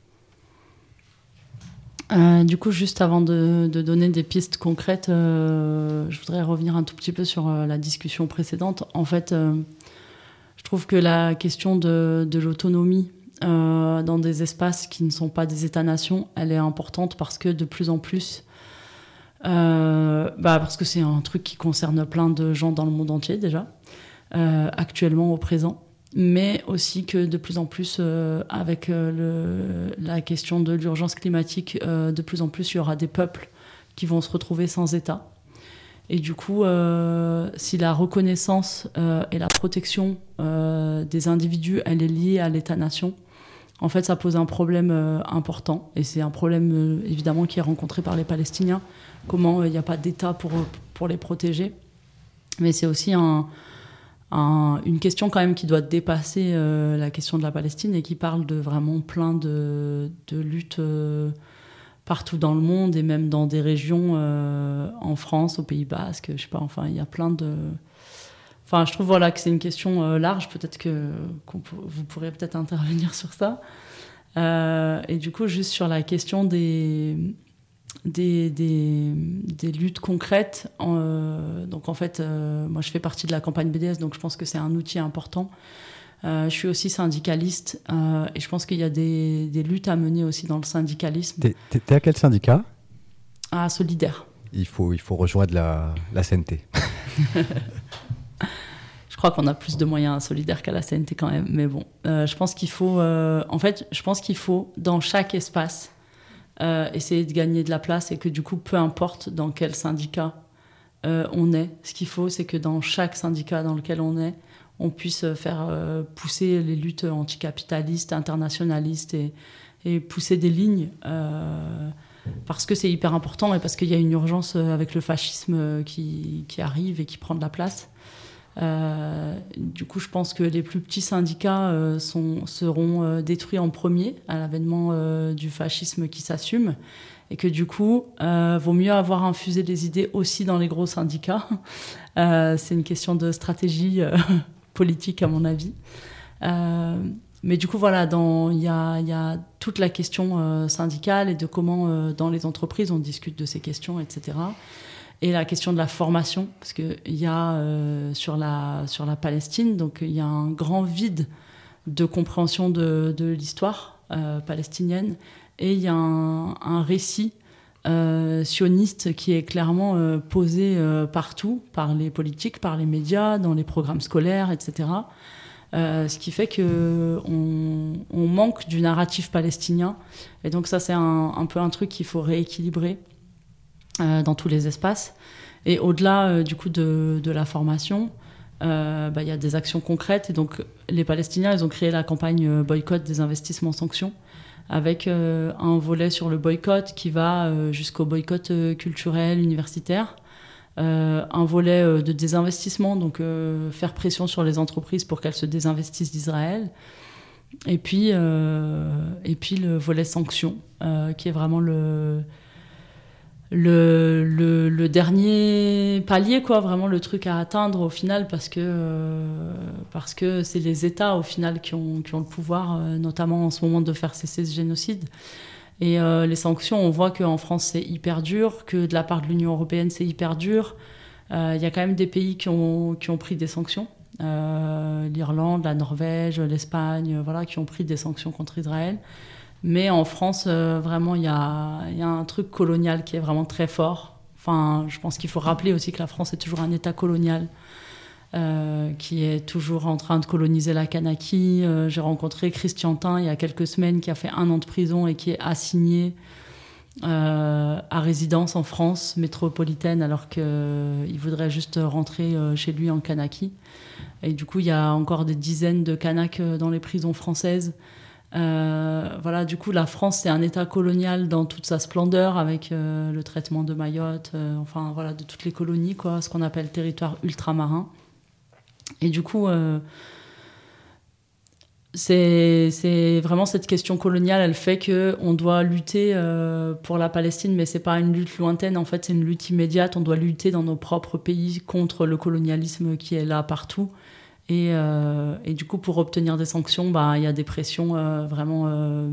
Euh, du coup, juste avant de, de donner des pistes concrètes, euh, je voudrais revenir un tout petit peu sur euh, la discussion précédente. En fait, euh, je trouve que la question de, de l'autonomie euh, dans des espaces qui ne sont pas des États-nations, elle est importante parce que de plus en plus, euh, bah parce que c'est un truc qui concerne plein de gens dans le monde entier déjà, euh, actuellement au présent. Mais aussi que de plus en plus, euh, avec euh, le, la question de l'urgence climatique, euh, de plus en plus, il y aura des peuples qui vont se retrouver sans État. Et du coup, euh, si la reconnaissance euh, et la protection euh, des individus, elle est liée à l'État-nation, en fait, ça pose un problème euh, important. Et c'est un problème, euh, évidemment, qui est rencontré par les Palestiniens. Comment il euh, n'y a pas d'État pour, pour les protéger. Mais c'est aussi un... Un, une question quand même qui doit dépasser euh, la question de la Palestine et qui parle de vraiment plein de, de luttes euh, partout dans le monde et même dans des régions euh, en France, au Pays Basque, je sais pas, enfin il y a plein de... Enfin je trouve voilà, que c'est une question euh, large, peut-être que qu'on, vous pourrez peut-être intervenir sur ça. Euh, et du coup juste sur la question des... Des, des, des luttes concrètes. Euh, donc en fait, euh, moi je fais partie de la campagne B D S, donc je pense que c'est un outil important. Euh, je suis aussi syndicaliste euh, et je pense qu'il y a des, des luttes à mener aussi dans le syndicalisme. T'es, t'es, t'es à quel syndicat ? Ah, Solidaire. Il faut, il faut rejoindre la, la C N T. Je crois qu'on a plus de moyens à Solidaire qu'à la C N T quand même, mais bon. Euh, je pense qu'il faut... Euh, en fait, je pense qu'il faut, dans chaque espace, Euh, essayer de gagner de la place et que du coup, peu importe dans quel syndicat euh, on est, ce qu'il faut, c'est que dans chaque syndicat dans lequel on est, on puisse faire euh, pousser les luttes anticapitalistes, internationalistes et, et pousser des lignes euh, parce que c'est hyper important et parce qu'il y a une urgence avec le fascisme qui, qui arrive et qui prend de la place. Euh, du coup, je pense que les plus petits syndicats euh, sont, seront euh, détruits en premier à l'avènement euh, du fascisme qui s'assume et que du coup, euh, vaut mieux avoir infusé des idées aussi dans les gros syndicats. Euh, c'est une question de stratégie euh, politique à mon avis. Euh, mais du coup, voilà, il y a, y a toute la question euh, syndicale et de comment euh, dans les entreprises on discute de ces questions, et cetera. Et la question de la formation, parce qu'il y a euh, sur, la, sur la Palestine, donc il y a un grand vide de compréhension de, de l'histoire euh, palestinienne, et il y a un, un récit euh, sioniste qui est clairement euh, posé euh, partout, par les politiques, par les médias, dans les programmes scolaires, et cetera. Euh, ce qui fait qu'on on manque du narratif palestinien. Et donc ça, c'est un, un peu un truc qu'il faut rééquilibrer Euh, dans tous les espaces. Et au-delà euh, du coup de, de la formation, euh, bah, y a des actions concrètes. Et donc les Palestiniens, ils ont créé la campagne euh, boycott des investissements sanctions avec euh, un volet sur le boycott qui va euh, jusqu'au boycott euh, culturel, universitaire. Euh, un volet euh, de désinvestissement, donc euh, faire pression sur les entreprises pour qu'elles se désinvestissent d'Israël. Et puis, euh, et puis le volet sanctions, euh, qui est vraiment le... Le, le, le dernier palier, quoi, vraiment le truc à atteindre au final, parce que, euh, parce que c'est les États au final qui ont, qui ont le pouvoir, euh, notamment en ce moment, de faire cesser ce génocide. Et euh, les sanctions, on voit qu'en France c'est hyper dur, que de la part de l'Union européenne c'est hyper dur. Il euh, y a quand même des pays qui ont, qui ont pris des sanctions, euh, l'Irlande, la Norvège, l'Espagne, euh, voilà, qui ont pris des sanctions contre Israël. Mais en France, euh, vraiment, il y a, y a un truc colonial qui est vraiment très fort. Enfin, je pense qu'il faut rappeler aussi que la France est toujours un État colonial euh, qui est toujours en train de coloniser la Kanaki. Euh, j'ai rencontré Christiantin il y a quelques semaines qui a fait un an de prison et qui est assigné euh, à résidence en France métropolitaine alors qu'il euh, voudrait juste rentrer euh, chez lui en Kanaki. Et du coup, il y a encore des dizaines de Kanaks dans les prisons françaises. Euh, voilà, du coup, la France, c'est un État colonial dans toute sa splendeur, avec euh, le traitement de Mayotte, euh, enfin voilà, de toutes les colonies, quoi, ce qu'on appelle territoire ultramarin. Et du coup, euh, c'est, c'est vraiment cette question coloniale, elle fait qu'on doit lutter euh, pour la Palestine, mais c'est pas une lutte lointaine, en fait, c'est une lutte immédiate. On doit lutter dans nos propres pays contre le colonialisme qui est là partout. Et, euh, et du coup, pour obtenir des sanctions, bah, y a des pressions euh, vraiment euh,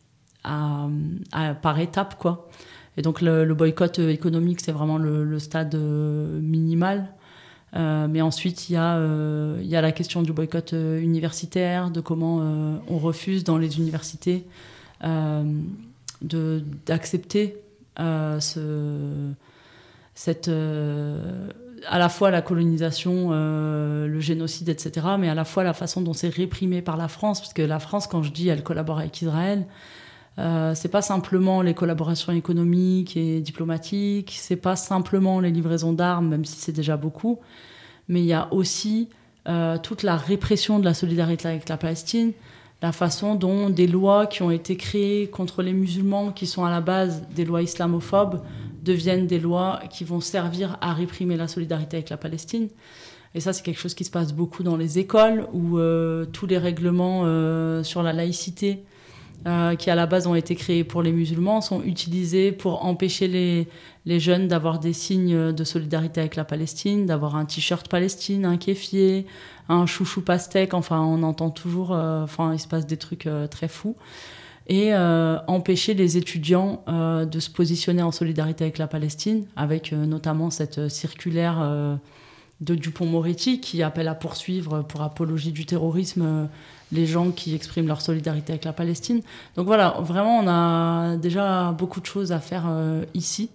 à, à, par étapes, quoi. Et donc, le, le boycott économique, c'est vraiment le, le stade euh, minimal. Euh, mais ensuite, il y, euh, y a la question du boycott euh, universitaire, de comment euh, on refuse dans les universités euh, de, d'accepter euh, ce, cette... Euh, à la fois la colonisation, euh, le génocide, et cetera, mais à la fois la façon dont c'est réprimé par la France, parce que la France, quand je dis elle collabore avec Israël, euh, c'est pas simplement les collaborations économiques et diplomatiques, c'est pas simplement les livraisons d'armes, même si c'est déjà beaucoup, mais il y a aussi euh, toute la répression de la solidarité avec la Palestine, la façon dont des lois qui ont été créées contre les musulmans, qui sont à la base des lois islamophobes, deviennent des lois qui vont servir à réprimer la solidarité avec la Palestine. Et ça, c'est quelque chose qui se passe beaucoup dans les écoles, où euh, tous les règlements euh, sur la laïcité, euh, qui à la base ont été créés pour les musulmans, sont utilisés pour empêcher les, les jeunes d'avoir des signes de solidarité avec la Palestine, d'avoir un t-shirt Palestine, un kéfier, un chouchou pastèque. Enfin, on entend toujours... Euh, enfin, il se passe des trucs euh, très fous. Et euh, empêcher les étudiants euh, de se positionner en solidarité avec la Palestine, avec euh, notamment cette circulaire euh, de Dupond-Moretti qui appelle à poursuivre pour apologie du terrorisme euh, les gens qui expriment leur solidarité avec la Palestine. Donc voilà, vraiment, on a déjà beaucoup de choses à faire euh, ici.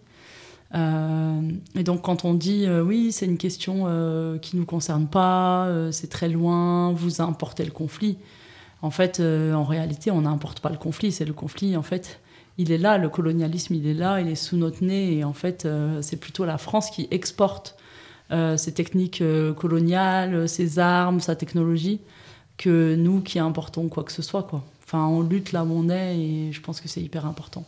Euh, et donc quand on dit euh, oui, c'est une question euh, qui ne nous concerne pas, euh, c'est très loin, vous importez le conflit. En fait, euh, en réalité, on n'importe pas le conflit. C'est le conflit, en fait, il est là, le colonialisme, il est là, il est sous notre nez. Et en fait, euh, c'est plutôt la France qui exporte euh, ses techniques euh, coloniales, ses armes, sa technologie, que nous qui importons quoi que ce soit, quoi. Enfin, on lutte là où on est et je pense que c'est hyper important.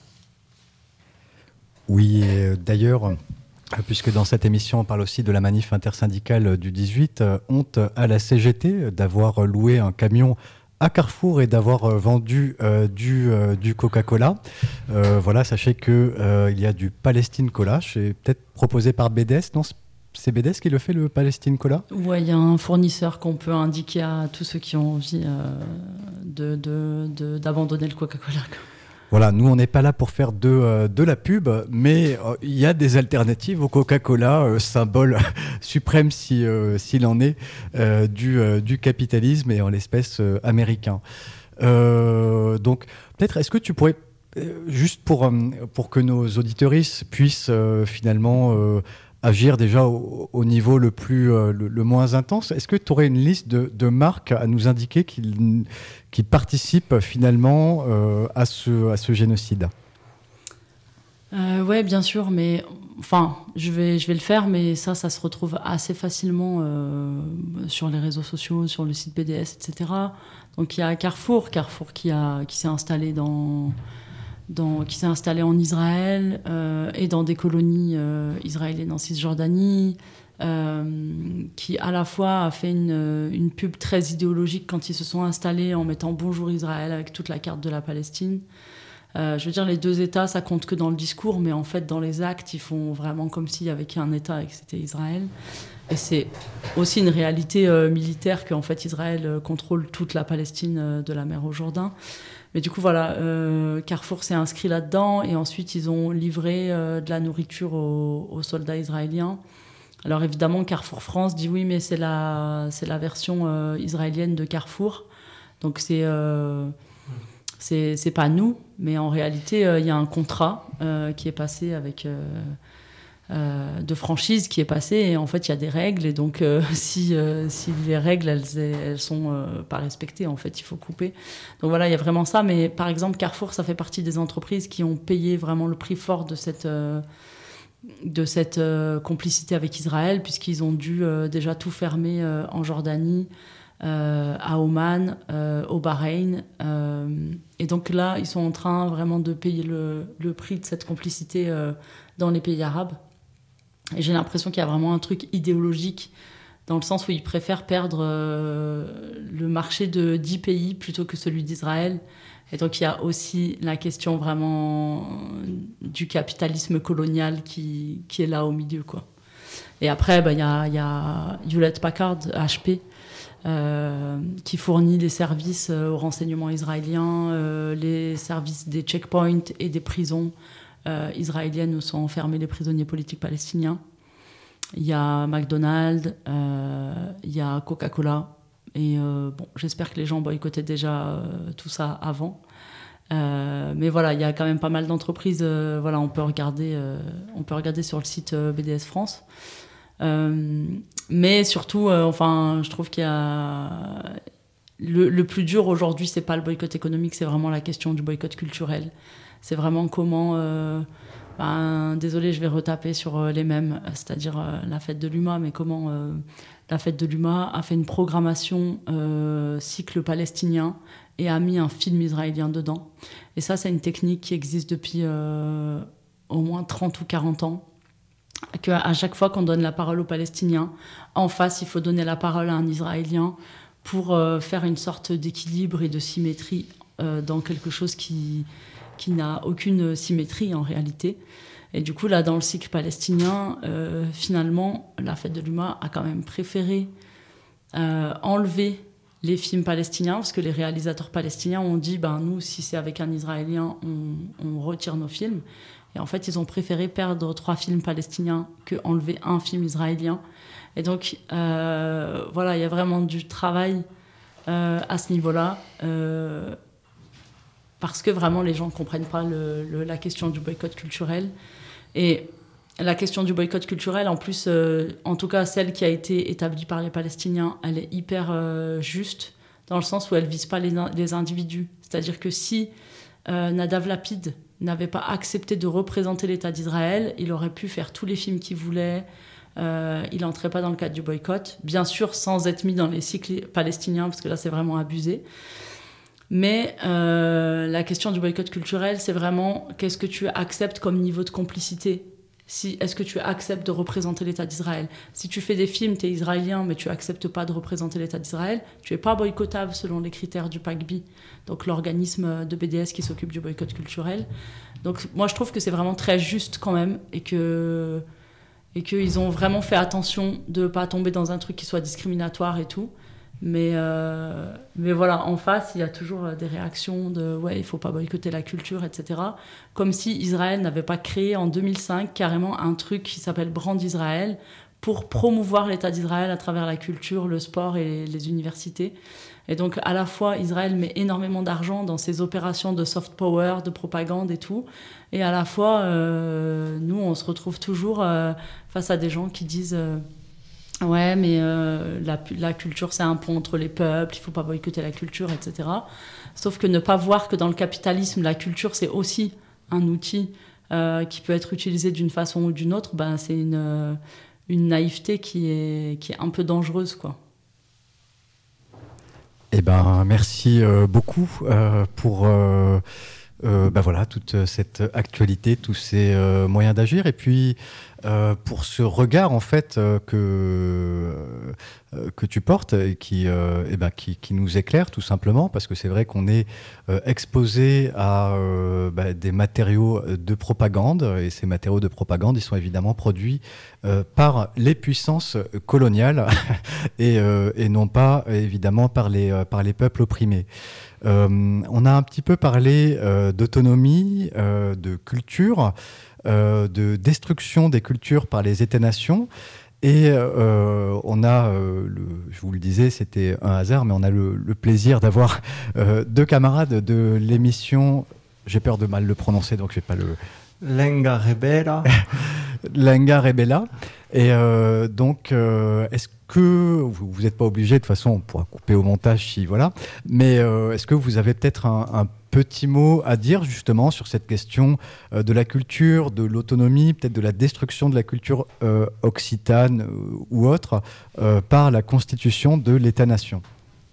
Oui, et d'ailleurs, puisque dans cette émission, on parle aussi de la manif intersyndicale du dix-huit, honte à la C G T d'avoir loué un camion à Carrefour et d'avoir euh, vendu euh, du, euh, du Coca-Cola. Euh, voilà, sachez qu'il euh, y a du Palestine Cola, c'est peut-être proposé par B D S, non ? C'est B D S qui le fait, le Palestine Cola ? Oui, il y a un fournisseur qu'on peut indiquer à tous ceux qui ont envie euh, de, de, de, d'abandonner le Coca-Cola. Voilà, nous, on n'est pas là pour faire de, euh, de la pub, mais il euh, y a des alternatives au Coca-Cola, euh, symbole suprême si, euh, s'il en est, euh, du, euh, du capitalisme et en l'espèce euh, américain. Euh, donc, peut-être, est-ce que tu pourrais, euh, juste pour, euh, pour que nos auditeuristes puissent euh, finalement euh, agir déjà au, au niveau le, plus, euh, le, le moins intense, est-ce que tu aurais une liste de, de marques à nous indiquer qui, qui participent finalement euh, à, ce, à ce génocide ? euh, Oui, bien sûr, mais enfin, je vais, je vais le faire, mais ça, ça se retrouve assez facilement euh, sur les réseaux sociaux, sur le site B D S, et cetera. Donc il y a Carrefour, Carrefour qui, a, qui s'est installé dans... Dans, qui s'est installé en Israël euh, et dans des colonies euh, israéliennes en Cisjordanie, euh, qui à la fois a fait une, une pub très idéologique quand ils se sont installés en mettant « Bonjour Israël » avec toute la carte de la Palestine. Euh, je veux dire, les deux États, ça compte que dans le discours, mais en fait, dans les actes, ils font vraiment comme s'il y avait qu'un État et que c'était Israël. Et c'est aussi une réalité euh, militaire qu'en fait, Israël euh, contrôle toute la Palestine euh, de la mer au Jourdain. Mais du coup, voilà, euh, Carrefour s'est inscrit là-dedans et ensuite, ils ont livré euh, de la nourriture aux, aux soldats israéliens. Alors évidemment, Carrefour France dit oui, mais c'est la, c'est la version euh, israélienne de Carrefour. Donc c'est, euh, c'est, c'est pas nous, mais en réalité, il euh, y a un contrat euh, qui est passé avec, euh, euh, de franchise qui est passée. Et en fait, il y a des règles. Et donc, euh, si, euh, si les règles, elles, elles sont euh, pas respectées, en fait, il faut couper. Donc voilà, il y a vraiment ça. Mais par exemple, Carrefour, ça fait partie des entreprises qui ont payé vraiment le prix fort de cette... Euh, de cette euh, complicité avec Israël, puisqu'ils ont dû euh, déjà tout fermer euh, en Jordanie, euh, à Oman, euh, au Bahreïn. Euh, et donc là, ils sont en train vraiment de payer le, le prix de cette complicité euh, dans les pays arabes. Et j'ai l'impression qu'il y a vraiment un truc idéologique, dans le sens où ils préfèrent perdre euh, le marché de dix pays plutôt que celui d'Israël. Et donc, il y a aussi la question vraiment du capitalisme colonial qui, qui est là au milieu, quoi. Et après, bah, il y a, il y a Hewlett-Packard, H P, euh, qui fournit les services au renseignement israélien, euh, les services des checkpoints et des prisons euh, israéliennes où sont enfermés les prisonniers politiques palestiniens. Il y a McDonald's, euh, il y a Coca-Cola. Et euh, bon, j'espère que les gens boycottaient déjà euh, tout ça avant. Euh, mais voilà, il y a quand même pas mal d'entreprises. Euh, voilà, on peut regarder, euh, on peut regarder sur le site euh, B D S France. Euh, mais surtout, euh, enfin, je trouve qu'il y a le, le plus dur aujourd'hui, c'est pas le boycott économique, c'est vraiment la question du boycott culturel. C'est vraiment comment. Euh, ben, désolé, je vais retaper sur euh, les mêmes, c'est-à-dire euh, la fête de l'U M A, mais comment. Euh, La fête de l'U M A a fait une programmation euh, cycle palestinien et a mis un film israélien dedans. Et ça, c'est une technique qui existe depuis euh, au moins trente ou quarante ans. Qu'à chaque fois qu'on donne la parole aux Palestiniens, en face, il faut donner la parole à un Israélien pour euh, faire une sorte d'équilibre et de symétrie euh, dans quelque chose qui, qui n'a aucune symétrie en réalité. Et du coup, là, dans le cycle palestinien, euh, finalement, la fête de l'U M A a quand même préféré euh, enlever les films palestiniens, parce que les réalisateurs palestiniens ont dit, ben, nous, si c'est avec un Israélien, on, on retire nos films. Et en fait, ils ont préféré perdre trois films palestiniens qu'enlever un film israélien. Et donc, euh, voilà, il y a vraiment du travail euh, à ce niveau-là. Euh, parce que vraiment, les gens ne comprennent pas le, le, la question du boycott culturel. Et la question du boycott culturel, en plus, euh, en tout cas celle qui a été établie par les Palestiniens, elle est hyper euh, juste, dans le sens où elle ne vise pas les, les individus. C'est-à-dire que si euh, Nadav Lapid n'avait pas accepté de représenter l'État d'Israël, il aurait pu faire tous les films qu'il voulait, euh, il n'entrait pas dans le cadre du boycott, bien sûr sans être mis dans les cycles palestiniens, parce que là c'est vraiment abusé. Mais euh, la question du boycott culturel, c'est vraiment qu'est-ce que tu acceptes comme niveau de complicité. Si, est-ce que tu acceptes de représenter l'État d'Israël ? Si tu fais des films, tu es israélien, mais tu n'acceptes pas de représenter l'État d'Israël, tu n'es pas boycottable selon les critères du P A C B I, donc l'organisme de B D S qui s'occupe du boycott culturel. Donc moi, je trouve que c'est vraiment très juste quand même, et que et qu'ils ont vraiment fait attention de ne pas tomber dans un truc qui soit discriminatoire et tout. Mais, euh, mais voilà, en face, il y a toujours des réactions de « ouais, il ne faut pas boycotter la culture, et cetera » Comme si Israël n'avait pas créé en deux mille cinq carrément un truc qui s'appelle Brand Israël pour promouvoir l'État d'Israël à travers la culture, le sport et les, les universités. Et donc, à la fois, Israël met énormément d'argent dans ses opérations de soft power, de propagande et tout. Et à la fois, euh, nous, on se retrouve toujours euh, face à des gens qui disent... Euh, ouais, mais euh, la, la culture, c'est un pont entre les peuples, il ne faut pas boycotter la culture, et cetera. Sauf que ne pas voir que dans le capitalisme, la culture, c'est aussi un outil euh, qui peut être utilisé d'une façon ou d'une autre, ben, c'est une, une naïveté qui est, qui est un peu dangereuse, quoi. Eh ben, merci euh, beaucoup euh, pour... Euh Euh, bah voilà, toute cette actualité, tous ces euh, moyens d'agir, et puis euh, pour ce regard en fait euh, que euh, que tu portes et qui euh, eh ben, qui, qui nous éclaire tout simplement, parce que c'est vrai qu'on est euh, exposé à euh, bah, des matériaux de propagande, et ces matériaux de propagande, ils sont évidemment produits euh, par les puissances coloniales et, euh, et non pas évidemment par les euh, par les peuples opprimés. Euh, on a un petit peu parlé euh, d'autonomie, euh, de culture, euh, de destruction des cultures par les États-nations. Et euh, on a, euh, le, je vous le disais, c'était un hasard, mais on a le, le plaisir d'avoir euh, deux camarades de l'émission, j'ai peur de mal le prononcer, donc je ne vais pas le, Lenga Rebella. Lenga Rebella. Et euh, donc, euh, est-ce que vous n'êtes pas obligé, de toute façon, on pourra couper au montage si voilà, mais euh, est-ce que vous avez peut-être un, un petit mot à dire justement sur cette question euh, de la culture, de l'autonomie, peut-être de la destruction de la culture euh, occitane euh, ou autre euh, par la constitution de l'État-nation?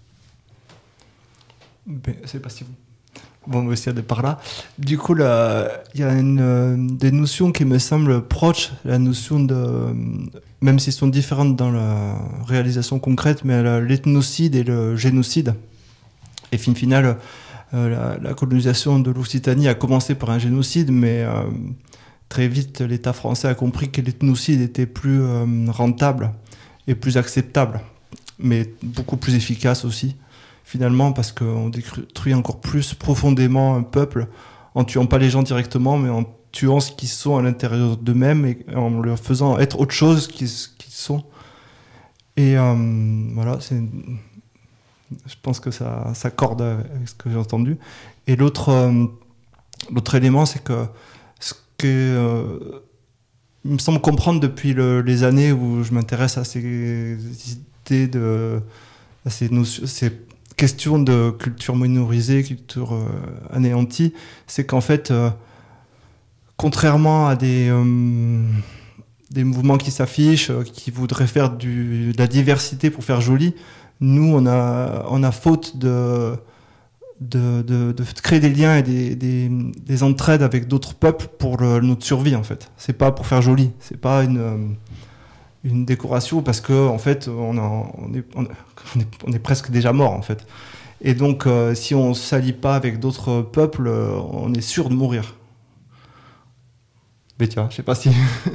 Ben, c'est pas si vous. Bon, on va essayer de par là. Du coup, il y a une, euh, des notions qui me semblent proches, la notion de, même s'ils sont différentes dans la réalisation concrète, mais la, l'ethnocide et le génocide. Et fin final, euh, la, la colonisation de l'Occitanie a commencé par un génocide, mais euh, très vite, l'État français a compris que l'ethnocide était plus euh, rentable et plus acceptable, mais beaucoup plus efficace aussi. Finalement, parce qu'on détruit encore plus profondément un peuple en tuant pas les gens directement, mais en tuant ce qu'ils sont à l'intérieur d'eux-mêmes et en leur faisant être autre chose qu'ils, qu'ils sont. Et euh, voilà, c'est, je pense que ça s'accorde avec ce que j'ai entendu. Et l'autre, euh, l'autre élément, c'est que ce que euh, il me semble comprendre depuis le, les années où je m'intéresse à ces idées de, à ces notions, ces question de culture minorisée, culture euh, anéantie, c'est qu'en fait, euh, contrairement à des, euh, des mouvements qui s'affichent, euh, qui voudraient faire du, de la diversité pour faire joli, nous, on a, on a faute de, de, de, de créer des liens et des, des, des entraides avec d'autres peuples pour le, notre survie, en fait. C'est pas pour faire joli, c'est pas une... Euh, une décoration parce que en fait on, a, on, est, on, est, on est presque déjà mort en fait, et donc euh, si on s'allie pas avec d'autres peuples, euh, on est sûr de mourir. Mais tiens, je sais pas si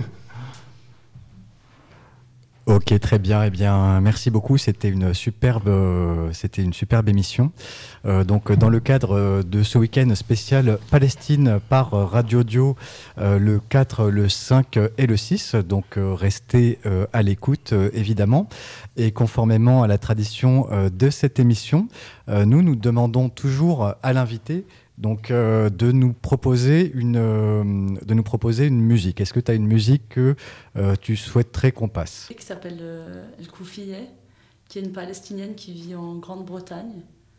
Ok, très bien. Eh bien, merci beaucoup. C'était une superbe, euh, c'était une superbe émission. Euh, donc, dans le cadre de ce week-end spécial Palestine par Radio Audio, euh, le quatre, le cinq et le six. Donc, euh, restez euh, à l'écoute, euh, évidemment. Et conformément à la tradition euh, de cette émission, euh, nous nous demandons toujours à l'invité donc euh, de nous proposer une euh, de nous proposer une musique. Est-ce que tu as une musique que euh, tu souhaiterais qu'on passe? Qui s'appelle euh, El Koufiyeh, qui est une Palestinienne qui vit en Grande-Bretagne.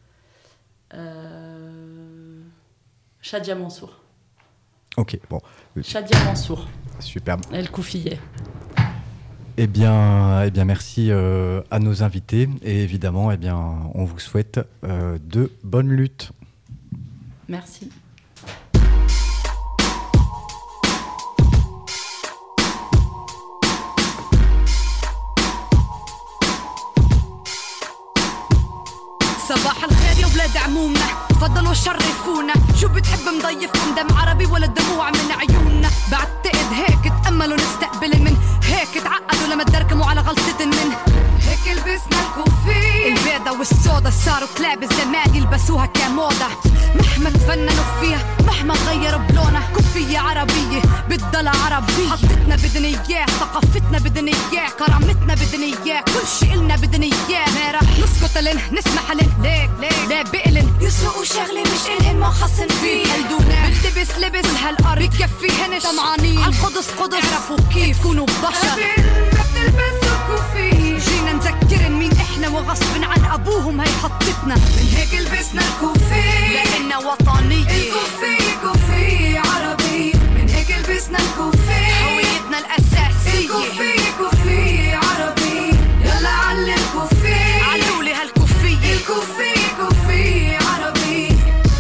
Euh... Shadia Mansour. Ok, bon. Shadia Mansour. Superbe. El Koufiyeh. Eh bien, eh bien, merci euh, à nos invités et évidemment, eh bien, on vous souhaite euh, de bonnes luttes. Merci. صباح الخير يا ولاد عمومنا، تفضلوا شرفونا. شو بتحب مضيفكم دم عربي ولا دموع من عيوننا؟ بعتقد هيك تأملوا نستقبل من هيك تعقدوا لما تدركموا على غلطة من هيك لبسنا الكوفية البيضة والسودا، صاروا كلاب الزمان يلبسوها كموضة. مهما تفننوا فيها مهما غيروا بلونها، كوفية عربية بتضل عربية. حطتنا بدنا اياه، ثقافتنا بدنا اياه، كرامتنا بدنا اياه، كل شي إلنا بدنا اياه. ما رح نسكت لن نسمح لن ليك ليك لا بقلن يسرقوا شغلة مش إلهن ما خصن فيه. هالدونا بتلبس لبس هالأرض بكفيهنش طمعانين عالقدس قدس، اعرفوا كيف كونوا بشر ما بتلبسوا كوفية. جينا نذكرن مين احنا وغصب عن ابوهم هي حطتنا، من هيك لبسنا الكوفية لأننا وطنية. الكوفية كوفية عربية، من هيك لبسنا الكوفية هويتنا الأساسية. الكوفية كوفية عربية، يلا علي الكوفية، علولي هالكوفية. الكوفية كوفية عربية،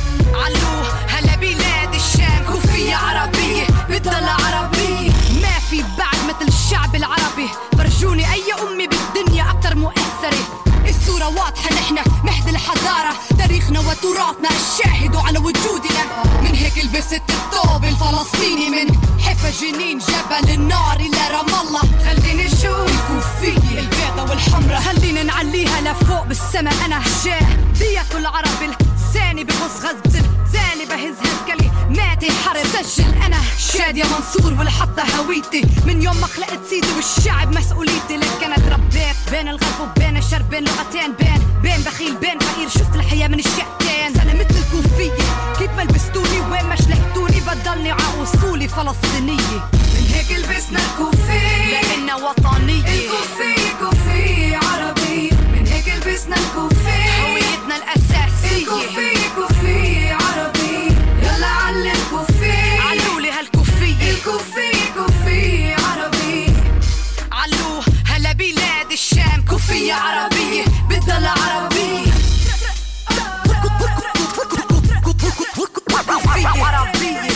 علو هلا بلاد الشام. كوفية عربية بتضل عربية، ما في بعد مثل الشعب العربي. فرجوني أي أمي بالدنيا أكتر مؤثرة. الصورة واضحة، نحنا مهد الحضارة، تاريخنا وتراثنا الشاهد على وجودنا. من هيك لبست الثوب الفلسطيني، من حيفا جنين جبل النار إلى رام الله. خلينا نشوف الكوفية البيضة والحمرة، خلينا نعليها لفوق بالسما. أنا شاه دية العرب الثاني بغص غزل زاني بهز هالكلماتي حرب. سجل أنا شادية منصور والحطة هويتي، من يوم ما خلقت سيدي والشعب مسؤوليتي. لك أنا تربيت بين الغرب وبين الشرق، بين لغتين، بين بين بخيل بين فقير. شفت الحياة من الشقتين، أنا مثل الكوفية كيف ما لبستوني وين ما شلحتوني. بضلني ع أصولي فلسطينية من هيك لبسنا الكوفية لأنها وطنية الكوفية كوفية عربية من هيك لبسنا الكوفية هويتنا الأساسية الكوفية كوفية عربية يلا علي الكوفية علولي هالكوفية الكوفية كوفية عربية علو هلا بلاد الشام كوفية عربية بتضل عربية كوفية عربية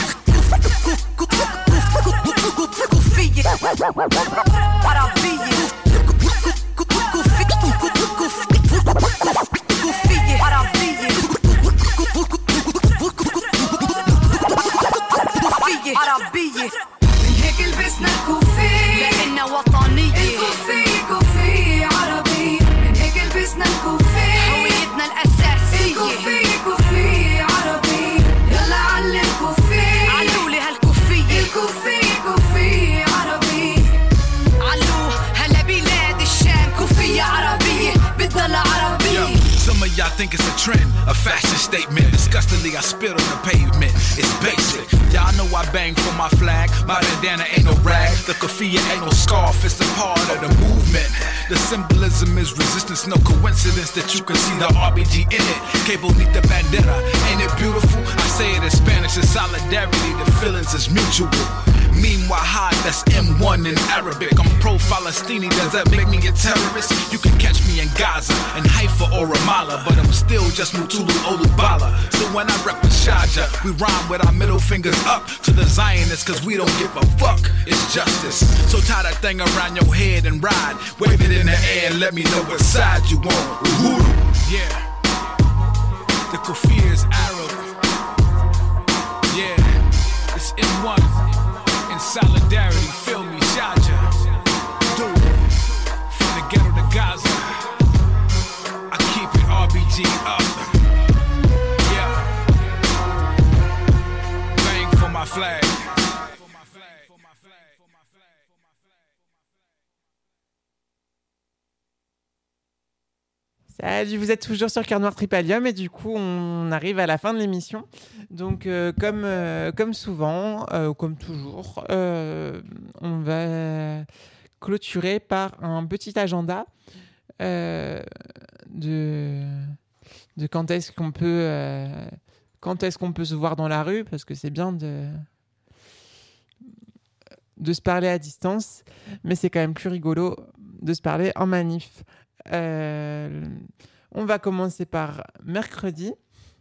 كوفية عربية كوفية عربية كوفية عربية من هيك لبسنا الكوفية لأنها وطنية الكوفية كوفية عربية من هيك لبسنا الكوفية هويتنا الأساسية الكوفية كوفية عربية يلا علي الكوفية علولي هالكوفية الكوفية كوفية عربية علو هلا بلاد الشام كوفية عربية بتضل عربية. Some of y'all think it's a trend, a fashion statement. Disgustingly, I spit on the pavement. It's basic. Y'all know I bang for my flag. My bandana ain't no rag. The keffiyeh ain't no scarf. It's a part of the movement. The symbolism is resistance. No coincidence that you can see the R B G in it. Que bonita bandera. Ain't it beautiful? I say it in Spanish. It's solidarity. The feelings is mutual. Meanwhile, high, that's M one in Arabic. I'm pro-Falastini, does that make me a terrorist? You can catch me in Gaza, in Haifa or Ramallah, but I'm still just Mutulu Olubala. So when I rep with Shaja, we rhyme with our middle fingers up to the Zionists, cause we don't give a fuck, it's justice. So tie that thing around your head and ride, wave it in the air and let me know what side you on. Uhuru. Yeah, the keffiyeh is Arab. Yeah, it's M one. Solidarity, feel me, Shaja. Do it. From the ghetto to Gaza, I keep it R B G up. Yeah. Bang for my flag. Salut, vous êtes toujours sur Cœur Noir Tripalium et du coup on arrive à la fin de l'émission. Donc euh, comme, euh, comme souvent, euh, comme toujours, euh, on va clôturer par un petit agenda euh, de, de quand est-ce qu'on peut, euh, quand est-ce qu'on peut se voir dans la rue, parce que c'est bien de, de se parler à distance, mais c'est quand même plus rigolo de se parler en manif. Euh, on va commencer par mercredi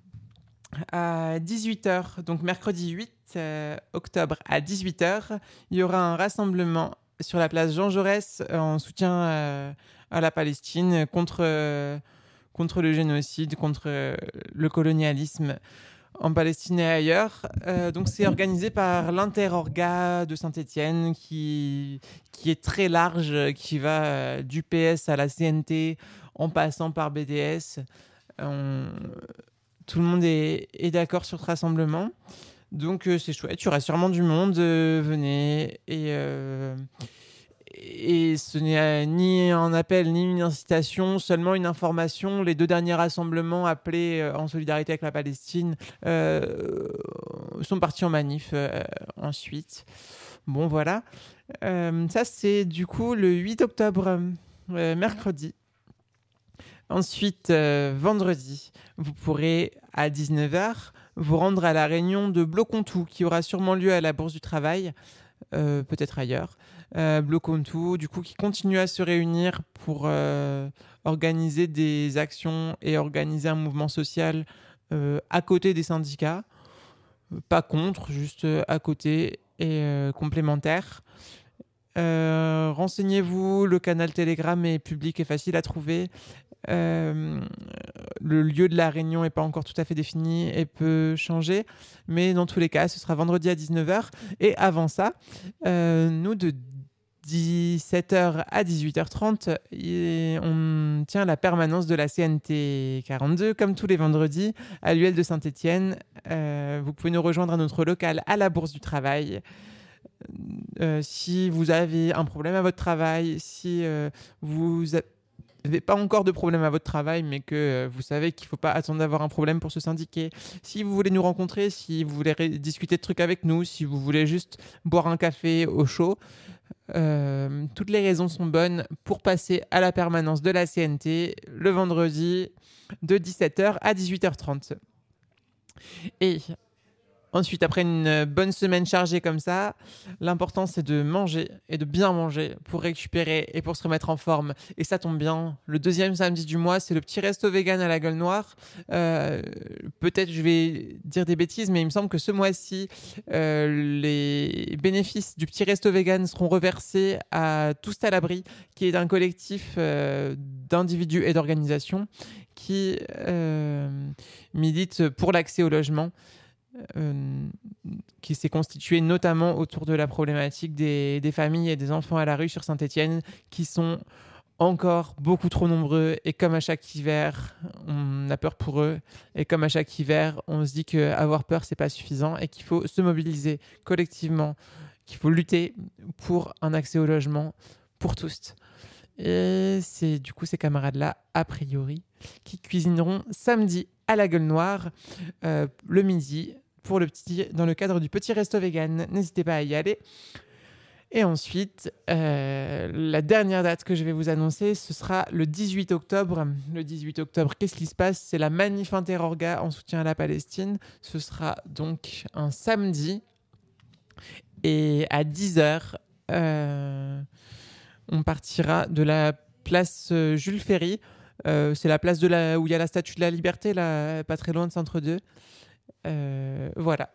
à dix-huit heures, donc mercredi huit euh, octobre à dix-huit heures, il y aura un rassemblement sur la place Jean Jaurès euh, en soutien euh, à la Palestine contre, euh, contre le génocide, contre euh, le colonialisme en Palestine et ailleurs. Euh, donc c'est organisé par l'Interorga de Saint-Étienne qui, qui est très large, qui va euh, du P S à la C N T en passant par B D S. On... Tout le monde est, est d'accord sur ce rassemblement. Donc euh, c'est chouette, il y aura sûrement du monde, euh, venez. Et, euh, et ce n'est ni un appel ni une incitation, seulement une information. Les deux derniers rassemblements appelés euh, en solidarité avec la Palestine euh, sont partis en manif euh, ensuite. Bon voilà, euh, ça c'est du coup le huit octobre, euh, mercredi. Ensuite, euh, vendredi, vous pourrez à dix-neuf heures vous rendre à la réunion de Blocontou qui aura sûrement lieu à la Bourse du Travail, euh, peut-être ailleurs. Euh, Blocontou, du coup, qui continue à se réunir pour euh, organiser des actions et organiser un mouvement social euh, à côté des syndicats, pas contre, juste à côté et euh, complémentaire. Euh, renseignez-vous, le canal Telegram est public et facile à trouver. Euh, le lieu de la réunion n'est pas encore tout à fait défini et peut changer, mais dans tous les cas, ce sera vendredi à dix-neuf heures. Et avant ça, euh, nous, de dix-sept heures à dix-huit heures trente, on tient la permanence de la C N T quarante-deux, comme tous les vendredis, à l'U L de Saint-Étienne. Euh, vous pouvez nous rejoindre à notre local à la Bourse du Travail. Euh, si vous avez un problème à votre travail, si euh, vous, a- n'avez pas encore de problème à votre travail, mais que euh, vous savez qu'il ne faut pas attendre d'avoir un problème pour se syndiquer. Si vous voulez nous rencontrer, si vous voulez ré- discuter de trucs avec nous, si vous voulez juste boire un café au chaud, euh, toutes les raisons sont bonnes pour passer à la permanence de la C N T le vendredi de dix-sept heures à dix-huit heures trente. Et ensuite, après une bonne semaine chargée comme ça, l'important c'est de manger et de bien manger pour récupérer et pour se remettre en forme. Et ça tombe bien, le deuxième samedi du mois, c'est le petit resto vegan à la Gueule Noire. Euh, peut-être je vais dire des bêtises, mais il me semble que ce mois-ci, euh, les bénéfices du petit resto vegan seront reversés à Tous à l'abri, qui est un collectif euh, d'individus et d'organisations qui euh, milite pour l'accès au logement. Euh, qui s'est constitué notamment autour de la problématique des, des familles et des enfants à la rue sur Saint-Étienne, qui sont encore beaucoup trop nombreux, et comme à chaque hiver, on a peur pour eux, et comme à chaque hiver, on se dit qu'avoir peur, c'est pas suffisant, et qu'il faut se mobiliser collectivement, qu'il faut lutter pour un accès au logement pour tous. Et c'est du coup ces camarades-là, a priori, qui cuisineront samedi à la Gueule Noire, euh, le midi, pour le petit, dans le cadre du petit resto vegan. N'hésitez pas à y aller. Et ensuite, euh, la dernière date que je vais vous annoncer, ce sera le dix-huit octobre. Le dix-huit octobre, qu'est-ce qui se passe ? C'est la manif Interorga en soutien à la Palestine. Ce sera donc un samedi. Et à dix heures, euh, on partira de la place Jules Ferry. Euh, c'est la place de la, où il y a la Statue de la Liberté, là, pas très loin de Centre-deux. Euh, voilà.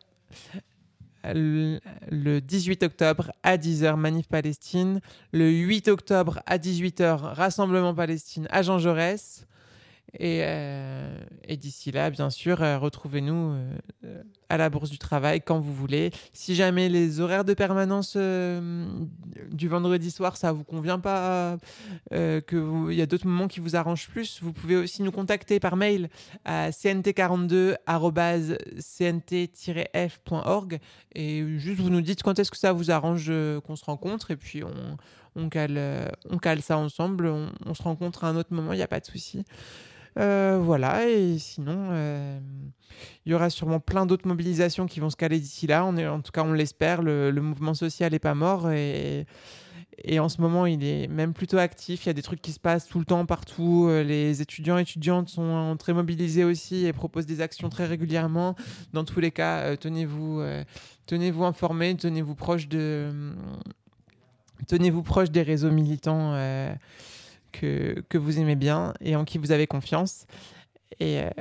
Le, le dix-huit octobre à dix heures, Manif Palestine. Le huit octobre à dix-huit heures, Rassemblement Palestine à Jean Jaurès. Et, euh, et d'ici là, bien sûr, euh, retrouvez-nous euh, à la Bourse du Travail quand vous voulez. Si jamais les horaires de permanence euh, du vendredi soir, ça ne vous convient pas, euh, qu'il y a d'autres moments qui vous arrangent plus, vous pouvez aussi nous contacter par mail à c n t quarante-deux arobase c n t tiret f point org et juste vous nous dites quand est-ce que ça vous arrange euh, qu'on se rencontre, et puis on, on, cale, euh, on cale ça ensemble, on, on se rencontre à un autre moment, il n'y a pas de souci. Euh, voilà, et sinon, euh, il y aura sûrement plein d'autres mobilisations qui vont se caler d'ici là. On est, en tout cas, on l'espère, le, le mouvement social n'est pas mort, et, et en ce moment, il est même plutôt actif. Il y a des trucs qui se passent tout le temps, partout. Les étudiants et étudiantes sont très mobilisés aussi et proposent des actions très régulièrement. Dans tous les cas, euh, tenez-vous, euh, tenez-vous informés, tenez-vous proches de, tenez-vous proches des réseaux militants euh, Que, que vous aimez bien et en qui vous avez confiance. Et, euh,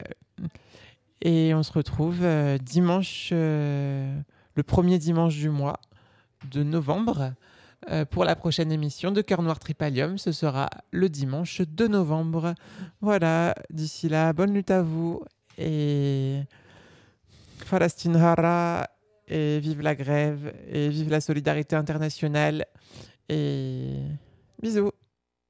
et on se retrouve euh, dimanche, euh, le premier dimanche du mois de novembre, euh, pour la prochaine émission de Cœur Noir Tripalium. Ce sera le dimanche deux novembre. Voilà, d'ici là, bonne lutte à vous. Et Palestine Hara, et vive la grève, et vive la solidarité internationale. Et bisous.